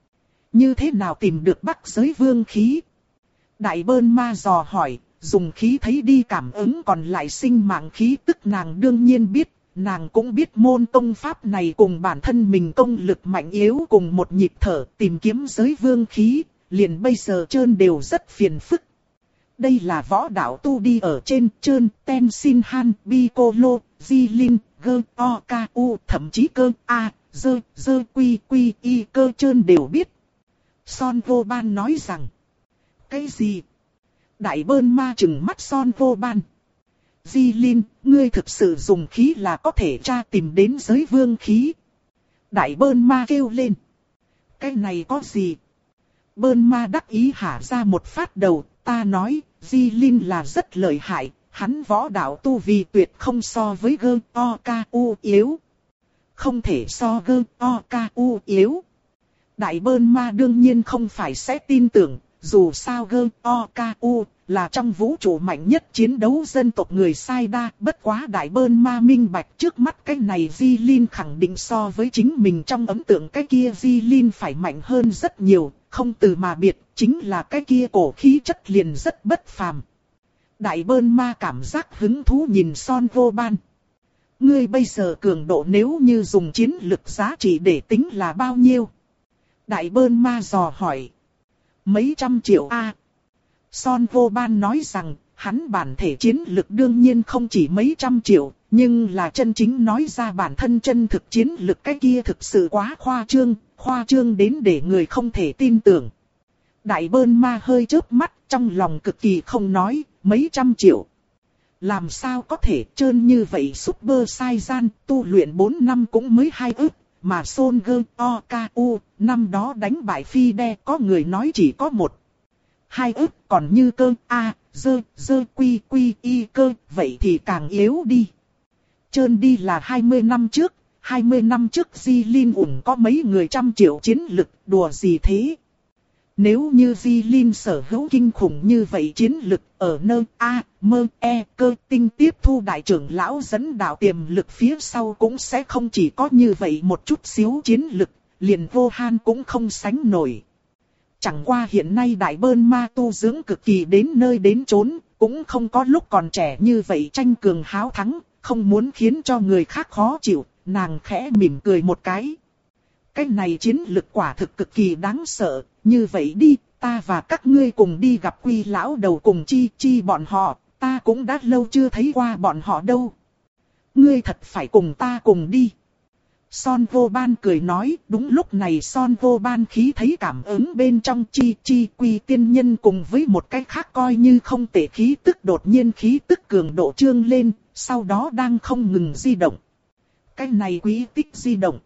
Như thế nào tìm được Bắc giới vương khí? Đại Bơn Ma dò hỏi, dùng khí thấy đi cảm ứng còn lại sinh mạng khí tức nàng đương nhiên biết, nàng cũng biết môn công pháp này cùng bản thân mình công lực mạnh yếu cùng một nhịp thở tìm kiếm giới vương khí, liền bây giờ trơn đều rất phiền phức. Đây là võ đạo tu đi ở trên trơn, ten xin han, Piccolo, Jilin, Gơ, O, K, U, thậm chí cơ, A, Dơ, Dơ, Quy, Quy, Y, cơ trơn đều biết. Son Vô Ban nói rằng, cái gì? Đại Bơn Ma trừng mắt Son Vô Ban. Jilin, ngươi thực sự dùng khí là có thể tra tìm đến giới vương khí. Đại Bơn Ma kêu lên. Cái này có gì? Bơn Ma đắc ý hả ra một phát đầu, ta nói, Jilin là rất lợi hại, hắn võ đạo tu vi tuyệt không so với Gơ, O, K, U yếu. Không thể so Gơ, O, K, U yếu. Đại Bơn Ma đương nhiên không phải sẽ tin tưởng, dù sao Gơ, O, K, U là trong vũ trụ mạnh nhất chiến đấu dân tộc người Sai Đa. Bất quá Đại Bơn Ma minh bạch trước mắt cái này Jilin khẳng định so với chính mình trong ấn tượng cái kia Jilin phải mạnh hơn rất nhiều, không từ mà biệt, chính là cái kia cổ khí chất liền rất bất phàm. Đại Bơn Ma cảm giác hứng thú nhìn Son Vô Ban. Ngươi bây giờ cường độ nếu như dùng chiến lực giá trị để tính là bao nhiêu? Đại Bơn Ma dò hỏi. Mấy trăm triệu a. Son Vô Ban nói rằng, hắn bản thể chiến lực đương nhiên không chỉ mấy trăm triệu, nhưng là chân chính nói ra bản thân chân thực chiến lực cái kia thực sự quá khoa trương, khoa trương đến để người không thể tin tưởng. Đại Bơn Ma hơi chớp mắt, trong lòng cực kỳ không nói, mấy trăm triệu. Làm sao có thể trơn như vậy Super Saiyan tu luyện bốn năm cũng mới hai ức. Mà Son Gơ, O, K, U, năm đó đánh bại Phi Đe có người nói chỉ có một. Hai ức còn như cơ, A, Dơ, Dơ, Quy, Quy, Y cơ, vậy thì càng yếu đi. Trơn đi là hai mươi năm trước, hai mươi năm trước Jilin ủng có mấy người trăm triệu chiến lực, đùa gì thế. Nếu như Jilin sở hữu kinh khủng như vậy chiến lực ở nơi A, Mơ, E, cơ tinh tiếp thu đại trưởng lão dẫn đạo tiềm lực phía sau cũng sẽ không chỉ có như vậy một chút xíu chiến lực, liền Vô Han cũng không sánh nổi. Chẳng qua hiện nay Đại Bơn Ma tu dưỡng cực kỳ đến nơi đến chốn, cũng không có lúc còn trẻ như vậy tranh cường háo thắng, không muốn khiến cho người khác khó chịu, nàng khẽ mỉm cười một cái. Cái này chiến lực quả thực cực kỳ đáng sợ, như vậy đi, ta và các ngươi cùng đi gặp Quy lão đầu cùng Chi Chi bọn họ, ta cũng đã lâu chưa thấy qua bọn họ đâu. Ngươi thật phải cùng ta cùng đi. Son Vô Ban cười nói, đúng lúc này Son Vô Ban khí thấy cảm ứng bên trong Chi Chi Quy tiên nhân cùng với một cái khác coi như không tệ khí tức đột nhiên khí tức cường độ trương lên, sau đó đang không ngừng di động. Cái này quý tích di động.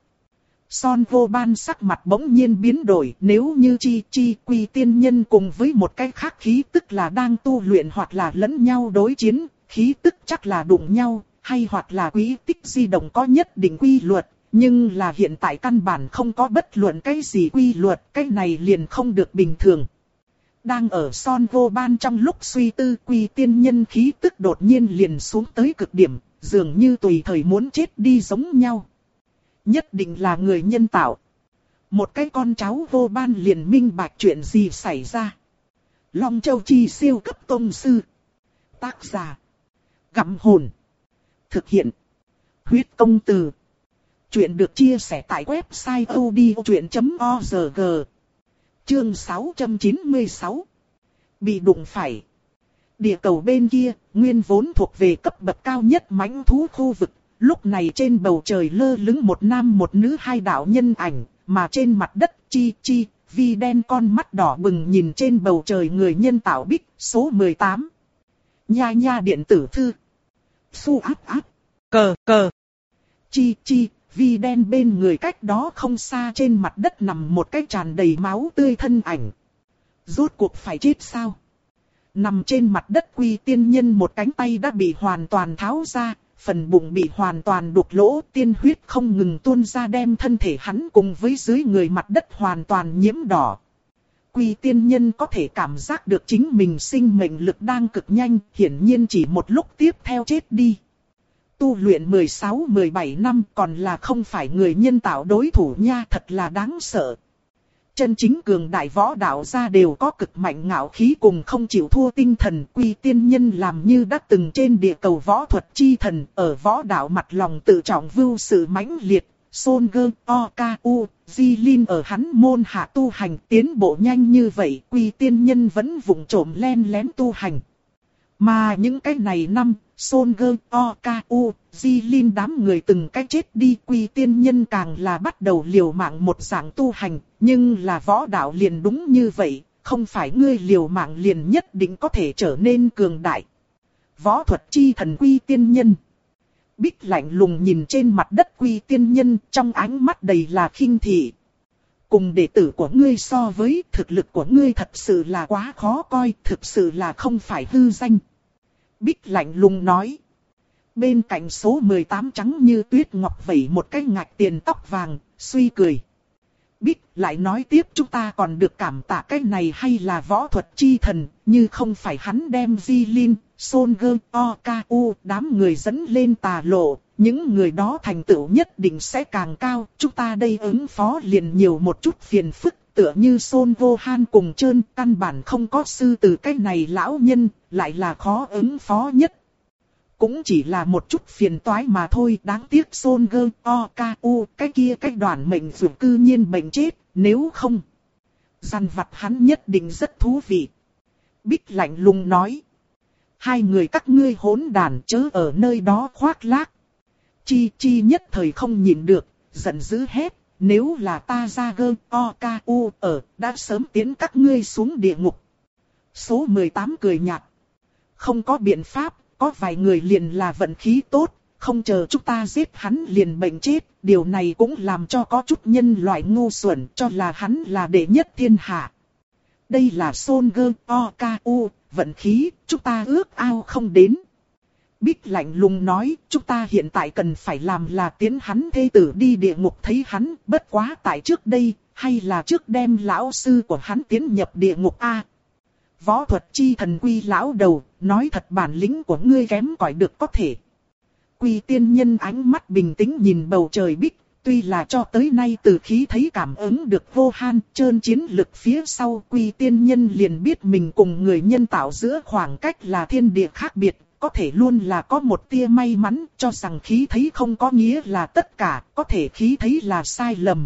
Son Vô Ban sắc mặt bỗng nhiên biến đổi, nếu như Chi Chi Quy tiên nhân cùng với một cái khác khí tức là đang tu luyện hoặc là lẫn nhau đối chiến, khí tức chắc là đụng nhau, hay hoặc là quý tích di động có nhất định quy luật, nhưng là hiện tại căn bản không có bất luận cái gì quy luật, cái này liền không được bình thường. Đang ở Son Vô Ban trong lúc suy tư, Quy tiên nhân khí tức đột nhiên liền xuống tới cực điểm, dường như tùy thời muốn chết đi giống nhau. Nhất định là người nhân tạo. Một cái con cháu Vô Ban liền minh bạch chuyện gì xảy ra. Long Châu Chi siêu cấp tông sư. Tác giả. Gặm hồn. Thực hiện. Huyết công từ. Chuyện được chia sẻ tại website odchuyện chấm org. Chương sáu trăm chín mươi sáu. Bị đụng phải. Địa cầu bên kia, nguyên vốn thuộc về cấp bậc cao nhất mãnh thú khu vực. Lúc này trên bầu trời lơ lửng một nam một nữ hai đạo nhân ảnh, mà trên mặt đất Chi Chi, Vi đen con mắt đỏ bừng nhìn trên bầu trời người nhân tạo Bích số mười tám. Nha nha điện tử thư. Su áp áp. Cờ cờ. Chi Chi, Vi đen bên người cách đó không xa trên mặt đất nằm một cái tràn đầy máu tươi thân ảnh. Rốt cuộc phải chết sao? Nằm trên mặt đất Quy Tiên Nhân một cánh tay đã bị hoàn toàn tháo ra, phần bụng bị hoàn toàn đục lỗ, tiên huyết không ngừng tuôn ra đem thân thể hắn cùng với dưới người mặt đất hoàn toàn nhiễm đỏ. Quy Tiên Nhân có thể cảm giác được chính mình sinh mệnh lực đang cực nhanh, hiển nhiên chỉ một lúc tiếp theo chết đi. Tu luyện mười sáu mười bảy năm còn là không phải người nhân tạo đối thủ nha, thật là đáng sợ. Chân chính cường đại võ đạo gia đều có cực mạnh ngạo khí cùng không chịu thua tinh thần. Quy Tiên Nhân làm như đã từng trên địa cầu võ thuật chi thần, ở võ đạo mặt lòng tự trọng vưu sự mãnh liệt. Son Gơ, O K U, Di Lin ở hắn môn hạ tu hành tiến bộ nhanh như vậy, Quy Tiên Nhân vẫn vụng trộm len lén tu hành. Mà những cái này năm, Son Gơ, O K U, Di Lin đám người từng cái chết đi, Quy Tiên Nhân càng là bắt đầu liều mạng một dạng tu hành, nhưng là võ đạo liền đúng như vậy, không phải ngươi liều mạng liền nhất định có thể trở nên cường đại. Võ thuật chi thần Quy Tiên Nhân. Bích lạnh lùng nhìn trên mặt đất Quy Tiên Nhân, trong ánh mắt đầy là khinh thị. Cùng đệ tử của ngươi so với, thực lực của ngươi thật sự là quá khó coi, thực sự là không phải hư danh. Bích lạnh lùng nói. Bên cạnh số mười tám trắng như tuyết ngọc vẩy một cái ngạch tiền tóc vàng, suy cười. Bích lại nói tiếp, chúng ta còn được cảm tạ cái này hay là võ thuật chi thần, như không phải hắn đem Di Lin, Son Gơ, O K U đám người dẫn lên tà lộ, những người đó thành tựu nhất định sẽ càng cao. Chúng ta đây ứng phó liền nhiều một chút phiền phức, tựa như Son Vô Han cùng Trơn, căn bản không có sư từ cái này lão nhân, lại là khó ứng phó nhất. Cũng chỉ là một chút phiền toái mà thôi, đáng tiếc Son Gơ, O K U, cái kia cái đoàn mệnh dược cư nhiên bệnh chết, nếu không. Dằn vặt hắn nhất định rất thú vị. Bích lạnh lùng nói. Hai người các ngươi hỗn đàn chớ ở nơi đó khoác lác. Chi Chi nhất thời không nhịn được, giận dữ hét. Nếu là ta ra Gơ, O K U ở, đã sớm tiến các ngươi xuống địa ngục. Số mười tám cười nhạt. Không có biện pháp. Có vài người liền là vận khí tốt, không chờ chúng ta giết hắn liền bệnh chết, điều này cũng làm cho có chút nhân loại ngu xuẩn cho là hắn là đệ nhất thiên hạ. Đây là Son Gơ, O K U, vận khí, chúng ta ước ao không đến. Bích lạnh lùng nói, chúng ta hiện tại cần phải làm là tiến hắn thê tử đi địa ngục thấy hắn, bất quá tại trước đây, hay là trước đem lão sư của hắn tiến nhập địa ngục a. Võ thuật chi thần Quy lão đầu, nói thật bản lĩnh của ngươi kém cỏi được có thể. Quy Tiên Nhân ánh mắt bình tĩnh nhìn bầu trời Bích, tuy là cho tới nay từ khí thấy cảm ứng được Vô Han Trơn chiến lực phía sau, Quy Tiên Nhân liền biết mình cùng người nhân tạo giữa khoảng cách là thiên địa khác biệt, có thể luôn là có một tia may mắn, cho rằng khí thấy không có nghĩa là tất cả, có thể khí thấy là sai lầm.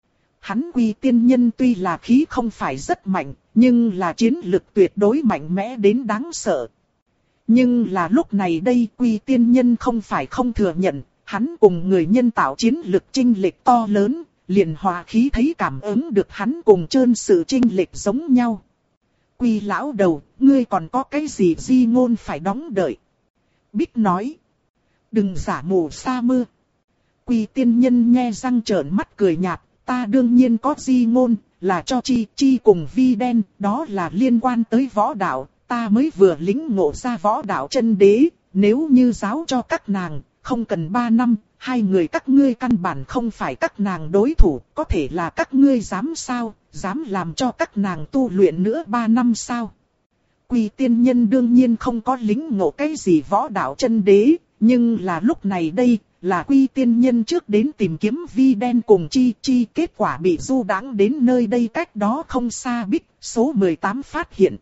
Hắn Quy Tiên Nhân tuy là khí không phải rất mạnh, nhưng là chiến lực tuyệt đối mạnh mẽ đến đáng sợ. Nhưng là lúc này đây Quy Tiên Nhân không phải không thừa nhận, hắn cùng người nhân tạo chiến lực chênh lệch to lớn, liền hòa khí thấy cảm ứng được hắn cùng Trơn sự chênh lệch giống nhau. Quy lão đầu, ngươi còn có cái gì di ngôn phải đóng đợi? Bích nói. Đừng giả mù sa mưa. Quy Tiên Nhân nghe răng trợn mắt cười nhạt. Ta đương nhiên có di ngôn, là cho Chi Chi cùng Vi đen, đó là liên quan tới võ đạo, ta mới vừa lĩnh ngộ ra võ đạo chân đế, nếu như giáo cho các nàng, không cần ba năm, hai người các ngươi căn bản không phải các nàng đối thủ, có thể là các ngươi dám sao, dám làm cho các nàng tu luyện nữa ba năm sao. Quy Tiên Nhân đương nhiên không có lĩnh ngộ cái gì võ đạo chân đế, nhưng là lúc này đây, là Quy Tiên Nhân trước đến tìm kiếm Vi đen cùng Chi Chi, kết quả bị du đãng đến nơi đây cách đó không xa Bích, số mười tám phát hiện.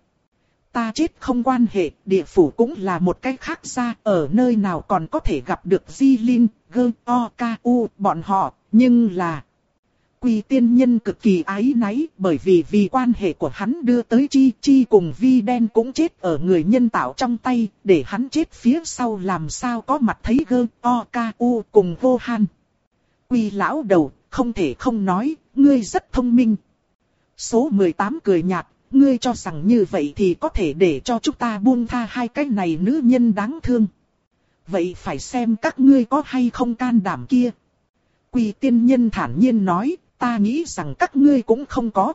Ta chết không quan hệ, địa phủ cũng là một cái khác ra, ở nơi nào còn có thể gặp được Di Lin, Gơ, O K U, bọn họ, nhưng là... Quy tiên nhân cực kỳ áy náy bởi vì vì quan hệ của hắn đưa tới Chi Chi cùng Vi Đen cũng chết ở người nhân tạo trong tay, để hắn chết phía sau làm sao có mặt thấy gơ, o, ca, u cùng vô han. Quy lão đầu, không thể không nói, ngươi rất thông minh. Số mười tám cười nhạt, ngươi cho rằng như vậy thì có thể để cho chúng ta buông tha hai cái này nữ nhân đáng thương. Vậy phải xem các ngươi có hay không can đảm kia. Quy tiên nhân thản nhiên nói, ta nghĩ rằng các ngươi cũng không có.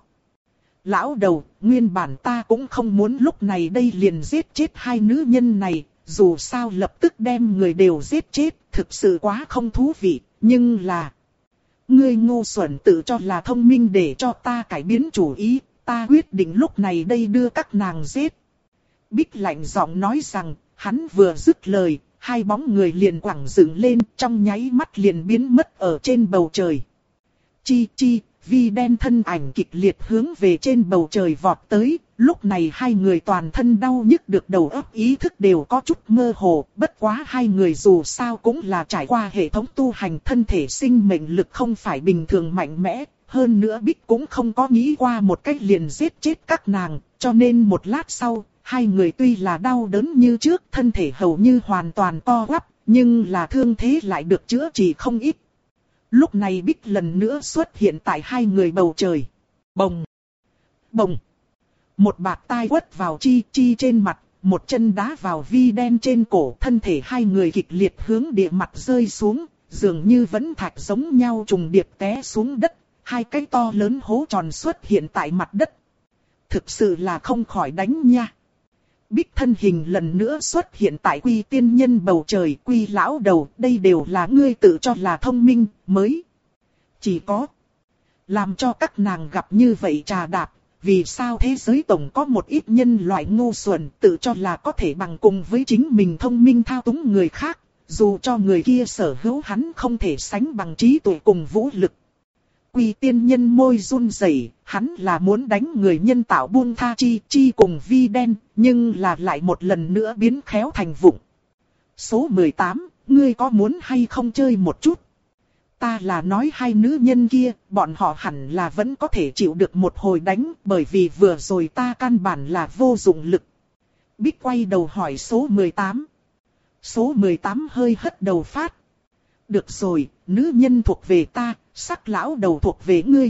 Lão đầu, nguyên bản ta cũng không muốn lúc này đây liền giết chết hai nữ nhân này, dù sao lập tức đem người đều giết chết, thực sự quá không thú vị, nhưng là... Ngươi ngu xuẩn tự cho là thông minh để cho ta cải biến chủ ý, ta quyết định lúc này đây đưa các nàng giết. Bích lạnh giọng nói rằng, hắn vừa dứt lời, hai bóng người liền quẳng dựng lên, trong nháy mắt liền biến mất ở trên bầu trời. Chi Chi, Vi Đen thân ảnh kịch liệt hướng về trên bầu trời vọt tới, lúc này hai người toàn thân đau nhức được đầu óc ý thức đều có chút mơ hồ, bất quá hai người dù sao cũng là trải qua hệ thống tu hành, thân thể sinh mệnh lực không phải bình thường mạnh mẽ, hơn nữa Bích cũng không có nghĩ qua một cách liền giết chết các nàng, cho nên một lát sau, hai người tuy là đau đớn như trước, thân thể hầu như hoàn toàn co quắp, nhưng là thương thế lại được chữa trị không ít. Lúc này Bích lần nữa xuất hiện tại hai người bầu trời. Bồng! Bồng! Một bạt tai quất vào Chi Chi trên mặt, một chân đá vào Vi Đen trên cổ, thân thể hai người kịch liệt hướng địa mặt rơi xuống, dường như vẫn thạch giống nhau trùng điệp té xuống đất, hai cái to lớn hố tròn xuất hiện tại mặt đất. Thực sự là không khỏi đánh nha. Bích thân hình lần nữa xuất hiện tại Quy tiên nhân bầu trời. Quy lão đầu, đây đều là ngươi tự cho là thông minh, mới. Chỉ có làm cho các nàng gặp như vậy trà đạp, vì sao thế giới tổng có một ít nhân loại ngu xuẩn tự cho là có thể bằng cùng với chính mình thông minh thao túng người khác, dù cho người kia sở hữu hắn không thể sánh bằng trí tuệ cùng vũ lực. Quy tiên nhân môi run rẩy, hắn là muốn đánh người nhân tạo buông tha Chi Chi cùng Vi Đen, nhưng là lại một lần nữa biến khéo thành vụng. Số mười tám, ngươi có muốn hay không chơi một chút? Ta là nói hai nữ nhân kia, bọn họ hẳn là vẫn có thể chịu được một hồi đánh, bởi vì vừa rồi ta căn bản là vô dụng lực. Bích quay đầu hỏi số mười tám. Số mười tám hơi hất đầu phát. Được rồi, nữ nhân thuộc về ta, sắc lão đầu thuộc về ngươi.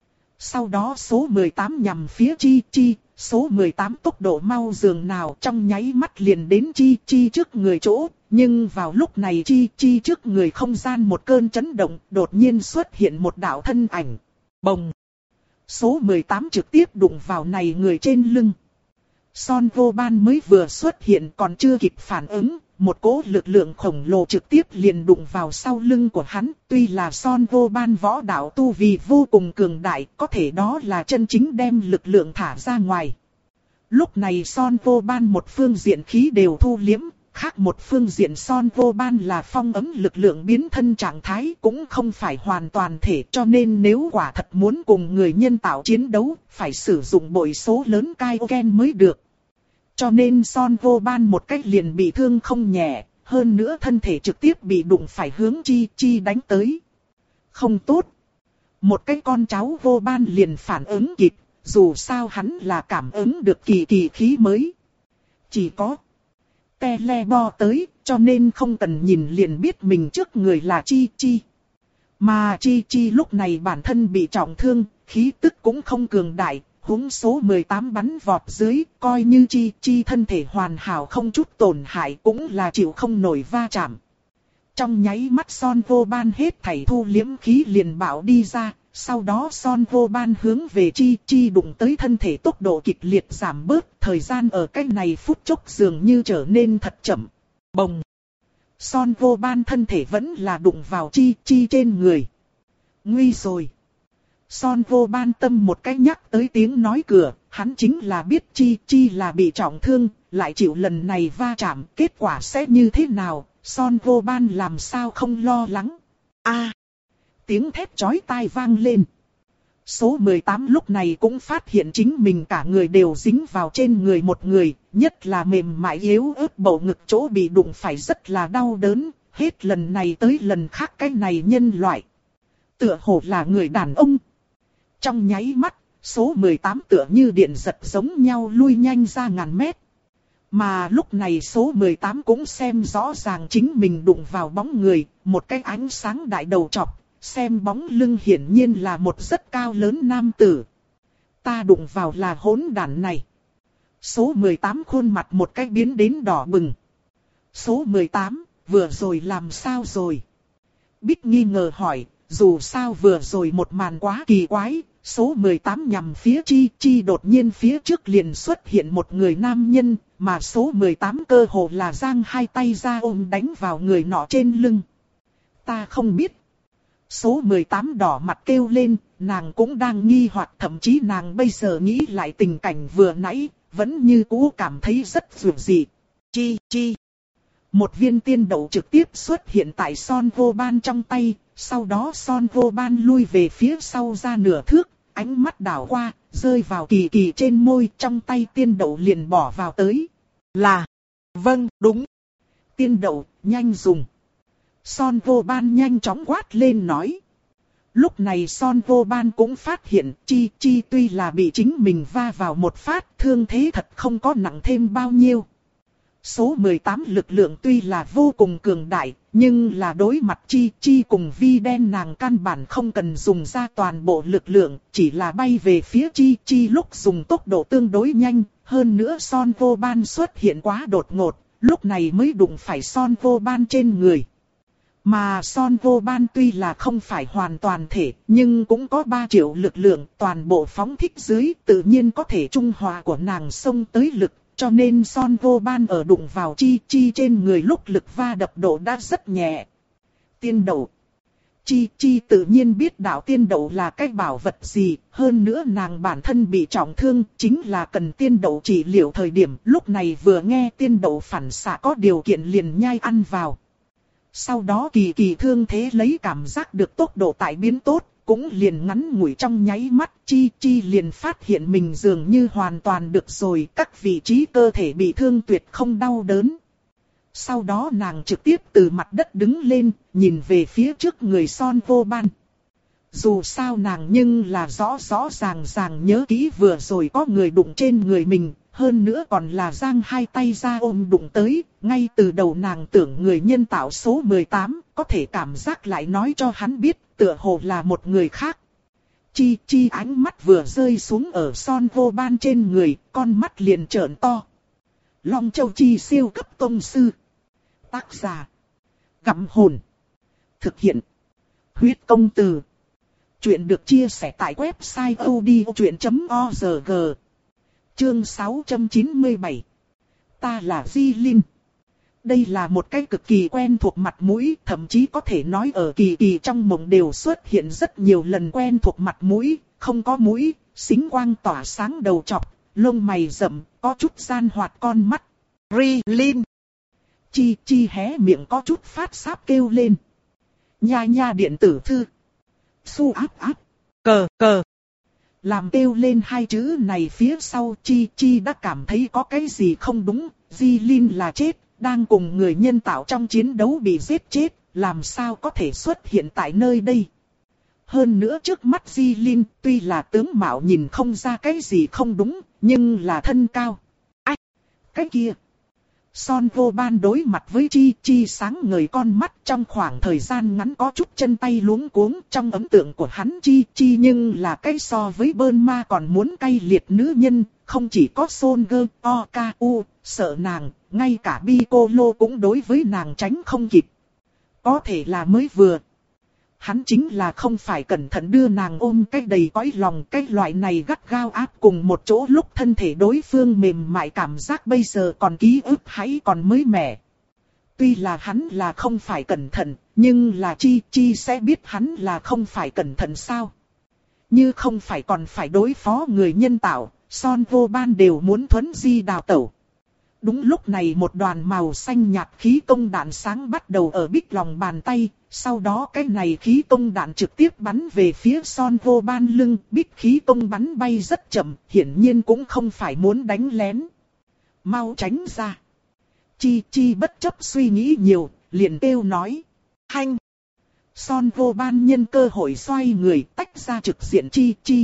Sau đó số mười tám nhằm phía Chi Chi, số mười tám tốc độ mau dường nào trong nháy mắt liền đến Chi Chi trước người chỗ. Nhưng vào lúc này Chi Chi trước người không gian một cơn chấn động, đột nhiên xuất hiện một đạo thân ảnh. Bồng! Số mười tám trực tiếp đụng vào này người trên lưng. Son vô ban mới vừa xuất hiện còn chưa kịp phản ứng, một cỗ lực lượng khổng lồ trực tiếp liền đụng vào sau lưng của hắn. Tuy là Son vô ban võ đạo tu vi vô cùng cường đại, có thể đó là chân chính đem lực lượng thả ra ngoài. Lúc này Son vô ban một phương diện khí đều thu liếm, khác một phương diện Son vô ban là phong ấm lực lượng biến thân trạng thái cũng không phải hoàn toàn thể, cho nên nếu quả thật muốn cùng người nhân tạo chiến đấu, phải sử dụng bội số lớn Kaioken mới được. Cho nên Son vô ban một cách liền bị thương không nhẹ, hơn nữa thân thể trực tiếp bị đụng phải hướng Chi Chi đánh tới. Không tốt. Một cái con cháu vô ban liền phản ứng kịp, dù sao hắn là cảm ứng được kỳ kỳ khí mới. Chỉ có Telebo tới, cho nên không cần nhìn liền biết mình trước người là Chi Chi. Mà Chi Chi lúc này bản thân bị trọng thương, khí tức cũng không cường đại, huống số mười tám bắn vọt dưới, coi như Chi Chi thân thể hoàn hảo không chút tổn hại cũng là chịu không nổi va chạm. Trong nháy mắt Son vô ban hết thảy thu liếm khí liền bạo đi ra, sau đó Son vô ban hướng về Chi Chi đụng tới thân thể tốc độ kịch liệt giảm bớt, thời gian ở cách này phút chốc dường như trở nên thật chậm. Bồng! Son vô ban thân thể vẫn là đụng vào Chi Chi trên người. Nguy rồi! Son vô ban tâm một cách nhắc tới tiếng nói cửa, hắn chính là biết Chi Chi là bị trọng thương, lại chịu lần này va chạm, kết quả sẽ như thế nào, Son vô ban làm sao không lo lắng. A! Tiếng thét chói tai vang lên. Số mười tám lúc này cũng phát hiện chính mình cả người đều dính vào trên người một người, nhất là mềm mại yếu ớt bầu ngực chỗ bị đụng phải rất là đau đớn, hết lần này tới lần khác cái này nhân loại. tựa hồ là người đàn ông. Trong nháy mắt, số mười tám tựa như điện giật giống nhau lui nhanh ra ngàn mét. Mà lúc này số mười tám cũng xem rõ ràng chính mình đụng vào bóng người, một cái ánh sáng đại đầu trọc, xem bóng lưng hiển nhiên là một rất cao lớn nam tử. Ta đụng vào là hỗn đản này. Số mười tám khuôn mặt một cái biến đến đỏ bừng. Số mười tám, vừa rồi làm sao rồi? Bích nghi ngờ hỏi, dù sao vừa rồi một màn quá kỳ quái. Số mười tám nhằm phía Chi Chi đột nhiên phía trước liền xuất hiện một người nam nhân, mà số mười tám cơ hồ là giang hai tay ra ôm đánh vào người nọ trên lưng. Ta không biết. Số mười tám đỏ mặt kêu lên, nàng cũng đang nghi hoặc, thậm chí nàng bây giờ nghĩ lại tình cảnh vừa nãy, vẫn như cũ cảm thấy rất dường dị. Chi Chi. Một viên tiên đậu trực tiếp xuất hiện tại Son Vô Ban trong tay, sau đó Son Vô Ban lui về phía sau ra nửa thước, ánh mắt đảo qua, rơi vào Kỳ Kỳ trên môi, trong tay tiên đậu liền bỏ vào tới. Là, vâng, đúng. Tiên đậu, nhanh dùng. Son Vô Ban nhanh chóng quát lên nói. Lúc này Son Vô Ban cũng phát hiện Chi Chi tuy là bị chính mình va vào một phát, thương thế thật không có nặng thêm bao nhiêu. Số mười tám lực lượng tuy là vô cùng cường đại, nhưng là đối mặt Chi Chi cùng Vi đen nàng căn bản không cần dùng ra toàn bộ lực lượng, chỉ là bay về phía Chi Chi lúc dùng tốc độ tương đối nhanh, hơn nữa Son Vô Ban xuất hiện quá đột ngột, lúc này mới đụng phải Son Vô Ban trên người. Mà Son Vô Ban tuy là không phải hoàn toàn thể, nhưng cũng có ba triệu lực lượng, toàn bộ phóng thích dưới, tự nhiên có thể trung hòa của nàng xông tới lực. Cho nên Son Vô Ban ở đụng vào Chi Chi trên người lúc lực va đập độ đã rất nhẹ. Tiên đậu. Chi Chi tự nhiên biết đạo tiên đậu là cái bảo vật gì, hơn nữa nàng bản thân bị trọng thương, chính là cần tiên đậu trị liệu thời điểm, lúc này vừa nghe tiên đậu phản xạ có điều kiện liền nhai ăn vào. Sau đó Kỳ Kỳ thương thế lấy cảm giác được tốc độ tại biến tốt, cũng liền ngắn ngủi trong nháy mắt, Chi Chi liền phát hiện mình dường như hoàn toàn được rồi, các vị trí cơ thể bị thương tuyệt không đau đớn. Sau đó nàng trực tiếp từ mặt đất đứng lên, nhìn về phía trước người Son Vô Ban. Dù sao nàng nhưng là rõ rõ ràng ràng nhớ kỹ vừa rồi có người đụng trên người mình, hơn nữa còn là giang hai tay ra ôm đụng tới, ngay từ đầu nàng tưởng người nhân tạo số mười tám, có thể cảm giác lại nói cho hắn biết, tựa hồ là một người khác. Chi Chi ánh mắt vừa rơi xuống ở Son Vô Ban trên người, con mắt liền trợn to. Long Châu Chi siêu cấp tông sư. Tác giả. Gặm hồn. Thực hiện. Huyết công từ. Chuyện được chia sẻ tại website odchuyện chấm org. Chương sáu trăm chín mươi bảy. Ta là Di Linh. Đây là một cái cực kỳ quen thuộc mặt mũi, thậm chí có thể nói ở Kỳ Kỳ trong mộng đều xuất hiện rất nhiều lần quen thuộc mặt mũi, không có mũi, xính quang tỏa sáng đầu trọc, lông mày rậm, có chút gian hoạt con mắt. Ri Linh. Chi Chi hé miệng có chút phát sáp kêu lên. Nha nha điện tử thư. Su áp áp. Cờ cờ. Làm kêu lên hai chữ này phía sau Chi Chi đã cảm thấy có cái gì không đúng, Di Linh là chết, đang cùng người nhân tạo trong chiến đấu bị giết chết, làm sao có thể xuất hiện tại nơi đây. Hơn nữa trước mắt Di Linh tuy là tướng mạo nhìn không ra cái gì không đúng, nhưng là thân cao. Ách! Cái kia! Son Vô Ban đối mặt với Chi Chi sáng ngời con mắt trong khoảng thời gian ngắn có chút chân tay luống cuống, trong ấn tượng của hắn Chi Chi nhưng là cái so với Bơn Ma còn muốn cay liệt nữ nhân, không chỉ có Son Gơ, O K U, sợ nàng, ngay cả Piccolo cũng đối với nàng tránh không kịp. Có thể là mới vừa. Hắn chính là không phải cẩn thận đưa nàng ôm cái đầy cõi lòng, cái loại này gắt gao áp cùng một chỗ lúc thân thể đối phương mềm mại, cảm giác bây giờ còn ký ức hãy còn mới mẻ. Tuy là hắn là không phải cẩn thận, nhưng là Chi Chi sẽ biết hắn là không phải cẩn thận sao. Như không phải còn phải đối phó người nhân tạo, Son Vô Ban đều muốn thuấn di đào tẩu. Đúng lúc này một đoàn màu xanh nhạt khí công đạn sáng bắt đầu ở bích lòng bàn tay, sau đó cái này khí công đạn trực tiếp bắn về phía Son Vô Ban lưng, bích khí công bắn bay rất chậm, hiển nhiên cũng không phải muốn đánh lén. Mau tránh ra. Chi Chi bất chấp suy nghĩ nhiều, liền kêu nói. Hanh. Son vô ban nhân cơ hội xoay người tách ra trực diện chi chi.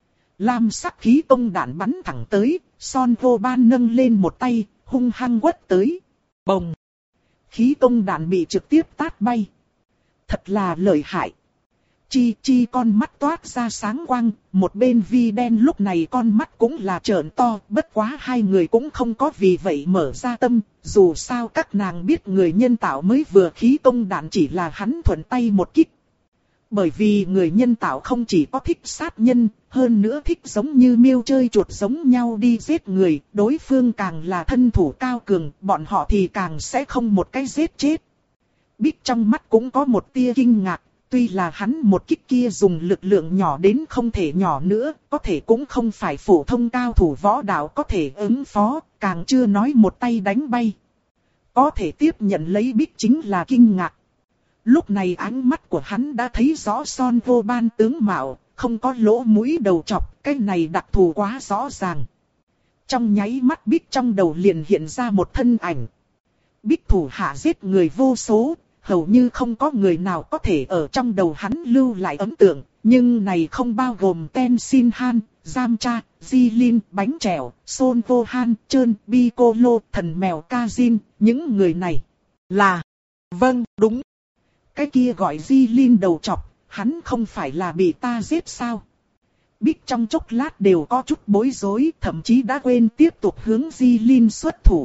Lam sắc khí công đạn bắn thẳng tới, Son vô ban nâng lên một tay, hung hăng quất tới. Bồng! Khí công đạn bị trực tiếp tát bay. Thật là lợi hại. Chi chi con mắt toát ra sáng quang, một bên vi đen lúc này con mắt cũng là trợn to, bất quá hai người cũng không có vì vậy mở ra tâm, dù sao các nàng biết người nhân tạo mới vừa khí công đạn chỉ là hắn thuận tay một kích. Bởi vì người nhân tạo không chỉ có thích sát nhân, hơn nữa thích giống như miêu chơi chuột giống nhau đi giết người, đối phương càng là thân thủ cao cường, bọn họ thì càng sẽ không một cái giết chết. Bích trong mắt cũng có một tia kinh ngạc. Tuy là hắn một kích kia dùng lực lượng nhỏ đến không thể nhỏ nữa, có thể cũng không phải phổ thông cao thủ võ đạo có thể ứng phó, càng chưa nói một tay đánh bay. Có thể tiếp nhận lấy Bích chính là kinh ngạc. Lúc này ánh mắt của hắn đã thấy rõ Son vô ban tướng mạo, không có lỗ mũi đầu chọc, cái này đặc thù quá rõ ràng. Trong nháy mắt Bích trong đầu liền hiện ra một thân ảnh. Bích thủ hạ giết người vô số. Hầu như không có người nào có thể ở trong đầu hắn lưu lại ấn tượng, nhưng này không bao gồm Ten Sin Han, Giam Cha, Jilin, Bánh Chèo, Son Vô Han, Trơn, Piccolo, Thần Mèo Kazin, những người này là... Vâng, đúng. Cái kia gọi Jilin đầu chọc, hắn không phải là bị ta giết sao? Bích trong chốc lát đều có chút bối rối, thậm chí đã quên tiếp tục hướng Jilin xuất thủ.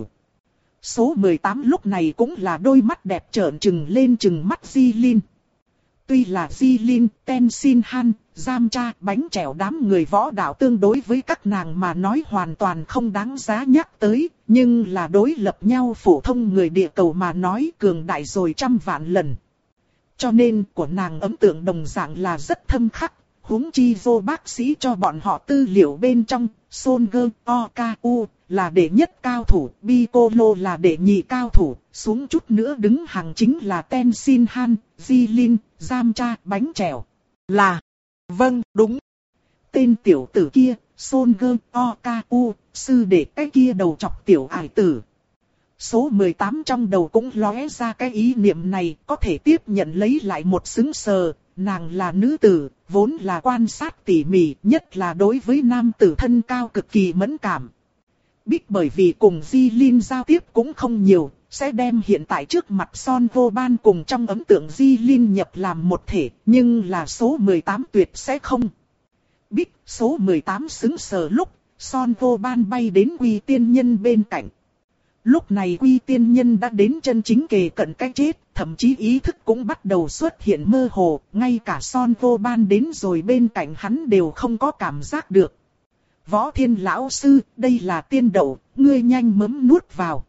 Số mười tám lúc này cũng là đôi mắt đẹp trợn trừng lên trừng mắt Jilin. Tuy là Jilin, Ten Sin Han, Giam Cha, Bánh Chèo đám người võ đạo tương đối với các nàng mà nói hoàn toàn không đáng giá nhắc tới, nhưng là đối lập nhau phổ thông người địa cầu mà nói cường đại rồi trăm vạn lần. Cho nên của nàng ấn tượng đồng dạng là rất thâm khắc. Huống chi vô bác sĩ cho bọn họ tư liệu bên trong, Soldier, Oku là đệ nhất cao thủ, Piccolo là đệ nhị cao thủ, xuống chút nữa đứng hàng chính là Ten Sin Han, Jilin, Giam Cha, Bánh Chèo. Là, vâng, đúng. Tên tiểu tử kia, Soldier, Oku, sư đệ cái kia đầu chọc tiểu ải tử. Số mười tám trong đầu cũng lóe ra cái ý niệm này, có thể tiếp nhận lấy lại một xứng sờ. Nàng là nữ tử, vốn là quan sát tỉ mỉ, nhất là đối với nam tử thân cao cực kỳ mẫn cảm. Bích bởi vì cùng Jilin giao tiếp cũng không nhiều, sẽ đem hiện tại trước mặt Son vô ban cùng trong ấn tượng Jilin nhập làm một thể, nhưng là số mười tám tuyệt sẽ không. Bích, số mười tám xứng sờ lúc, Son vô ban bay đến Quy Tiên Nhân bên cạnh. Lúc này Quy Tiên Nhân đã đến chân chính kề cận cái chết, thậm chí ý thức cũng bắt đầu xuất hiện mơ hồ, ngay cả Son vô ban đến rồi bên cạnh hắn đều không có cảm giác được. Võ Thiên lão sư, đây là tiên đậu, ngươi nhanh mớm nuốt vào.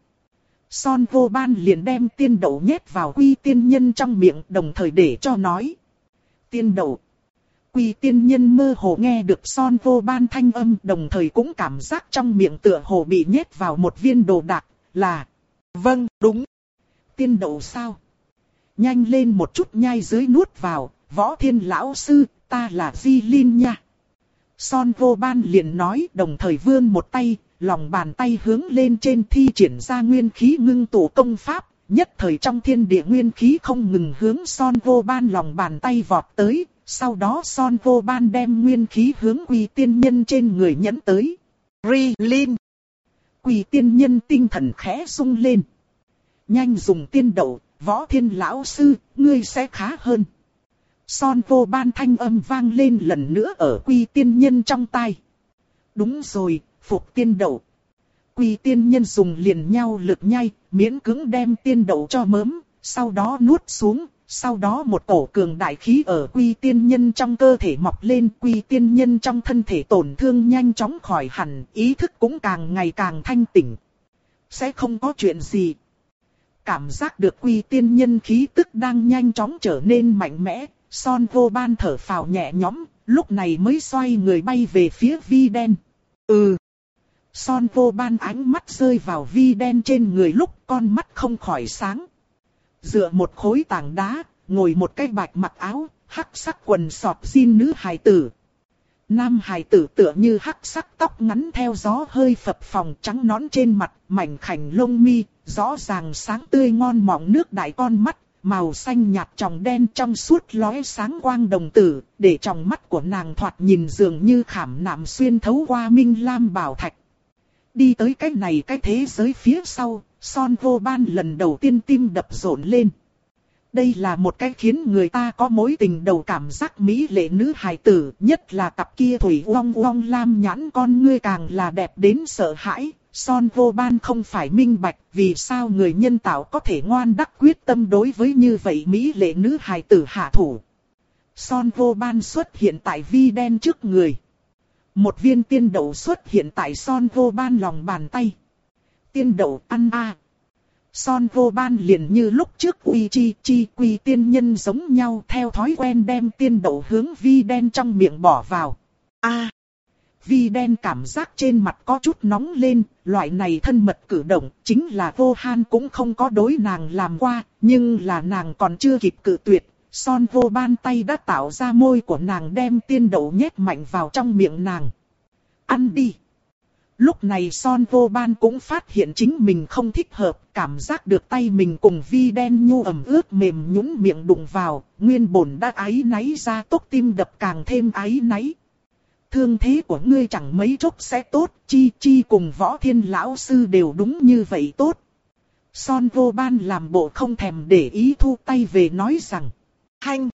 Son vô ban liền đem tiên đậu nhét vào Quy Tiên Nhân trong miệng, đồng thời để cho nói. Tiên đậu. Quy Tiên Nhân mơ hồ nghe được Son vô ban thanh âm, đồng thời cũng cảm giác trong miệng tựa hồ bị nhét vào một viên đồ đạc, là. Vâng, đúng. Tiên đậu sao? Nhanh lên một chút nhai dưới nuốt vào, Võ Thiên lão sư, ta là Jilin nha. Son vô ban liền nói, đồng thời vươn một tay, lòng bàn tay hướng lên trên thi triển ra nguyên khí ngưng tụ công pháp, nhất thời trong thiên địa nguyên khí không ngừng hướng Son vô ban lòng bàn tay vọt tới, sau đó Son vô ban đem nguyên khí hướng Quy Tiên Nhân trên người nhẫn tới. Rilin. Quy Tiên Nhân tinh thần khẽ rung lên. Nhanh dùng tiên đậu, Võ Thiên lão sư, ngươi sẽ khá hơn. Son vô ban thanh âm vang lên lần nữa ở Quy Tiên Nhân trong tai. Đúng rồi, phục tiên đậu. Quy Tiên Nhân dùng liền nhau lực nhai, miễn cưỡng đem tiên đậu cho mớm, sau đó nuốt xuống, sau đó một cổ cường đại khí ở Quy Tiên Nhân trong cơ thể mọc lên, Quy Tiên Nhân trong thân thể tổn thương nhanh chóng khỏi hẳn, ý thức cũng càng ngày càng thanh tỉnh. Sẽ không có chuyện gì. Cảm giác được Quy Tiên Nhân khí tức đang nhanh chóng trở nên mạnh mẽ, Son vô ban thở phào nhẹ nhõm, lúc này mới xoay người bay về phía Vi đen. Ừ. Son vô ban ánh mắt rơi vào Vi đen trên người lúc con mắt không khỏi sáng. Dựa một khối tảng đá, ngồi một cái bạch mặc áo, hắc sắc quần sọt jean nữ hài tử. Nam hài tử tựa như hắc sắc tóc ngắn theo gió hơi phập phồng, trắng nõn trên mặt, mảnh khảnh lông mi, rõ ràng sáng tươi ngon mọng nước đại con mắt, màu xanh nhạt tròng đen trong suốt lóe sáng quang đồng tử, để trong mắt của nàng thoạt nhìn dường như khảm nạm xuyên thấu qua minh lam bảo thạch. Đi tới cái này cái thế giới phía sau, Son Vô Ban lần đầu tiên tim đập rộn lên. Đây là một cái khiến người ta có mối tình đầu cảm giác mỹ lệ nữ hài tử, nhất là cặp kia thủy uong uong lam nhãn con ngươi càng là đẹp đến sợ hãi. Son Vô Ban không phải minh bạch vì sao người nhân tạo có thể ngoan đắc quyết tâm đối với như vậy mỹ lệ nữ hài tử hạ thủ. Son Vô Ban xuất hiện tại vi đen trước người. Một viên tiên đậu xuất hiện tại Son Vô Ban lòng bàn tay. Tiên đậu ăn a. À. Son Vô Ban liền như lúc trước uy chi chi quy tiên nhân giống nhau theo thói quen đem tiên đậu hướng vi đen trong miệng bỏ vào. A. À. Vi đen cảm giác trên mặt có chút nóng lên, loại này thân mật cử động chính là Vô Han cũng không có đối nàng làm qua, nhưng là nàng còn chưa kịp cự tuyệt. Son Vô Ban tay đã tạo ra môi của nàng đem tiên đậu nhét mạnh vào trong miệng nàng. Ăn đi. Lúc này Son Vô Ban cũng phát hiện chính mình không thích hợp, cảm giác được tay mình cùng vi đen nhu ẩm ướt mềm nhũn miệng đụng vào, nguyên bổn đã áy náy ra tốc tim đập càng thêm áy náy. Thương thế của ngươi chẳng mấy chốc sẽ tốt, chi chi cùng Võ Thiên lão sư đều đúng như vậy tốt. Son Vô Ban làm bộ không thèm để ý thu tay về nói rằng. Hanh!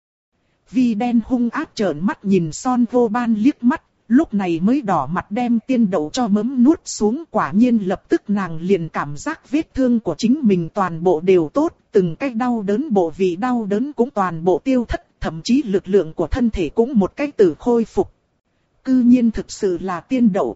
Vi đen hung ác trợn mắt nhìn Son Vô Ban liếc mắt, lúc này mới đỏ mặt đem tiên đậu cho mấm nuốt xuống. Quả nhiên lập tức nàng liền cảm giác vết thương của chính mình toàn bộ đều tốt, từng cái đau đớn bộ vị đau đớn cũng toàn bộ tiêu thất, thậm chí lực lượng của thân thể cũng một cách từ khôi phục. Cư nhiên thực sự là tiên đậu.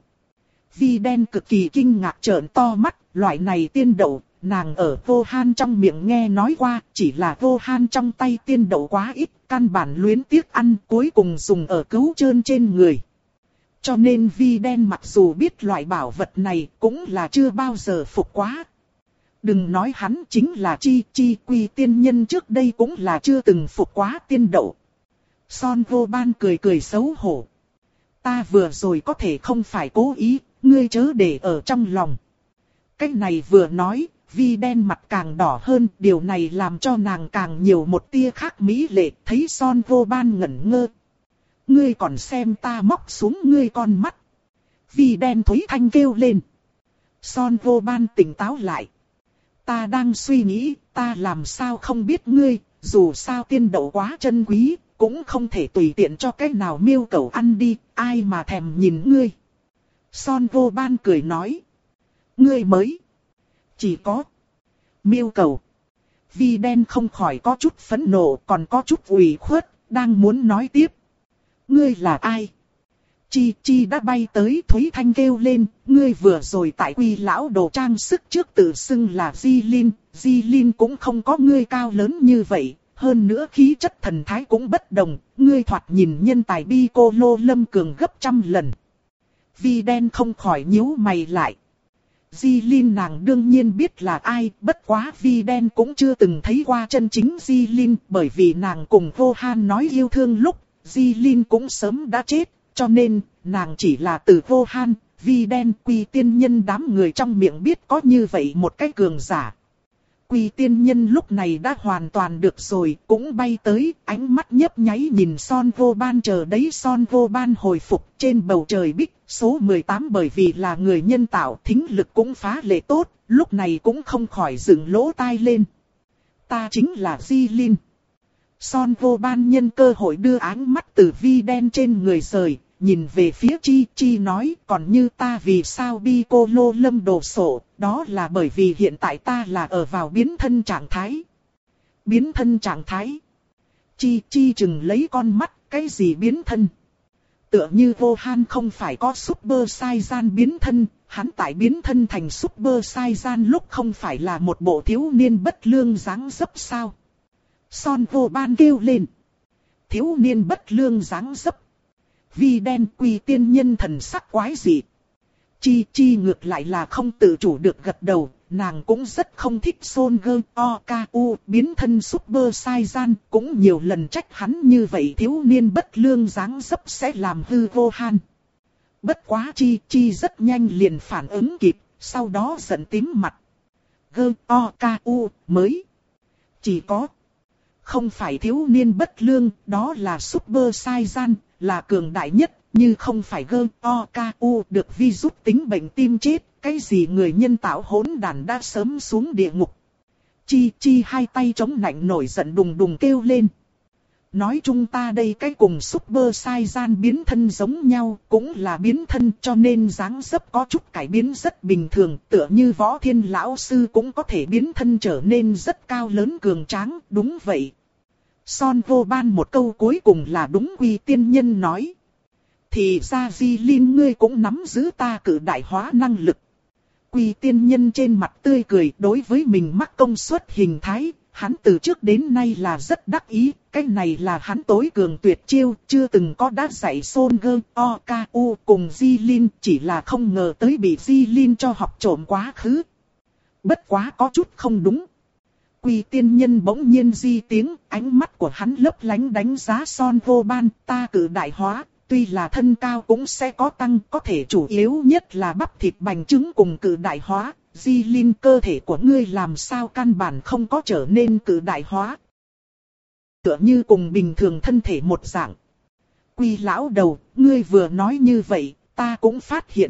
Vi đen cực kỳ kinh ngạc trợn to mắt, loại này tiên đậu, nàng ở Vô Han trong miệng nghe nói qua, chỉ là Vô Han trong tay tiên đậu quá ít, căn bản luyến tiếc ăn, cuối cùng dùng ở cứu trơn trên người. Cho nên Vi đen mặc dù biết loại bảo vật này cũng là chưa bao giờ phục quá. Đừng nói hắn chính là chi chi quy tiên nhân trước đây cũng là chưa từng phục quá tiên đậu. Son Vô Ban cười cười xấu hổ. Ta vừa rồi có thể không phải cố ý, ngươi chớ để ở trong lòng. Cái này vừa nói, Vi đen mặt càng đỏ hơn, điều này làm cho nàng càng nhiều một tia khác mỹ lệ, thấy Son Vô Ban ngẩn ngơ. Ngươi còn xem ta móc xuống ngươi con mắt. Vi đen thúy thanh kêu lên. Son Vô Ban tỉnh táo lại. Ta đang suy nghĩ, ta làm sao không biết ngươi, dù sao tiên đậu quá chân quý, cũng không thể tùy tiện cho cái nào miêu cầu ăn đi, ai mà thèm nhìn ngươi. Son Vô Ban cười nói. Ngươi mới chỉ có miêu cầu. Vi đen không khỏi có chút phẫn nộ, còn có chút ủy khuất, đang muốn nói tiếp. Ngươi là ai? Chi Chi đã bay tới, Thúy Thanh kêu lên, ngươi vừa rồi tại Quy lão đồ trang sức trước tự xưng là Di Linh, Di Linh cũng không có ngươi cao lớn như vậy, hơn nữa khí chất thần thái cũng bất đồng, ngươi thoạt nhìn nhân tài bi cô lô lâm cường gấp trăm lần. Vi đen không khỏi nhíu mày lại. Di Linh nàng đương nhiên biết là ai, bất quá Vi đen cũng chưa từng thấy qua chân chính Di Linh, bởi vì nàng cùng Vô Han nói yêu thương lúc, Di Linh cũng sớm đã chết, cho nên nàng chỉ là từ Vô Han, Vi đen quy tiên nhân đám người trong miệng biết có như vậy một cái cường giả. Quy tiên nhân lúc này đã hoàn toàn được rồi, cũng bay tới, ánh mắt nhấp nháy nhìn Son Vô Ban chờ đấy. Son Vô Ban hồi phục trên bầu trời bích, số mười tám bởi vì là người nhân tạo, thính lực cũng phá lệ tốt, lúc này cũng không khỏi dựng lỗ tai lên. Ta chính là Di Linh. Son Vô Ban nhân cơ hội đưa ánh mắt từ Vi đen trên người rời, nhìn về phía Chi Chi nói, còn như ta vì sao bi cô lô lâm đồ sổ, đó là bởi vì hiện tại ta là ở vào biến thân trạng thái. Biến thân trạng thái. Chi Chi chừng lấy con mắt, cái gì biến thân? Tựa như Vô Han không phải có Super Saiyan biến thân, hắn tại biến thân thành Super Saiyan lúc không phải là một bộ thiếu niên bất lương dáng dấp sao? Son Vô Ban kêu lên. Thiếu niên bất lương dáng dấp. Vi đen quy tiên nhân thần sắc quái dị. Chi Chi ngược lại là không tự chủ được gật đầu, nàng cũng rất không thích Son Gơ O K U biến thân Super Saiyan, cũng nhiều lần trách hắn như vậy thiếu niên bất lương dáng dấp sẽ làm hư Vô Han. Bất quá Chi Chi rất nhanh liền phản ứng kịp, sau đó giận tím mặt. Gơ O K U mới chỉ có Không phải thiếu niên bất lương, đó là Super Saiyan, là cường đại nhất, như không phải G O K U được virus tính bệnh tim chết, cái gì người nhân tạo hỗn đàn đã sớm xuống địa ngục. Chi Chi hai tay chống nạnh nổi giận đùng đùng kêu lên. Nói chung ta đây cái cùng Super Saiyan biến thân giống nhau, cũng là biến thân cho nên dáng dấp có chút cải biến rất bình thường, tựa như Võ Thiên lão sư cũng có thể biến thân trở nên rất cao lớn cường tráng, đúng vậy. Son vô ban một câu cuối cùng là đúng Quy tiên nhân nói. Thì ra Di Linh ngươi cũng nắm giữ ta cử đại hóa năng lực. Quy tiên nhân trên mặt tươi cười, đối với mình mắc công suất hình thái, hắn từ trước đến nay là rất đắc ý, cái này là hắn tối cường tuyệt chiêu, chưa từng có đã dạy Son G O K U cùng Di Linh, chỉ là không ngờ tới bị Di Linh cho học trộm quá khứ. Bất quá có chút không đúng. Quy tiên nhân bỗng nhiên di tiếng, ánh mắt của hắn lấp lánh đánh giá Son vô ban, ta cử đại hóa, tuy là thân cao cũng sẽ có tăng, có thể chủ yếu nhất là bắp thịt bành trướng cùng cử đại hóa. Di Linh cơ thể của ngươi làm sao căn bản không có trở nên cử đại hóa. Tựa như cùng bình thường thân thể một dạng. Quy lão đầu, ngươi vừa nói như vậy, ta cũng phát hiện.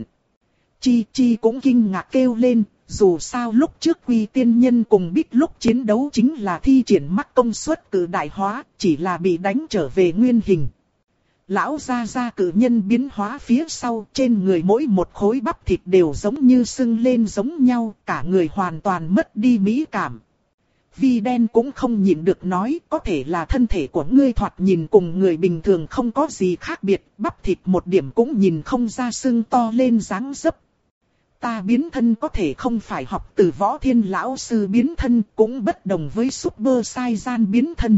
Chi Chi cũng kinh ngạc kêu lên, dù sao lúc trước Quy tiên nhân cùng Bích lúc chiến đấu chính là thi triển mắc công suất cử đại hóa, chỉ là bị đánh trở về nguyên hình. Lão gia gia cử nhân biến hóa phía sau, trên người mỗi một khối bắp thịt đều giống như sưng lên giống nhau, cả người hoàn toàn mất đi mỹ cảm. Vi đen cũng không nhịn được nói, có thể là thân thể của ngươi thoạt nhìn cùng người bình thường không có gì khác biệt, bắp thịt một điểm cũng nhìn không ra sưng to lên dáng dấp. Ta biến thân có thể không phải học từ Võ Thiên lão sư biến thân, cũng bất đồng với Super Saiyan biến thân.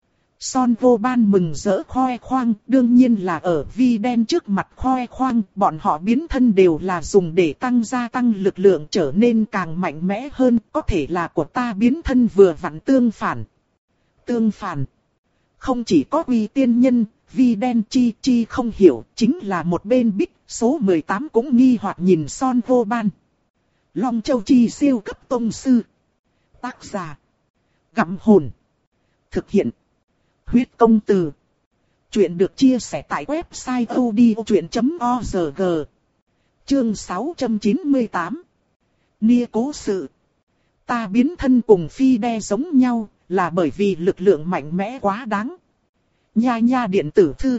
Son vô ban mừng rỡ khoe khoang, đương nhiên là ở Vi đen trước mặt khoe khoang, bọn họ biến thân đều là dùng để tăng gia tăng lực lượng trở nên càng mạnh mẽ hơn, có thể là của ta biến thân vừa vặn tương phản. Tương phản. Không chỉ có Quy tiên nhân, Vi đen Chi Chi không hiểu, chính là một bên Bích, số mười tám cũng nghi hoặc nhìn Son vô ban. Long Châu Chi siêu cấp tông sư. Tác giả. Gặm hồn. Thực hiện. Huyết công từ. Chuyện được chia sẻ tại website odchuyện chấm org. Chương sáu trăm chín mươi tám. Nia cố sự. Ta biến thân cùng Phi đe giống nhau, là bởi vì lực lượng mạnh mẽ quá đáng. Nha nha điện tử thư.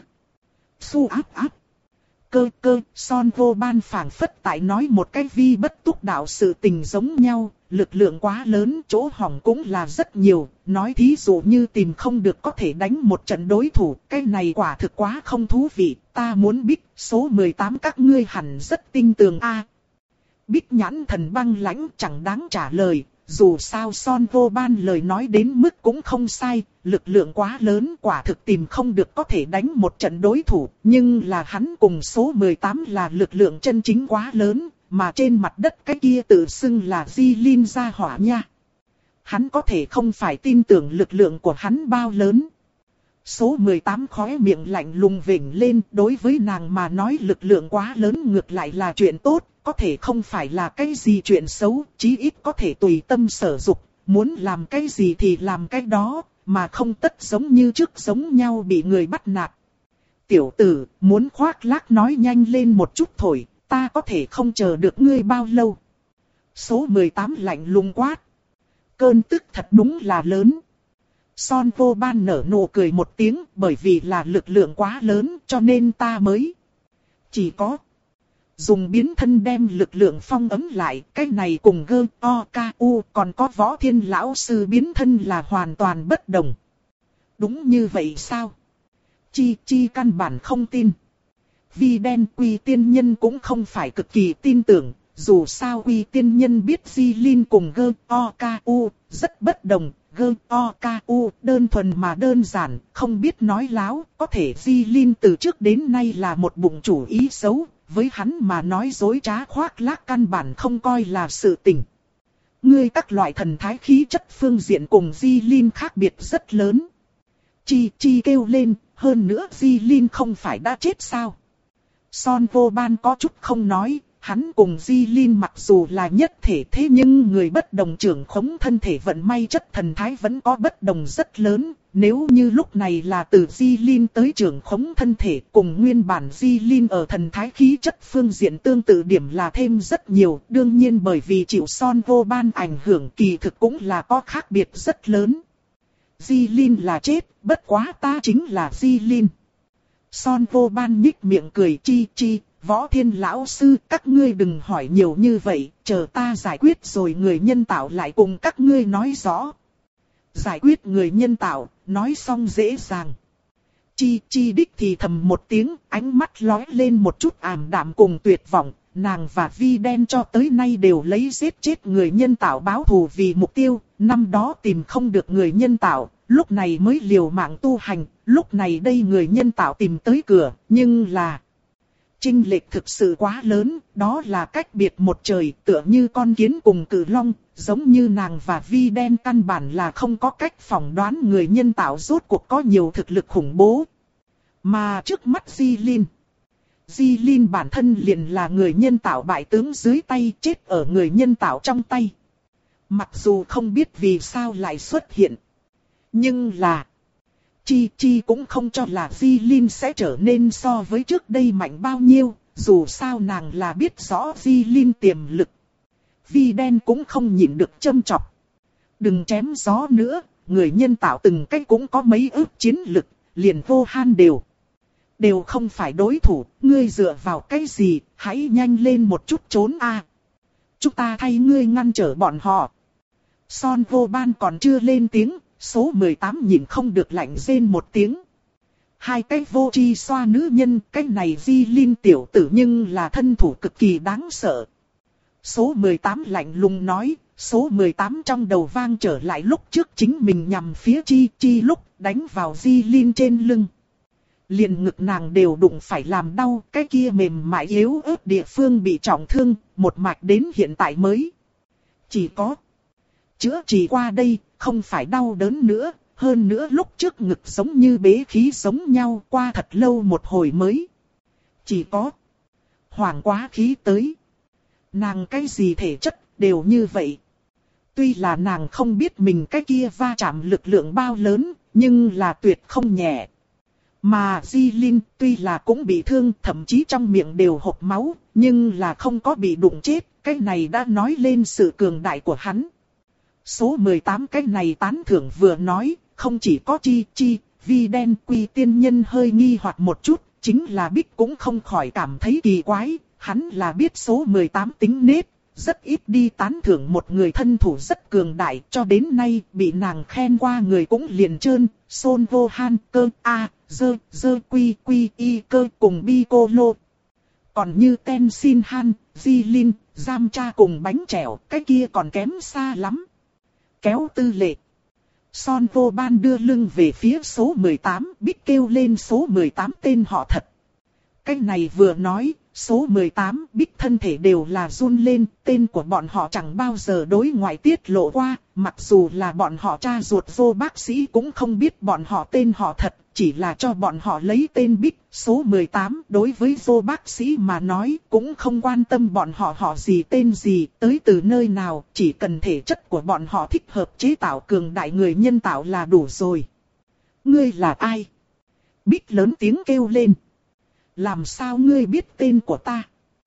Su áp áp. Cơ cơ, Son vô ban phảng phất tại nói một cái vi bất túc đạo sự tình giống nhau, lực lượng quá lớn, chỗ hỏng cũng là rất nhiều, nói thí dụ như tìm không được có thể đánh một trận đối thủ, cái này quả thực quá không thú vị, ta muốn Bích, số mười tám các ngươi hẳn rất tinh tường a. À, Bích nhãn thần băng lãnh chẳng đáng trả lời. Dù sao Son vô ban lời nói đến mức cũng không sai, lực lượng quá lớn quả thực tìm không được có thể đánh một trận đối thủ, nhưng là hắn cùng số mười tám là lực lượng chân chính quá lớn, mà trên mặt đất cái kia tự xưng là Di Linh gia hỏa nha. Hắn có thể không phải tin tưởng lực lượng của hắn bao lớn. Số mười tám khóe miệng lạnh lùng vểnh lên, đối với nàng mà nói lực lượng quá lớn ngược lại là chuyện tốt. Có thể không phải là cái gì chuyện xấu, chí ít có thể tùy tâm sở dục, muốn làm cái gì thì làm cái đó, mà không tất giống như trước giống nhau bị người bắt nạt. Tiểu tử, muốn khoác lác nói nhanh lên một chút thôi, ta có thể không chờ được ngươi bao lâu. Số mười tám lạnh lùng quát. Cơn tức thật đúng là lớn. Son vô ban nở nụ cười một tiếng, bởi vì là lực lượng quá lớn cho nên ta mới chỉ có dùng biến thân đem lực lượng phong ấm lại, cái này cùng G O K U còn có Võ Thiên lão sư biến thân là hoàn toàn bất đồng. Đúng như vậy sao? Chi Chi căn bản không tin. Vi đen Quy tiên nhân cũng không phải cực kỳ tin tưởng, dù sao Quy tiên nhân biết Di Linh cùng G O K U rất bất đồng. G O K U đơn thuần mà đơn giản, không biết nói láo, có thể Di Linh từ trước đến nay là một bụng chủ ý xấu. Với hắn mà nói dối trá khoác lác căn bản không coi là sự tình. Ngươi các loại thần thái khí chất phương diện cùng Di Linh khác biệt rất lớn. Chi Chi kêu lên, hơn nữa Di Linh không phải đã chết sao? Son vô ban có chút không nói, hắn cùng Di Linh mặc dù là nhất thể thế nhưng người bất đồng trưởng khống thân thể vận may chất thần thái vẫn có bất đồng rất lớn. Nếu như lúc này là từ Di Linh tới trưởng khống thân thể cùng nguyên bản Di Linh ở thần thái khí chất phương diện tương tự điểm là thêm rất nhiều. Đương nhiên bởi vì chịu Son Vô Ban ảnh hưởng kỳ thực cũng là có khác biệt rất lớn. Di Linh là chết, bất quá ta chính là Di Linh. Son Vô Ban nhích miệng cười chi chi, Võ Thiên lão sư, các ngươi đừng hỏi nhiều như vậy, chờ ta giải quyết rồi người nhân tạo lại cùng các ngươi nói rõ. Giải quyết người nhân tạo, nói xong dễ dàng. Chi chi đích thì thầm một tiếng, ánh mắt lóe lên một chút ảm đạm cùng tuyệt vọng. Nàng và Vi Đen cho tới nay đều lấy giết chết người nhân tạo báo thù vì mục tiêu. Năm đó tìm không được người nhân tạo, lúc này mới liều mạng tu hành. Lúc này đây người nhân tạo tìm tới cửa, nhưng là... chênh lệch thực sự quá lớn, đó là cách biệt một trời, tựa như con kiến cùng cự long, giống như nàng và Vi Đen căn bản là không có cách phỏng đoán người nhân tạo rốt cuộc có nhiều thực lực khủng bố. Mà trước mắt Di Linh, Di Linh bản thân liền là người nhân tạo bại tướng dưới tay, chết ở người nhân tạo trong tay. Mặc dù không biết vì sao lại xuất hiện, nhưng là... Chi Chi cũng không cho là Di Linh sẽ trở nên so với trước đây mạnh bao nhiêu, dù sao nàng là biết rõ Di Linh tiềm lực. Vi Đen cũng không nhịn được châm chọc. Đừng chém gió nữa, người nhân tạo từng cách cũng có mấy ước chiến lực, liền vô han đều. Đều không phải đối thủ, ngươi dựa vào cái gì, hãy nhanh lên một chút trốn a. Chúng ta thay ngươi ngăn trở bọn họ. Son Vô Ban còn chưa lên tiếng. Số mười tám nhìn không được lạnh rên một tiếng. Hai cái vô tri xoa nữ nhân, cái này Di Linh tiểu tử nhưng là thân thủ cực kỳ đáng sợ. Số mười tám lạnh lùng nói, số mười tám trong đầu vang trở lại lúc trước chính mình nhằm phía Chi Chi lúc đánh vào Di Linh trên lưng. Liền ngực nàng đều đụng phải làm đau, cái kia mềm mại yếu ớt địa phương bị trọng thương, một mạch đến hiện tại mới. Chỉ có chữa trị qua đây, không phải đau đớn nữa, hơn nữa lúc trước ngực giống như bế khí giống nhau qua thật lâu một hồi mới. Chỉ có hoảng quá khí tới. Nàng cái gì thể chất đều như vậy. Tuy là nàng không biết mình cái kia va chạm lực lượng bao lớn, nhưng là tuyệt không nhẹ. Mà Di Linh tuy là cũng bị thương, thậm chí trong miệng đều hộc máu, nhưng là không có bị đụng chết, cái này đã nói lên sự cường đại của hắn. Số mười tám cái này tán thưởng vừa nói, không chỉ có Chi Chi, Vi Đen Quy tiên nhân hơi nghi hoặc một chút, chính là Bích cũng không khỏi cảm thấy kỳ quái, hắn là biết số mười tám tính nết, rất ít đi tán thưởng một người thân thủ rất cường đại, cho đến nay bị nàng khen qua người cũng liền trơn, Son Vô Han, Cơ, A, Dơ, Dơ Quy Quy Y Cơ cùng Bi Cô Lô. Còn như Ten Sin Han, Di Linh, Giam Cha cùng bánh chèo, cái kia còn kém xa lắm. Kéo tư lệ. Son Vô Ban đưa lưng về phía số mười tám, Bích kêu lên số mười tám tên họ thật. Cái này vừa nói, số mười tám, Bích thân thể đều là run lên, tên của bọn họ chẳng bao giờ đối ngoại tiết lộ qua, mặc dù là bọn họ cha ruột vô bác sĩ cũng không biết bọn họ tên họ thật, chỉ là cho bọn họ lấy tên Bích. Số mười tám đối với vô bác sĩ mà nói cũng không quan tâm bọn họ họ gì tên gì, tới từ nơi nào, chỉ cần thể chất của bọn họ thích hợp chế tạo cường đại người nhân tạo là đủ rồi. Ngươi là ai? Bích lớn tiếng kêu lên. Làm sao ngươi biết tên của ta?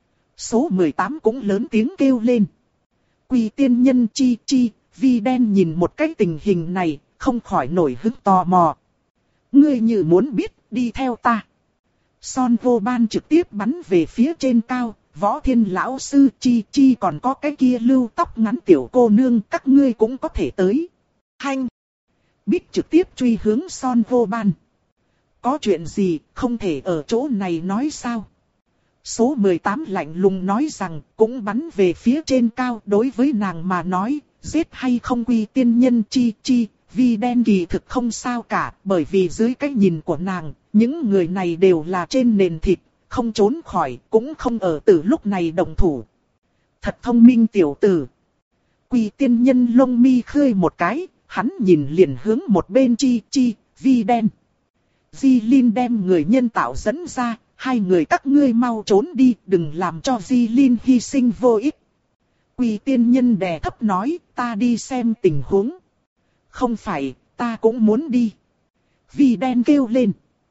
Số mười tám cũng lớn tiếng kêu lên. Quy tiên nhân Chi Chi, Vi Đen nhìn một cái tình hình này, không khỏi nổi hứng tò mò. Ngươi như muốn biết, đi theo ta. Son Vô Ban trực tiếp bắn về phía trên cao, Võ Thiên lão sư Chi Chi còn có cái kia lưu tóc ngắn tiểu cô nương, các ngươi cũng có thể tới. Hanh! Bích trực tiếp truy hướng Son Vô Ban. Có chuyện gì, không thể ở chỗ này nói sao? Số mười tám lạnh lùng nói rằng, cũng bắn về phía trên cao, đối với nàng mà nói, giết hay không Quy tiên nhân Chi Chi, Vi Đen kỳ thực không sao cả, bởi vì dưới cái nhìn của nàng, những người này đều là trên nền thịt, không trốn khỏi, cũng không ở từ lúc này động thủ. Thật thông minh tiểu tử. Quy tiên nhân lông mi khơi một cái, hắn nhìn liền hướng một bên Chi Chi, Vi Đen. Di Linh đem người nhân tạo dẫn ra, hai người các ngươi mau trốn đi, đừng làm cho Di Linh hy sinh vô ích. Quy tiên nhân đè thấp nói, ta đi xem tình huống. Không phải, ta cũng muốn đi. Vi đen kêu lên.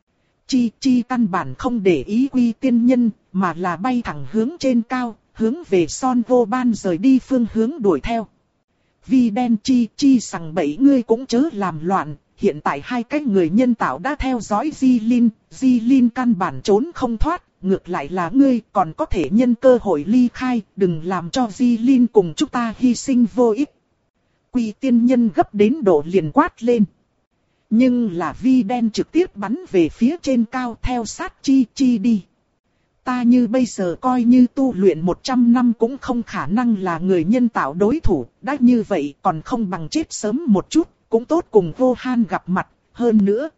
Chi Chi căn bản không để ý Quy Tiên Nhân, mà là bay thẳng hướng trên cao, hướng về Son Vô Ban rời đi phương hướng đuổi theo. Vi đen Chi Chi sằng bậy ngươi cũng chớ làm loạn, hiện tại hai cái người nhân tạo đã theo dõi Di Linh, Di Linh căn bản trốn không thoát, ngược lại là ngươi còn có thể nhân cơ hội ly khai, đừng làm cho Di Linh cùng chúng ta hy sinh vô ích. Quy Tiên Nhân gấp đến độ liền quát lên. Nhưng là Vi đen trực tiếp bắn về phía trên cao theo sát Chi Chi đi. Ta như bây giờ coi như tu luyện một trăm năm cũng không khả năng là người nhân tạo đối thủ, đã như vậy còn không bằng chết sớm một chút, cũng tốt cùng Vô Han gặp mặt, hơn nữa.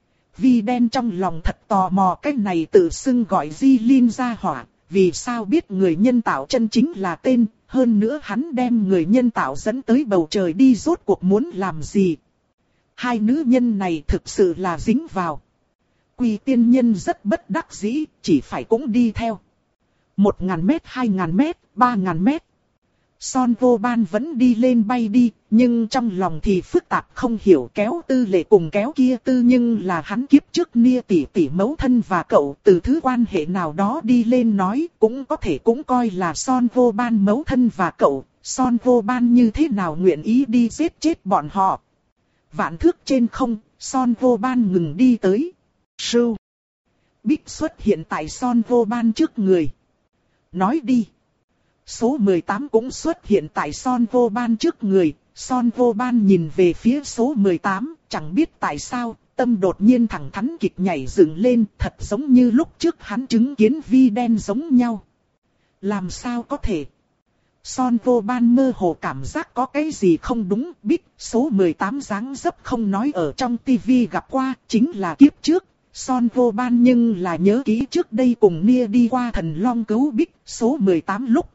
Vi đen trong lòng thật tò mò cái này tự xưng gọi Di Linh ra hỏa, vì sao biết người nhân tạo chân chính là tên, hơn nữa hắn đem người nhân tạo dẫn tới bầu trời đi rốt cuộc muốn làm gì. Hai nữ nhân này thực sự là dính vào. Quy Tiên Nhân rất bất đắc dĩ, chỉ phải cũng đi theo. Một ngàn mét, hai ngàn mét, ba ngàn mét. Son Vô Ban vẫn đi lên bay đi, nhưng trong lòng thì phức tạp không hiểu kéo Tư Lệ cùng kéo kia Tư, nhưng là hắn kiếp trước Nia tỷ tỷ mẫu thân và cậu từ thứ quan hệ nào đó đi lên nói, cũng có thể cũng coi là Son Vô Ban mẫu thân và cậu, Son Vô Ban như thế nào nguyện ý đi giết chết bọn họ. Vạn thước trên không, Son Vô Ban ngừng đi tới. Sưu. Bích xuất hiện tại Son Vô Ban trước người. Nói đi. Số mười tám cũng xuất hiện tại Son Vô Ban trước người. Son Vô Ban nhìn về phía số mười tám, chẳng biết tại sao, tâm đột nhiên thẳng thắn kịch nhảy dựng lên, thật giống như lúc trước hắn chứng kiến Vi đen giống nhau. Làm sao có thể? Son Vô Ban mơ hồ cảm giác có cái gì không đúng, biết số mười tám dáng dấp không nói ở trong tivi gặp qua, chính là kiếp trước. Son Vô Ban nhưng là nhớ kỹ trước đây cùng Nia đi qua Thần Long cứu Bích, số mười tám lúc.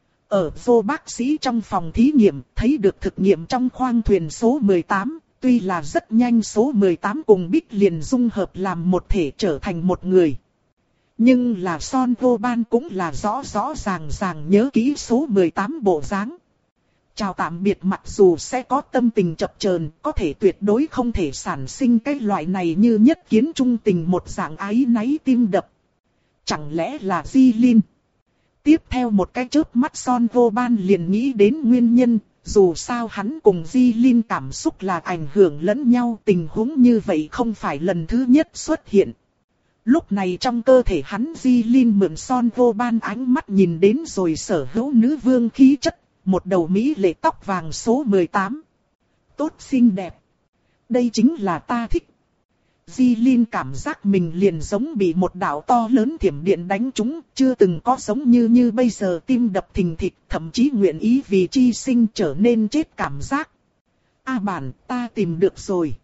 Ở vô bác sĩ trong phòng thí nghiệm, thấy được thực nghiệm trong khoang thuyền số mười tám, tuy là rất nhanh số mười tám cùng Bích liền dung hợp làm một thể trở thành một người. Nhưng là Son Vô Ban cũng là rõ rõ ràng ràng nhớ kỹ số mười tám bộ dáng. Chào tạm biệt mặc dù sẽ có tâm tình chập chờn, có thể tuyệt đối không thể sản sinh cái loại này như nhất kiến trung tình một dạng áy náy tim đập. Chẳng lẽ là Di Linh? Tiếp theo một cái chớp mắt Son Vô Ban liền nghĩ đến nguyên nhân, dù sao hắn cùng Di Linh cảm xúc là ảnh hưởng lẫn nhau, tình huống như vậy không phải lần thứ nhất xuất hiện. Lúc này trong cơ thể hắn Di Linh mượn Son Vô Ban ánh mắt nhìn đến rồi sở hữu nữ vương khí chất, một đầu mỹ lệ tóc vàng số mười tám. Tốt xinh đẹp. Đây chính là ta thích. Di Linh cảm giác mình liền giống bị một đạo to lớn thiểm điện đánh trúng, chưa từng có giống như như bây giờ tim đập thình thịch, thậm chí nguyện ý vì chi sinh trở nên chết cảm giác. A bản, ta tìm được rồi.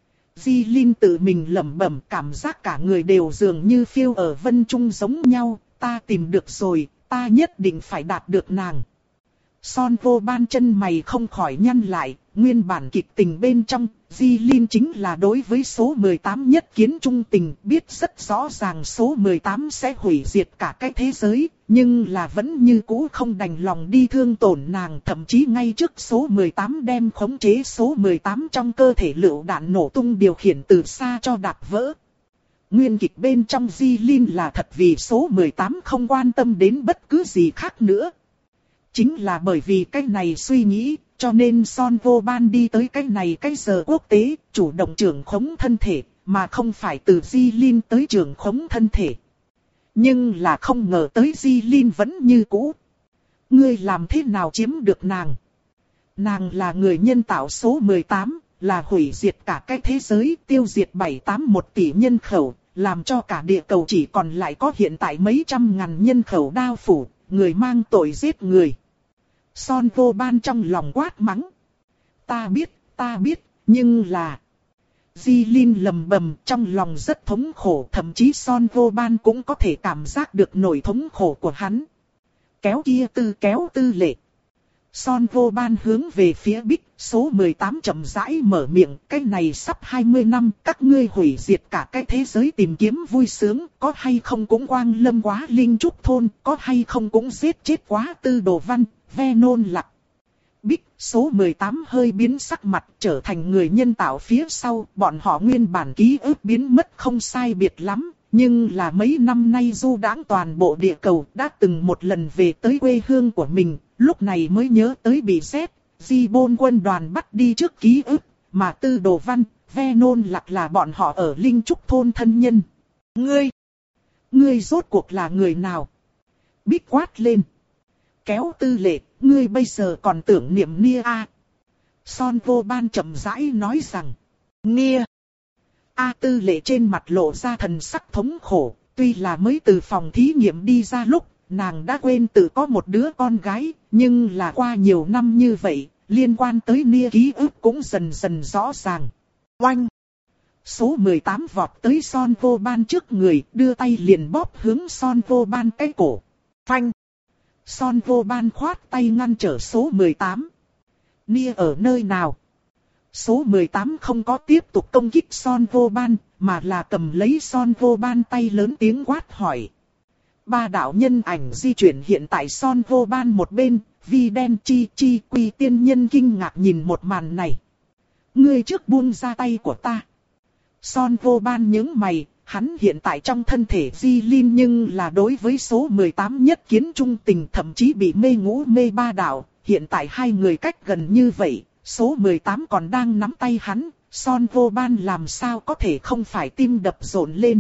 Di Linh tự mình lẩm bẩm, cảm giác cả người đều dường như phiêu ở vân trung giống nhau, ta tìm được rồi, ta nhất định phải đạt được nàng. Son Vô Ban chân mày không khỏi nhăn lại, nguyên bản kịch tình bên trong, Di Linh chính là đối với số mười tám nhất kiến trung tình, biết rất rõ ràng số mười tám sẽ hủy diệt cả cái thế giới, nhưng là vẫn như cũ không đành lòng đi thương tổn nàng, thậm chí ngay trước số mười tám đem khống chế số mười tám trong cơ thể lựu đạn nổ tung điều khiển từ xa cho đạp vỡ. Nguyên kịch bên trong Di Linh là thật vì số mười tám không quan tâm đến bất cứ gì khác nữa. Chính là bởi vì cái này suy nghĩ, cho nên Son Vô Ban đi tới cái này cái giờ quốc tế, chủ động trưởng khống thân thể, mà không phải từ Di Linh tới trưởng khống thân thể. Nhưng là không ngờ tới Di Linh vẫn như cũ. Ngươi làm thế nào chiếm được nàng? Nàng là người nhân tạo số mười tám, là hủy diệt cả cái thế giới, tiêu diệt bảy tám một tỷ nhân khẩu, làm cho cả địa cầu chỉ còn lại có hiện tại mấy trăm ngàn nhân khẩu đao phủ, người mang tội giết người. Son Vô Ban trong lòng quát mắng. Ta biết, ta biết, nhưng là... Di Linh lầm bầm trong lòng rất thống khổ, thậm chí Son Vô Ban cũng có thể cảm giác được nỗi thống khổ của hắn. Kéo kia Tư, kéo Tư Lệ. Son Vô Ban hướng về phía Bích, số mười tám chậm rãi mở miệng, cái này sắp hai mươi năm, các ngươi hủy diệt cả cái thế giới tìm kiếm vui sướng, có hay không cũng quang lâm quá Linh Trúc thôn, có hay không cũng giết chết quá Tư Đồ Văn, ve nôn lặc. Bích, số mười tám hơi biến sắc mặt trở thành người nhân tạo phía sau, bọn họ nguyên bản ký ức biến mất không sai biệt lắm, nhưng là mấy năm nay du đãng toàn bộ địa cầu đã từng một lần về tới quê hương của mình, lúc này mới nhớ tới bị Z, Di-bôn quân đoàn bắt đi trước ký ức, mà Tư Đồ Văn, Venom Lạc là bọn họ ở Linh Trúc thôn thân nhân. Ngươi! Ngươi rốt cuộc là người nào? Bích quát lên. Kéo Tư Lệ, ngươi bây giờ còn tưởng niệm Nia a? Son Vô Ban chậm rãi nói rằng. Nia! A Tư Lệ trên mặt lộ ra thần sắc thống khổ, tuy là mới từ phòng thí nghiệm đi ra lúc, nàng đã quên tự có một đứa con gái, nhưng là qua nhiều năm như vậy, liên quan tới Nia ký ức cũng dần dần rõ ràng. Oanh! Số mười tám vọt tới Son Vô Ban trước người, đưa tay liền bóp hướng Son Vô Ban cái cổ. Phanh! Son Vô Ban khoát tay ngăn trở số mười tám. Nia ở nơi nào? Số mười tám không có tiếp tục công kích Son Vô Ban, mà là cầm lấy Son Vô Ban tay lớn tiếng quát hỏi. Ba đạo nhân ảnh di chuyển hiện tại Son Vô Ban một bên, Vi Đen Chi Chi Quy tiên nhân kinh ngạc nhìn một màn này. Ngươi trước buông ra tay của ta. Son Vô Ban nhướng mày, hắn hiện tại trong thân thể Di Linh nhưng là đối với số mười tám nhất kiến trung tình, thậm chí bị mê ngũ mê ba đạo, hiện tại hai người cách gần như vậy, số mười tám còn đang nắm tay hắn, Son Vô Ban làm sao có thể không phải tim đập rộn lên.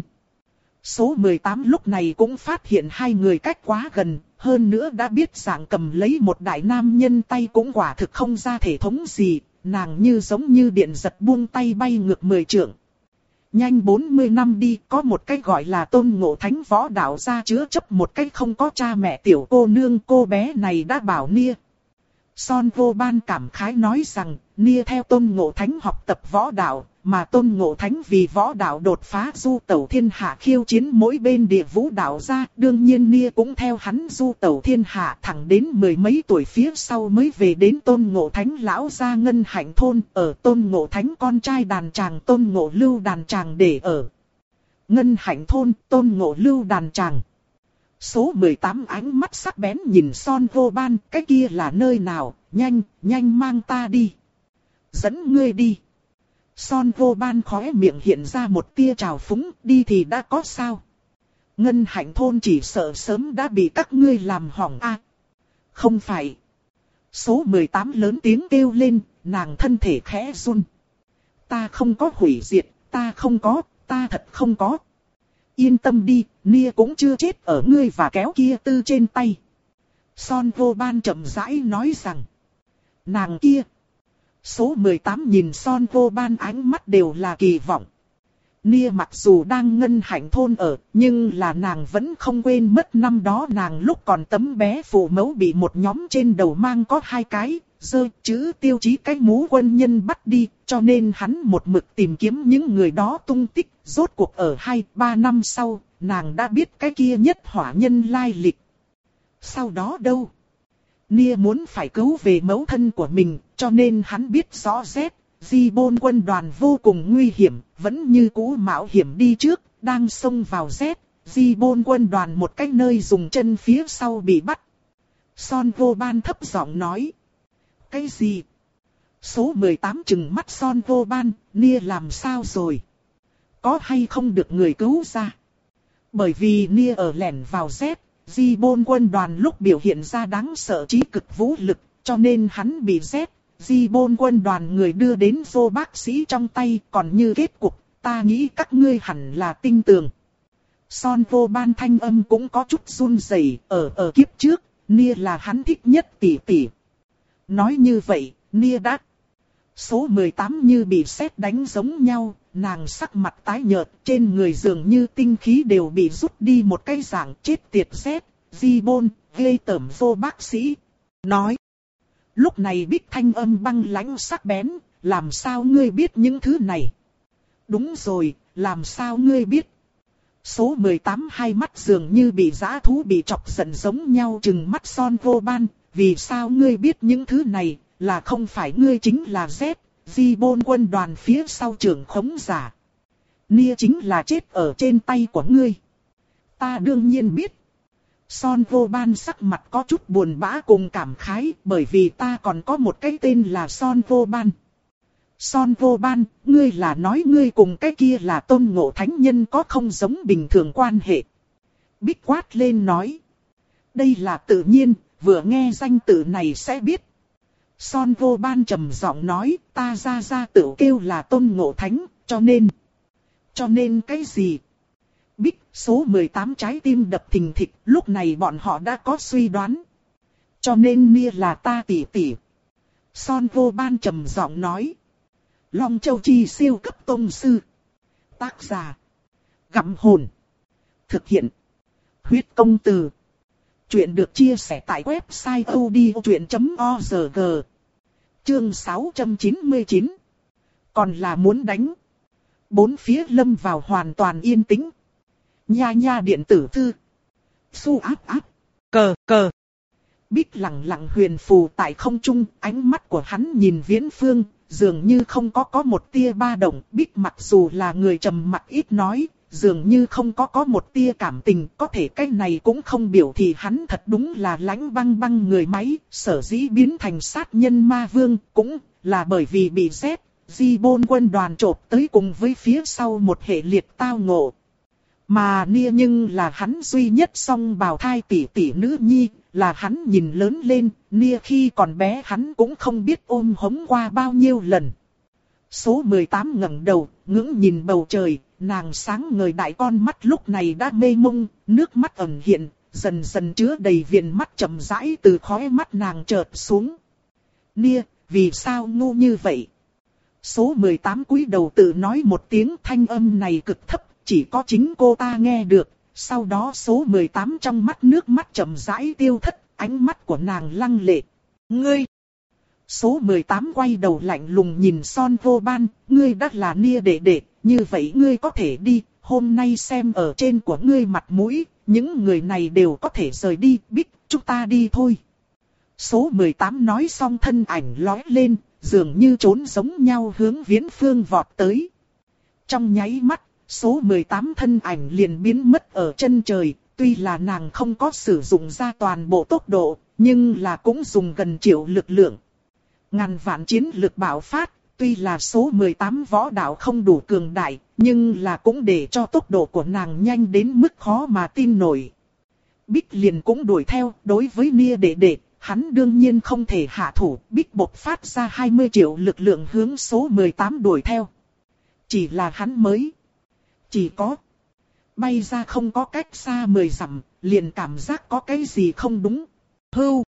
Số mười tám lúc này cũng phát hiện hai người cách quá gần, hơn nữa đã biết dạng cầm lấy một đại nam nhân tay cũng quả thực không ra thể thống gì, nàng như giống như điện giật buông tay bay ngược mười trượng. Nhanh bốn mươi năm đi, có một cái gọi là Tôn Ngộ Thánh võ đạo ra chứa chấp một cái không có cha mẹ tiểu cô nương, cô bé này đã bảo Nia. Son Vô Ban cảm khái nói rằng, Nia theo Tôn Ngộ Thánh học tập võ đạo, mà Tôn Ngộ Thánh vì võ đạo đột phá du tẩu thiên hạ khiêu chiến mỗi bên địa vũ đạo ra, đương nhiên Nia cũng theo hắn du tẩu thiên hạ thẳng đến mười mấy tuổi phía sau mới về đến Tôn Ngộ Thánh lão gia Ngân Hạnh thôn, ở Tôn Ngộ Thánh con trai đàn tràng Tôn Ngộ Lưu đàn tràng để ở. Ngân Hạnh thôn, Tôn Ngộ Lưu đàn tràng. Số mười tám ánh mắt sắc bén nhìn Son Vô Ban, cái kia là nơi nào, nhanh, nhanh mang ta đi. Dẫn ngươi đi. Son Vô Ban khóe miệng hiện ra một tia trào phúng, đi thì đã có sao. Ngân Hạnh thôn chỉ sợ sớm đã bị các ngươi làm hỏng a. À, không phải. Số mười tám lớn tiếng kêu lên, nàng thân thể khẽ run. Ta không có hủy diệt, ta không có, ta thật không có. Yên tâm đi, Nia cũng chưa chết ở ngươi và kéo kia tư trên tay. Son Vô Ban chậm rãi nói rằng. Nàng kia. Số mười tám nhìn Son Vô Ban ánh mắt đều là kỳ vọng. Nia mặc dù đang Ngân Hạnh thôn ở, nhưng là nàng vẫn không quên mất năm đó nàng lúc còn tấm bé phụ mẫu bị một nhóm trên đầu mang có hai cái, dơ chữ tiêu chí cái mũ quân nhân bắt đi, cho nên hắn một mực tìm kiếm những người đó tung tích, rốt cuộc ở hai ba năm sau, nàng đã biết cái kia nhất hỏa nhân lai lịch. Sau đó đâu? Nia muốn phải cứu về mẫu thân của mình, cho nên hắn biết rõ Z, Di-bôn quân đoàn vô cùng nguy hiểm, vẫn như cũ mạo hiểm đi trước, đang xông vào Z, Di-bôn quân đoàn một cái nơi dùng chân phía sau bị bắt. Son Vô Ban thấp giọng nói. Cái gì? Số mười tám trừng mắt Son Vô Ban, Nia làm sao rồi? Có hay không được người cứu ra? Bởi vì Nia ở lẻn vào Z, Di-bôn quân đoàn lúc biểu hiện ra đáng sợ trí cực vũ lực, cho nên hắn bị Z, Di-bôn quân đoàn người đưa đến vô bác sĩ trong tay, còn như kết cục, ta nghĩ các ngươi hẳn là tin tưởng. Son Vô Ban thanh âm cũng có chút run rẩy, ở ở kiếp trước, Nia là hắn thích nhất tỷ tỷ. Nói như vậy, Nia đã. Số mười tám như bị sét đánh giống nhau, nàng sắc mặt tái nhợt, trên người dường như tinh khí đều bị rút đi một cái dạng chết tiệt sét, Di-bôn, ghê tởm vô bác sĩ. Nói. Lúc này Bích thanh âm băng lãnh sắc bén, làm sao ngươi biết những thứ này? Đúng rồi, làm sao ngươi biết? Số mười tám hai mắt dường như bị dã thú bị chọc giận giống nhau trừng mắt Son Vô Ban, vì sao ngươi biết những thứ này, là không phải ngươi chính là Z, Di-bôn quân đoàn phía sau trưởng khống giả. Nia chính là chết ở trên tay của ngươi. Ta đương nhiên biết. Son Vô Ban sắc mặt có chút buồn bã cùng cảm khái, bởi vì ta còn có một cái tên là Son Vô Ban. Son Vô Ban, ngươi là nói ngươi cùng cái kia là Tôn Ngộ Thánh Nhân có không giống bình thường quan hệ. Bích quát lên nói. Đây là tự nhiên, vừa nghe danh tự này sẽ biết. Son Vô Ban trầm giọng nói, ta ra ra tự kêu là Tôn Ngộ Thánh, cho nên. Cho nên cái gì? Bích, số mười tám trái tim đập thình thịch, lúc này bọn họ đã có suy đoán. Cho nên Nia là ta tỷ tỷ. Son Vô Ban trầm giọng nói. Long Châu Chi siêu cấp tông sư. Tác giả. Gặm hồn. Thực hiện. Huyết công từ. Chuyện được chia sẻ tại website odchuyện chấm org. Chương sáu trăm chín mươi chín. Còn là muốn đánh. Bốn phía lâm vào hoàn toàn yên tĩnh. Nha nha điện tử thư. Su áp áp. Cờ cờ. Bích lặng lặng huyền phù tại không trung, ánh mắt của hắn nhìn viễn phương, dường như không có có một tia ba động. Bích mặc dù là người trầm mặc ít nói, dường như không có có một tia cảm tình, có thể cái này cũng không biểu thì hắn thật đúng là lãnh băng băng người máy, sở dĩ biến thành sát nhân ma vương, cũng là bởi vì bị Z, Di Bôn quân đoàn trộp tới cùng với phía sau một hệ liệt tao ngộ. Mà Nia nhưng là hắn duy nhất song bào thai tỷ tỷ nữ nhi, là hắn nhìn lớn lên, Nia khi còn bé hắn cũng không biết ôm hống qua bao nhiêu lần. Số mười tám ngẩng đầu, ngưỡng nhìn bầu trời, nàng sáng ngời đại con mắt lúc này đã mê mông, nước mắt ẩn hiện, dần dần chứa đầy viền mắt chậm rãi từ khóe mắt nàng chợt xuống. Nia, vì sao ngu như vậy? Số mười tám cúi đầu tự nói một tiếng, thanh âm này cực thấp, chỉ có chính cô ta nghe được. Sau đó số mười tám trong mắt nước mắt chậm rãi tiêu thất, ánh mắt của nàng lăng lệ. Ngươi! Số mười tám quay đầu lạnh lùng nhìn Son Vô Ban, ngươi đã là Nia đệ đệ, như vậy ngươi có thể đi, hôm nay xem ở trên của ngươi mặt mũi, những người này đều có thể rời đi, Bích, chúng ta đi thôi. Số mười tám nói xong thân ảnh lói lên, dường như trốn giống nhau hướng viễn phương vọt tới. Trong nháy mắt, số mười tám thân ảnh liền biến mất ở chân trời, tuy là nàng không có sử dụng ra toàn bộ tốc độ, nhưng là cũng dùng gần triệu lực lượng. Ngàn vạn chiến lực bạo phát, tuy là số mười tám võ đạo không đủ cường đại, nhưng là cũng để cho tốc độ của nàng nhanh đến mức khó mà tin nổi. Bích liền cũng đuổi theo, đối với Nia đệ đệ, hắn đương nhiên không thể hạ thủ, Bích bộc phát ra hai mươi triệu lực lượng hướng số mười tám đuổi theo. Chỉ là hắn mới, chỉ có bay ra không có cách xa mười dặm, liền cảm giác có cái gì không đúng. Hưu!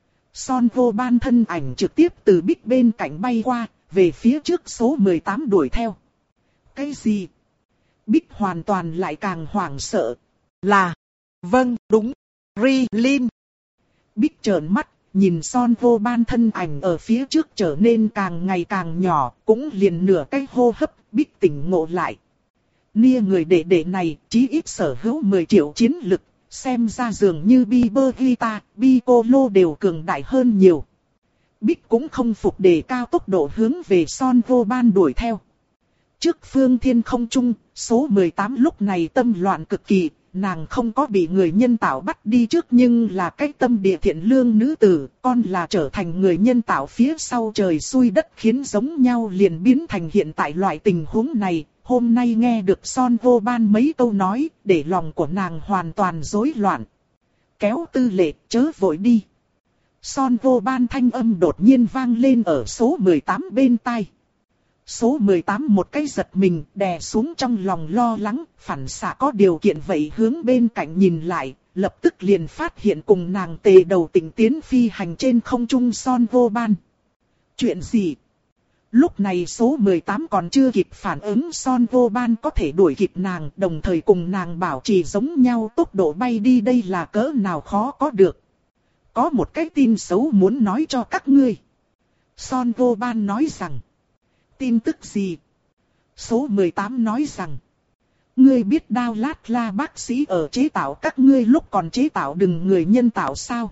Son Vô Ban thân ảnh trực tiếp từ Bích bên cạnh bay qua, về phía trước số mười tám đuổi theo. Cái gì? Bích hoàn toàn lại càng hoảng sợ. Là, vâng, đúng, Rilin. Bích trợn mắt, nhìn Son Vô Ban thân ảnh ở phía trước trở nên càng ngày càng nhỏ, cũng liền nửa cái hô hấp, Bích tỉnh ngộ lại. Nia người đệ đệ này, chí ít sở hữu mười triệu chiến lực, xem ra dường như Bieber Guitar, Piccolo đều cường đại hơn nhiều. Bích cũng không phục đề cao tốc độ hướng về Son Vô Ban đuổi theo. Trước phương thiên không trung, số mười tám lúc này tâm loạn cực kỳ, nàng không có bị người nhân tạo bắt đi trước nhưng là cái tâm địa thiện lương nữ tử, con là trở thành người nhân tạo phía sau trời xui đất khiến giống nhau liền biến thành hiện tại loại tình huống này. Hôm nay nghe được Son Vô Ban mấy câu nói, để lòng của nàng hoàn toàn rối loạn. Kéo Tư Lệ, chớ vội đi. Son Vô Ban thanh âm đột nhiên vang lên ở số mười tám bên tai. Số mười tám một cái giật mình, đè xuống trong lòng lo lắng, phản xạ có điều kiện vậy hướng bên cạnh nhìn lại, lập tức liền phát hiện cùng nàng tề đầu tỉnh tiến phi hành trên không trung Son Vô Ban. Chuyện gì? Lúc này số mười tám còn chưa kịp phản ứng, Son Vô Ban có thể đuổi kịp nàng, đồng thời cùng nàng bảo trì giống nhau tốc độ bay đi, đây là cỡ nào khó có được. Có một cái tin xấu muốn nói cho các ngươi. Son Vô Ban nói rằng. Tin tức gì? Số mười tám nói rằng. Ngươi biết Đao Lát La bác sĩ ở chế tạo các ngươi lúc còn chế tạo đừng người nhân tạo sao?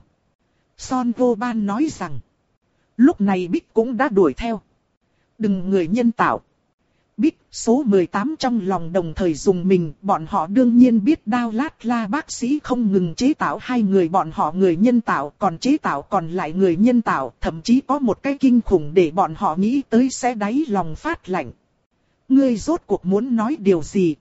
Son Vô Ban nói rằng. Lúc này Bích cũng đã đuổi theo. Đừng người nhân tạo. Bích, số mười tám trong lòng đồng thời dùng mình, bọn họ đương nhiên biết Đao Lát La bác sĩ không ngừng chế tạo hai người bọn họ người nhân tạo, còn chế tạo còn lại người nhân tạo, thậm chí có một cái kinh khủng để bọn họ nghĩ tới sẽ đáy lòng phát lạnh. Ngươi rốt cuộc muốn nói điều gì?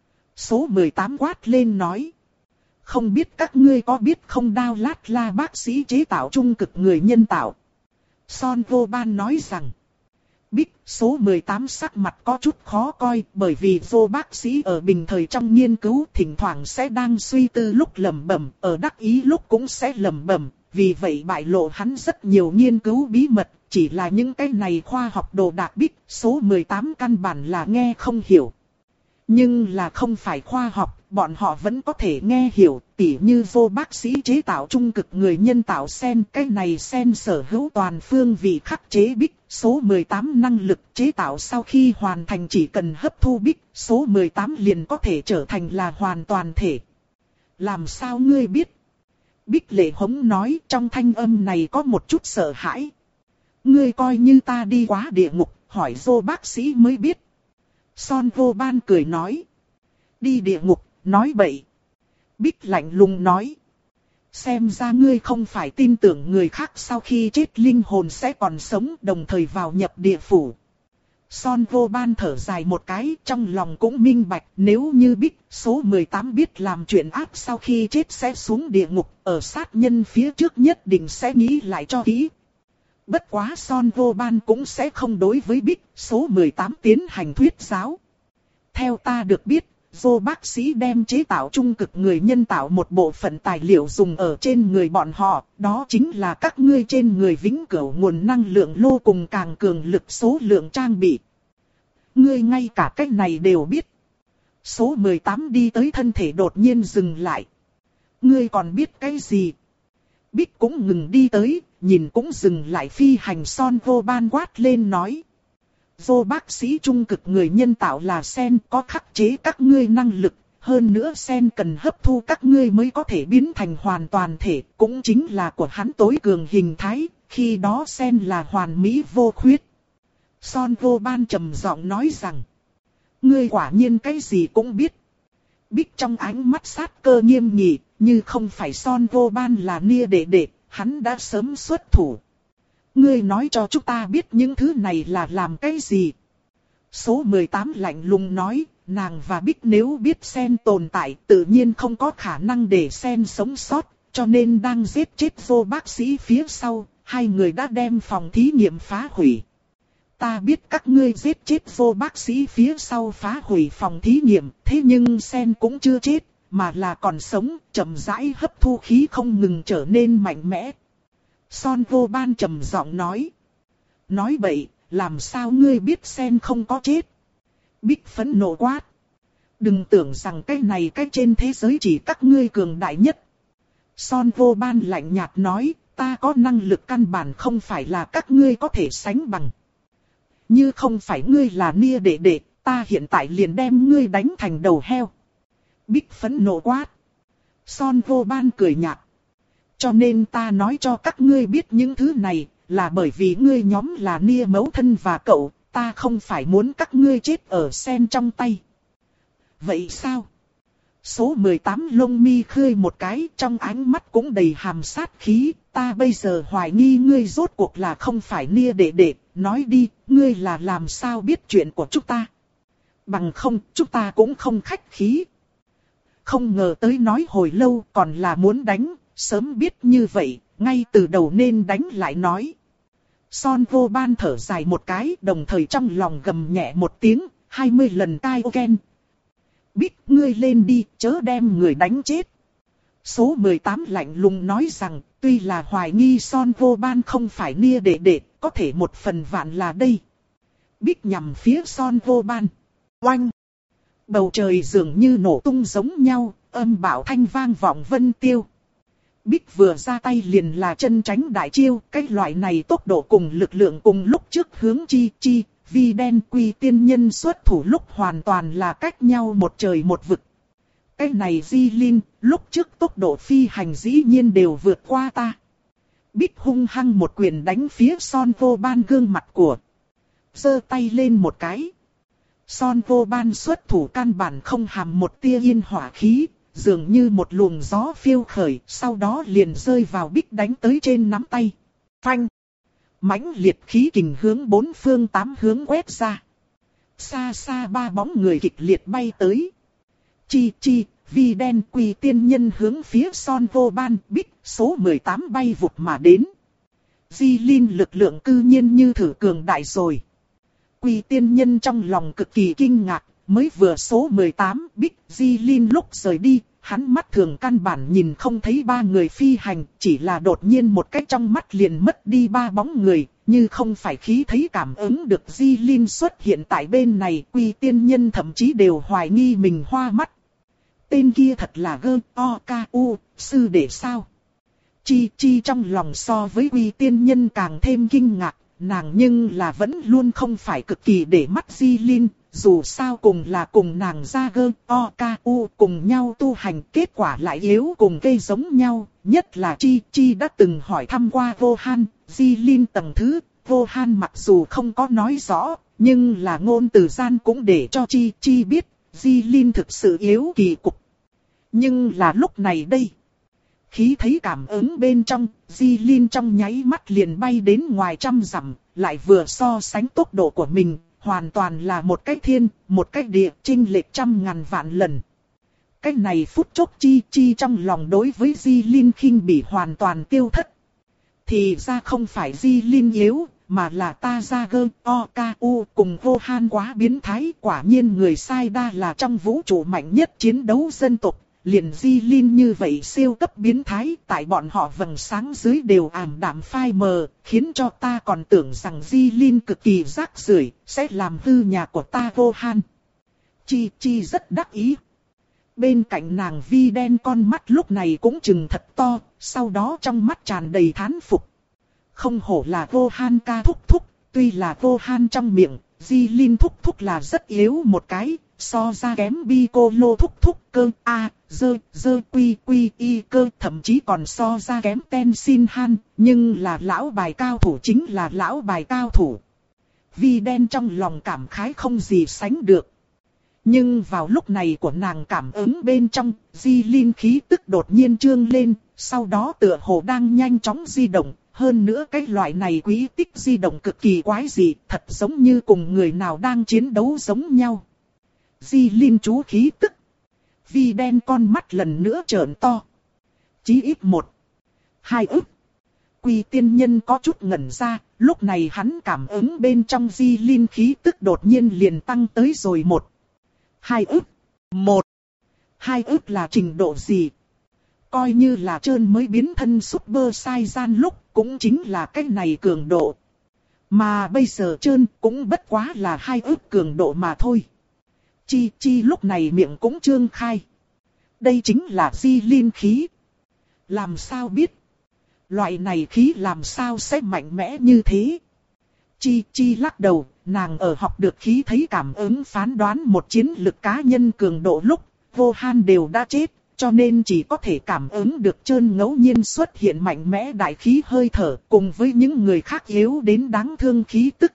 Số mười tám quát lên nói. Không biết các ngươi có biết không, Đao Lát La bác sĩ chế tạo trung cực người nhân tạo. Son Vô Ban nói rằng. Bích, số mười tám sắc mặt có chút khó coi, bởi vì vô bác sĩ ở bình thời trong nghiên cứu thỉnh thoảng sẽ đang suy tư lúc lẩm bẩm, ở đắc ý lúc cũng sẽ lẩm bẩm, vì vậy bại lộ hắn rất nhiều nghiên cứu bí mật, chỉ là những cái này khoa học đồ đạc. Bích, số mười tám căn bản là nghe không hiểu. Nhưng là không phải khoa học, bọn họ vẫn có thể nghe hiểu, tỉ như vô bác sĩ chế tạo trung cực người nhân tạo sen, cái này sen sở hữu toàn phương vị khắc chế. Bích, số mười tám năng lực chế tạo sau khi hoàn thành chỉ cần hấp thu Bích, số mười tám liền có thể trở thành là hoàn toàn thể. Làm sao ngươi biết? Bích Lệ Hống nói, trong thanh âm này có một chút sợ hãi. Ngươi coi như ta đi quá địa ngục, hỏi vô bác sĩ mới biết. Son Vô Ban cười nói. Đi địa ngục, nói bậy. Bích lạnh lùng nói. Xem ra ngươi không phải tin tưởng người khác sau khi chết linh hồn sẽ còn sống đồng thời vào nhập địa phủ. Son Vô Ban thở dài một cái, trong lòng cũng minh bạch, nếu như Bích, số mười tám biết làm chuyện ác sau khi chết sẽ xuống địa ngục, ở sát nhân phía trước nhất định sẽ nghĩ lại cho kỹ. Bất quá Son Vô Ban cũng sẽ không đối với Bích, số mười tám tiến hành thuyết giáo. Theo ta được biết, vô bác sĩ đem chế tạo trung cực người nhân tạo một bộ phận tài liệu dùng ở trên người bọn họ, đó chính là các ngươi trên người vĩnh cửu nguồn năng lượng lô cùng càng cường lực số lượng trang bị. Ngươi ngay cả cách này đều biết. Số mười tám đi tới thân thể đột nhiên dừng lại. Ngươi còn biết cái gì? Bích cũng ngừng đi tới, nhìn cũng dừng lại phi hành. Son Vô Ban quát lên nói. Vô bác sĩ trung cực người nhân tạo là sen có khắc chế các ngươi năng lực, hơn nữa sen cần hấp thu các ngươi mới có thể biến thành hoàn toàn thể, cũng chính là của hắn tối cường hình thái, khi đó sen là hoàn mỹ vô khuyết. Son Vô Ban trầm giọng nói rằng, ngươi quả nhiên cái gì cũng biết. Bích trong ánh mắt sát cơ nghiêm nghị, như không phải Son Vô Ban là nia đệ đệ, hắn đã sớm xuất thủ. Ngươi nói cho chúng ta biết những thứ này là làm cái gì? Số mười tám lạnh lùng nói, nàng và Bích nếu biết sen tồn tại tự nhiên không có khả năng để sen sống sót, cho nên đang giết chết vô bác sĩ phía sau, hai người đã đem phòng thí nghiệm phá hủy. Ta biết các ngươi giết chết vô bác sĩ phía sau phá hủy phòng thí nghiệm, thế nhưng sen cũng chưa chết, mà là còn sống, chậm rãi hấp thu khí không ngừng trở nên mạnh mẽ. Son Vô Ban trầm giọng nói. Nói bậy, làm sao ngươi biết sen không có chết? Bích phẫn nộ quát. Đừng tưởng rằng cái này cái trên thế giới chỉ các ngươi cường đại nhất. Son Vô Ban lạnh nhạt nói, ta có năng lực căn bản không phải là các ngươi có thể sánh bằng. Như không phải ngươi là nia đệ đệ, ta hiện tại liền đem ngươi đánh thành đầu heo. Bích phẫn nộ quát. Son Vô Ban cười nhạt. Cho nên ta nói cho các ngươi biết những thứ này, là bởi vì ngươi nhóm là nia mẫu thân và cậu, ta không phải muốn các ngươi chết ở sen trong tay. Vậy sao? Số mười tám lông mi khơi một cái, trong ánh mắt cũng đầy hàm sát khí, ta bây giờ hoài nghi ngươi rốt cuộc là không phải nia đệ đệ, nói đi, ngươi là làm sao biết chuyện của chúng ta? Bằng không, chúng ta cũng không khách khí. Không ngờ tới nói hồi lâu còn là muốn đánh. Sớm biết như vậy, ngay từ đầu nên đánh lại nói. Son Vô Ban thở dài một cái, đồng thời trong lòng gầm nhẹ một tiếng, hai mươi lần Kaioken. Bích, ngươi lên đi, chớ đem người đánh chết. Số mười tám lạnh lùng nói rằng, tuy là hoài nghi Son Vô Ban không phải nia đệ đệ, có thể một phần vạn là đây. Bích nhằm phía Son Vô Ban. Oanh! Bầu trời dường như nổ tung giống nhau, âm bạo thanh vang vọng vân tiêu. Bích vừa ra tay liền là chân tránh đại chiêu, cái loại này tốc độ cùng lực lượng cùng lúc trước hướng chi chi, vi đen quy tiên nhân xuất thủ lúc hoàn toàn là cách nhau một trời một vực. Cái này Di Linh, lúc trước tốc độ phi hành dĩ nhiên đều vượt qua ta. Bích hung hăng một quyền đánh phía Son Vô Ban gương mặt của. Giơ tay lên một cái. Son vô ban xuất thủ căn bản không hàm một tia yên hỏa khí, dường như một luồng gió phiêu khởi, sau đó liền rơi vào Bích đánh tới trên nắm tay. Phanh! Mãnh liệt khí kình hướng bốn phương tám hướng quét ra. Xa xa ba bóng người kịch liệt bay tới. Chi chi, vi đen Quy tiên nhân hướng phía Son vô ban, Bích số mười tám bay vụt mà đến. Di Linh lực lượng cư nhiên như thử cường đại rồi. Quy tiên nhân trong lòng cực kỳ kinh ngạc, mới vừa số mười tám Bích Di Linh lúc rời đi, hắn mắt thường căn bản nhìn không thấy ba người phi hành, chỉ là đột nhiên một cách trong mắt liền mất đi ba bóng người, như không phải khí thấy cảm ứng được Di Linh xuất hiện tại bên này. Quy tiên nhân thậm chí đều hoài nghi mình hoa mắt. Tên kia thật là gơ o ca u, sư đệ sao? Chi chi trong lòng so với Quy tiên nhân càng thêm kinh ngạc, nàng nhưng là vẫn luôn không phải cực kỳ để mắt Di Linh, dù sao cùng là cùng nàng ra gơ o ca u cùng nhau tu hành, kết quả lại yếu cùng cây giống nhau, nhất là Chi Chi đã từng hỏi thăm qua Vô Han, Di Linh tầng thứ, Vô Han mặc dù không có nói rõ, nhưng là ngôn từ gian cũng để cho Chi Chi biết, Di Linh thực sự yếu kỳ cục. Nhưng là lúc này đây, khí thấy cảm ứng bên trong, Di Linh trong nháy mắt liền bay đến ngoài trăm dặm, lại vừa so sánh tốc độ của mình, hoàn toàn là một cách thiên, một cách địa, chênh lệch trăm ngàn vạn lần. Cái này phút chốc Chi Chi trong lòng đối với Di Linh khinh bỉ hoàn toàn tiêu thất. Thì ra không phải Di Linh yếu, mà là ta ra gơ o ca u cùng Vô Han quá biến thái. Quả nhiên người sai đa là trong vũ trụ mạnh nhất chiến đấu dân tộc. Liền Di Linh như vậy siêu cấp biến thái, tại bọn họ vầng sáng dưới đều ảm đạm phai mờ, khiến cho ta còn tưởng rằng Di Linh cực kỳ rác rưởi, sẽ làm hư nhà của ta Vô Han. Chi Chi rất đắc ý. Bên cạnh nàng vi đen con mắt lúc này cũng trừng thật to, sau đó trong mắt tràn đầy thán phục. Không hổ là Vô Han ca thúc thúc, tuy là Vô Han trong miệng, Di Linh thúc thúc là rất yếu một cái. So ra kém bi cô lô thúc thúc cơ a dơ dơ quy quy y cơ, thậm chí còn so ra kém ten xin han, nhưng là lão bài cao thủ chính là lão bài cao thủ. Vi đen trong lòng cảm khái không gì sánh được. Nhưng vào lúc này của nàng cảm ứng bên trong, Di Linh khí tức đột nhiên trương lên, sau đó tựa hồ đang nhanh chóng di động. Hơn nữa cái loại này quý tích di động cực kỳ quái dị, thật giống như cùng người nào đang chiến đấu giống nhau. Di Linh chú khí tức. Vi đen con mắt lần nữa trợn to. Chí ít một, hai ức. Quy tiên nhân có chút ngẩn ra, lúc này hắn cảm ứng bên trong Di Linh khí tức đột nhiên liền tăng tới rồi một, hai ức. Một, hai ức là trình độ gì? Coi như là trơn mới biến thân Super Saiyan lúc cũng chính là cái này cường độ. Mà bây giờ trơn cũng bất quá là hai ức cường độ mà thôi. Chi Chi lúc này miệng cũng trương khai. Đây chính là Di Linh khí. Làm sao biết? Loại này khí làm sao sẽ mạnh mẽ như thế? Chi Chi lắc đầu, nàng ở học được khí thấy cảm ứng phán đoán một chiến lực cá nhân cường độ lúc, Vô Han đều đã chết, cho nên chỉ có thể cảm ứng được trơn ngẫu nhiên xuất hiện mạnh mẽ đại khí hơi thở cùng với những người khác yếu đến đáng thương khí tức.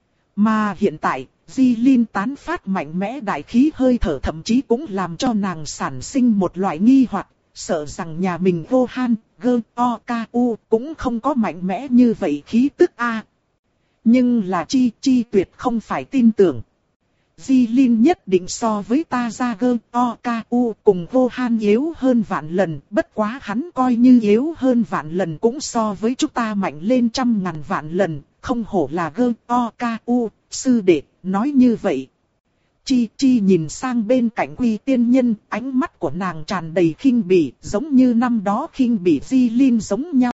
Mà hiện tại, Di Linh tán phát mạnh mẽ đại khí hơi thở thậm chí cũng làm cho nàng sản sinh một loại nghi hoặc, sợ rằng nhà mình Vô Han, gơ o ca u cũng không có mạnh mẽ như vậy khí tức a. Nhưng là Chi Chi tuyệt không phải tin tưởng. Di Linh nhất định so với ta ra gơ o ca u cùng Vô Han yếu hơn vạn lần, bất quá hắn coi như yếu hơn vạn lần cũng so với chúng ta mạnh lên trăm ngàn vạn lần, không hổ là gơ o ca u, sư đệ, nói như vậy. Chi Chi nhìn sang bên cạnh Quy tiên nhân, ánh mắt của nàng tràn đầy khinh bỉ, giống như năm đó khinh bỉ Di Linh giống nhau.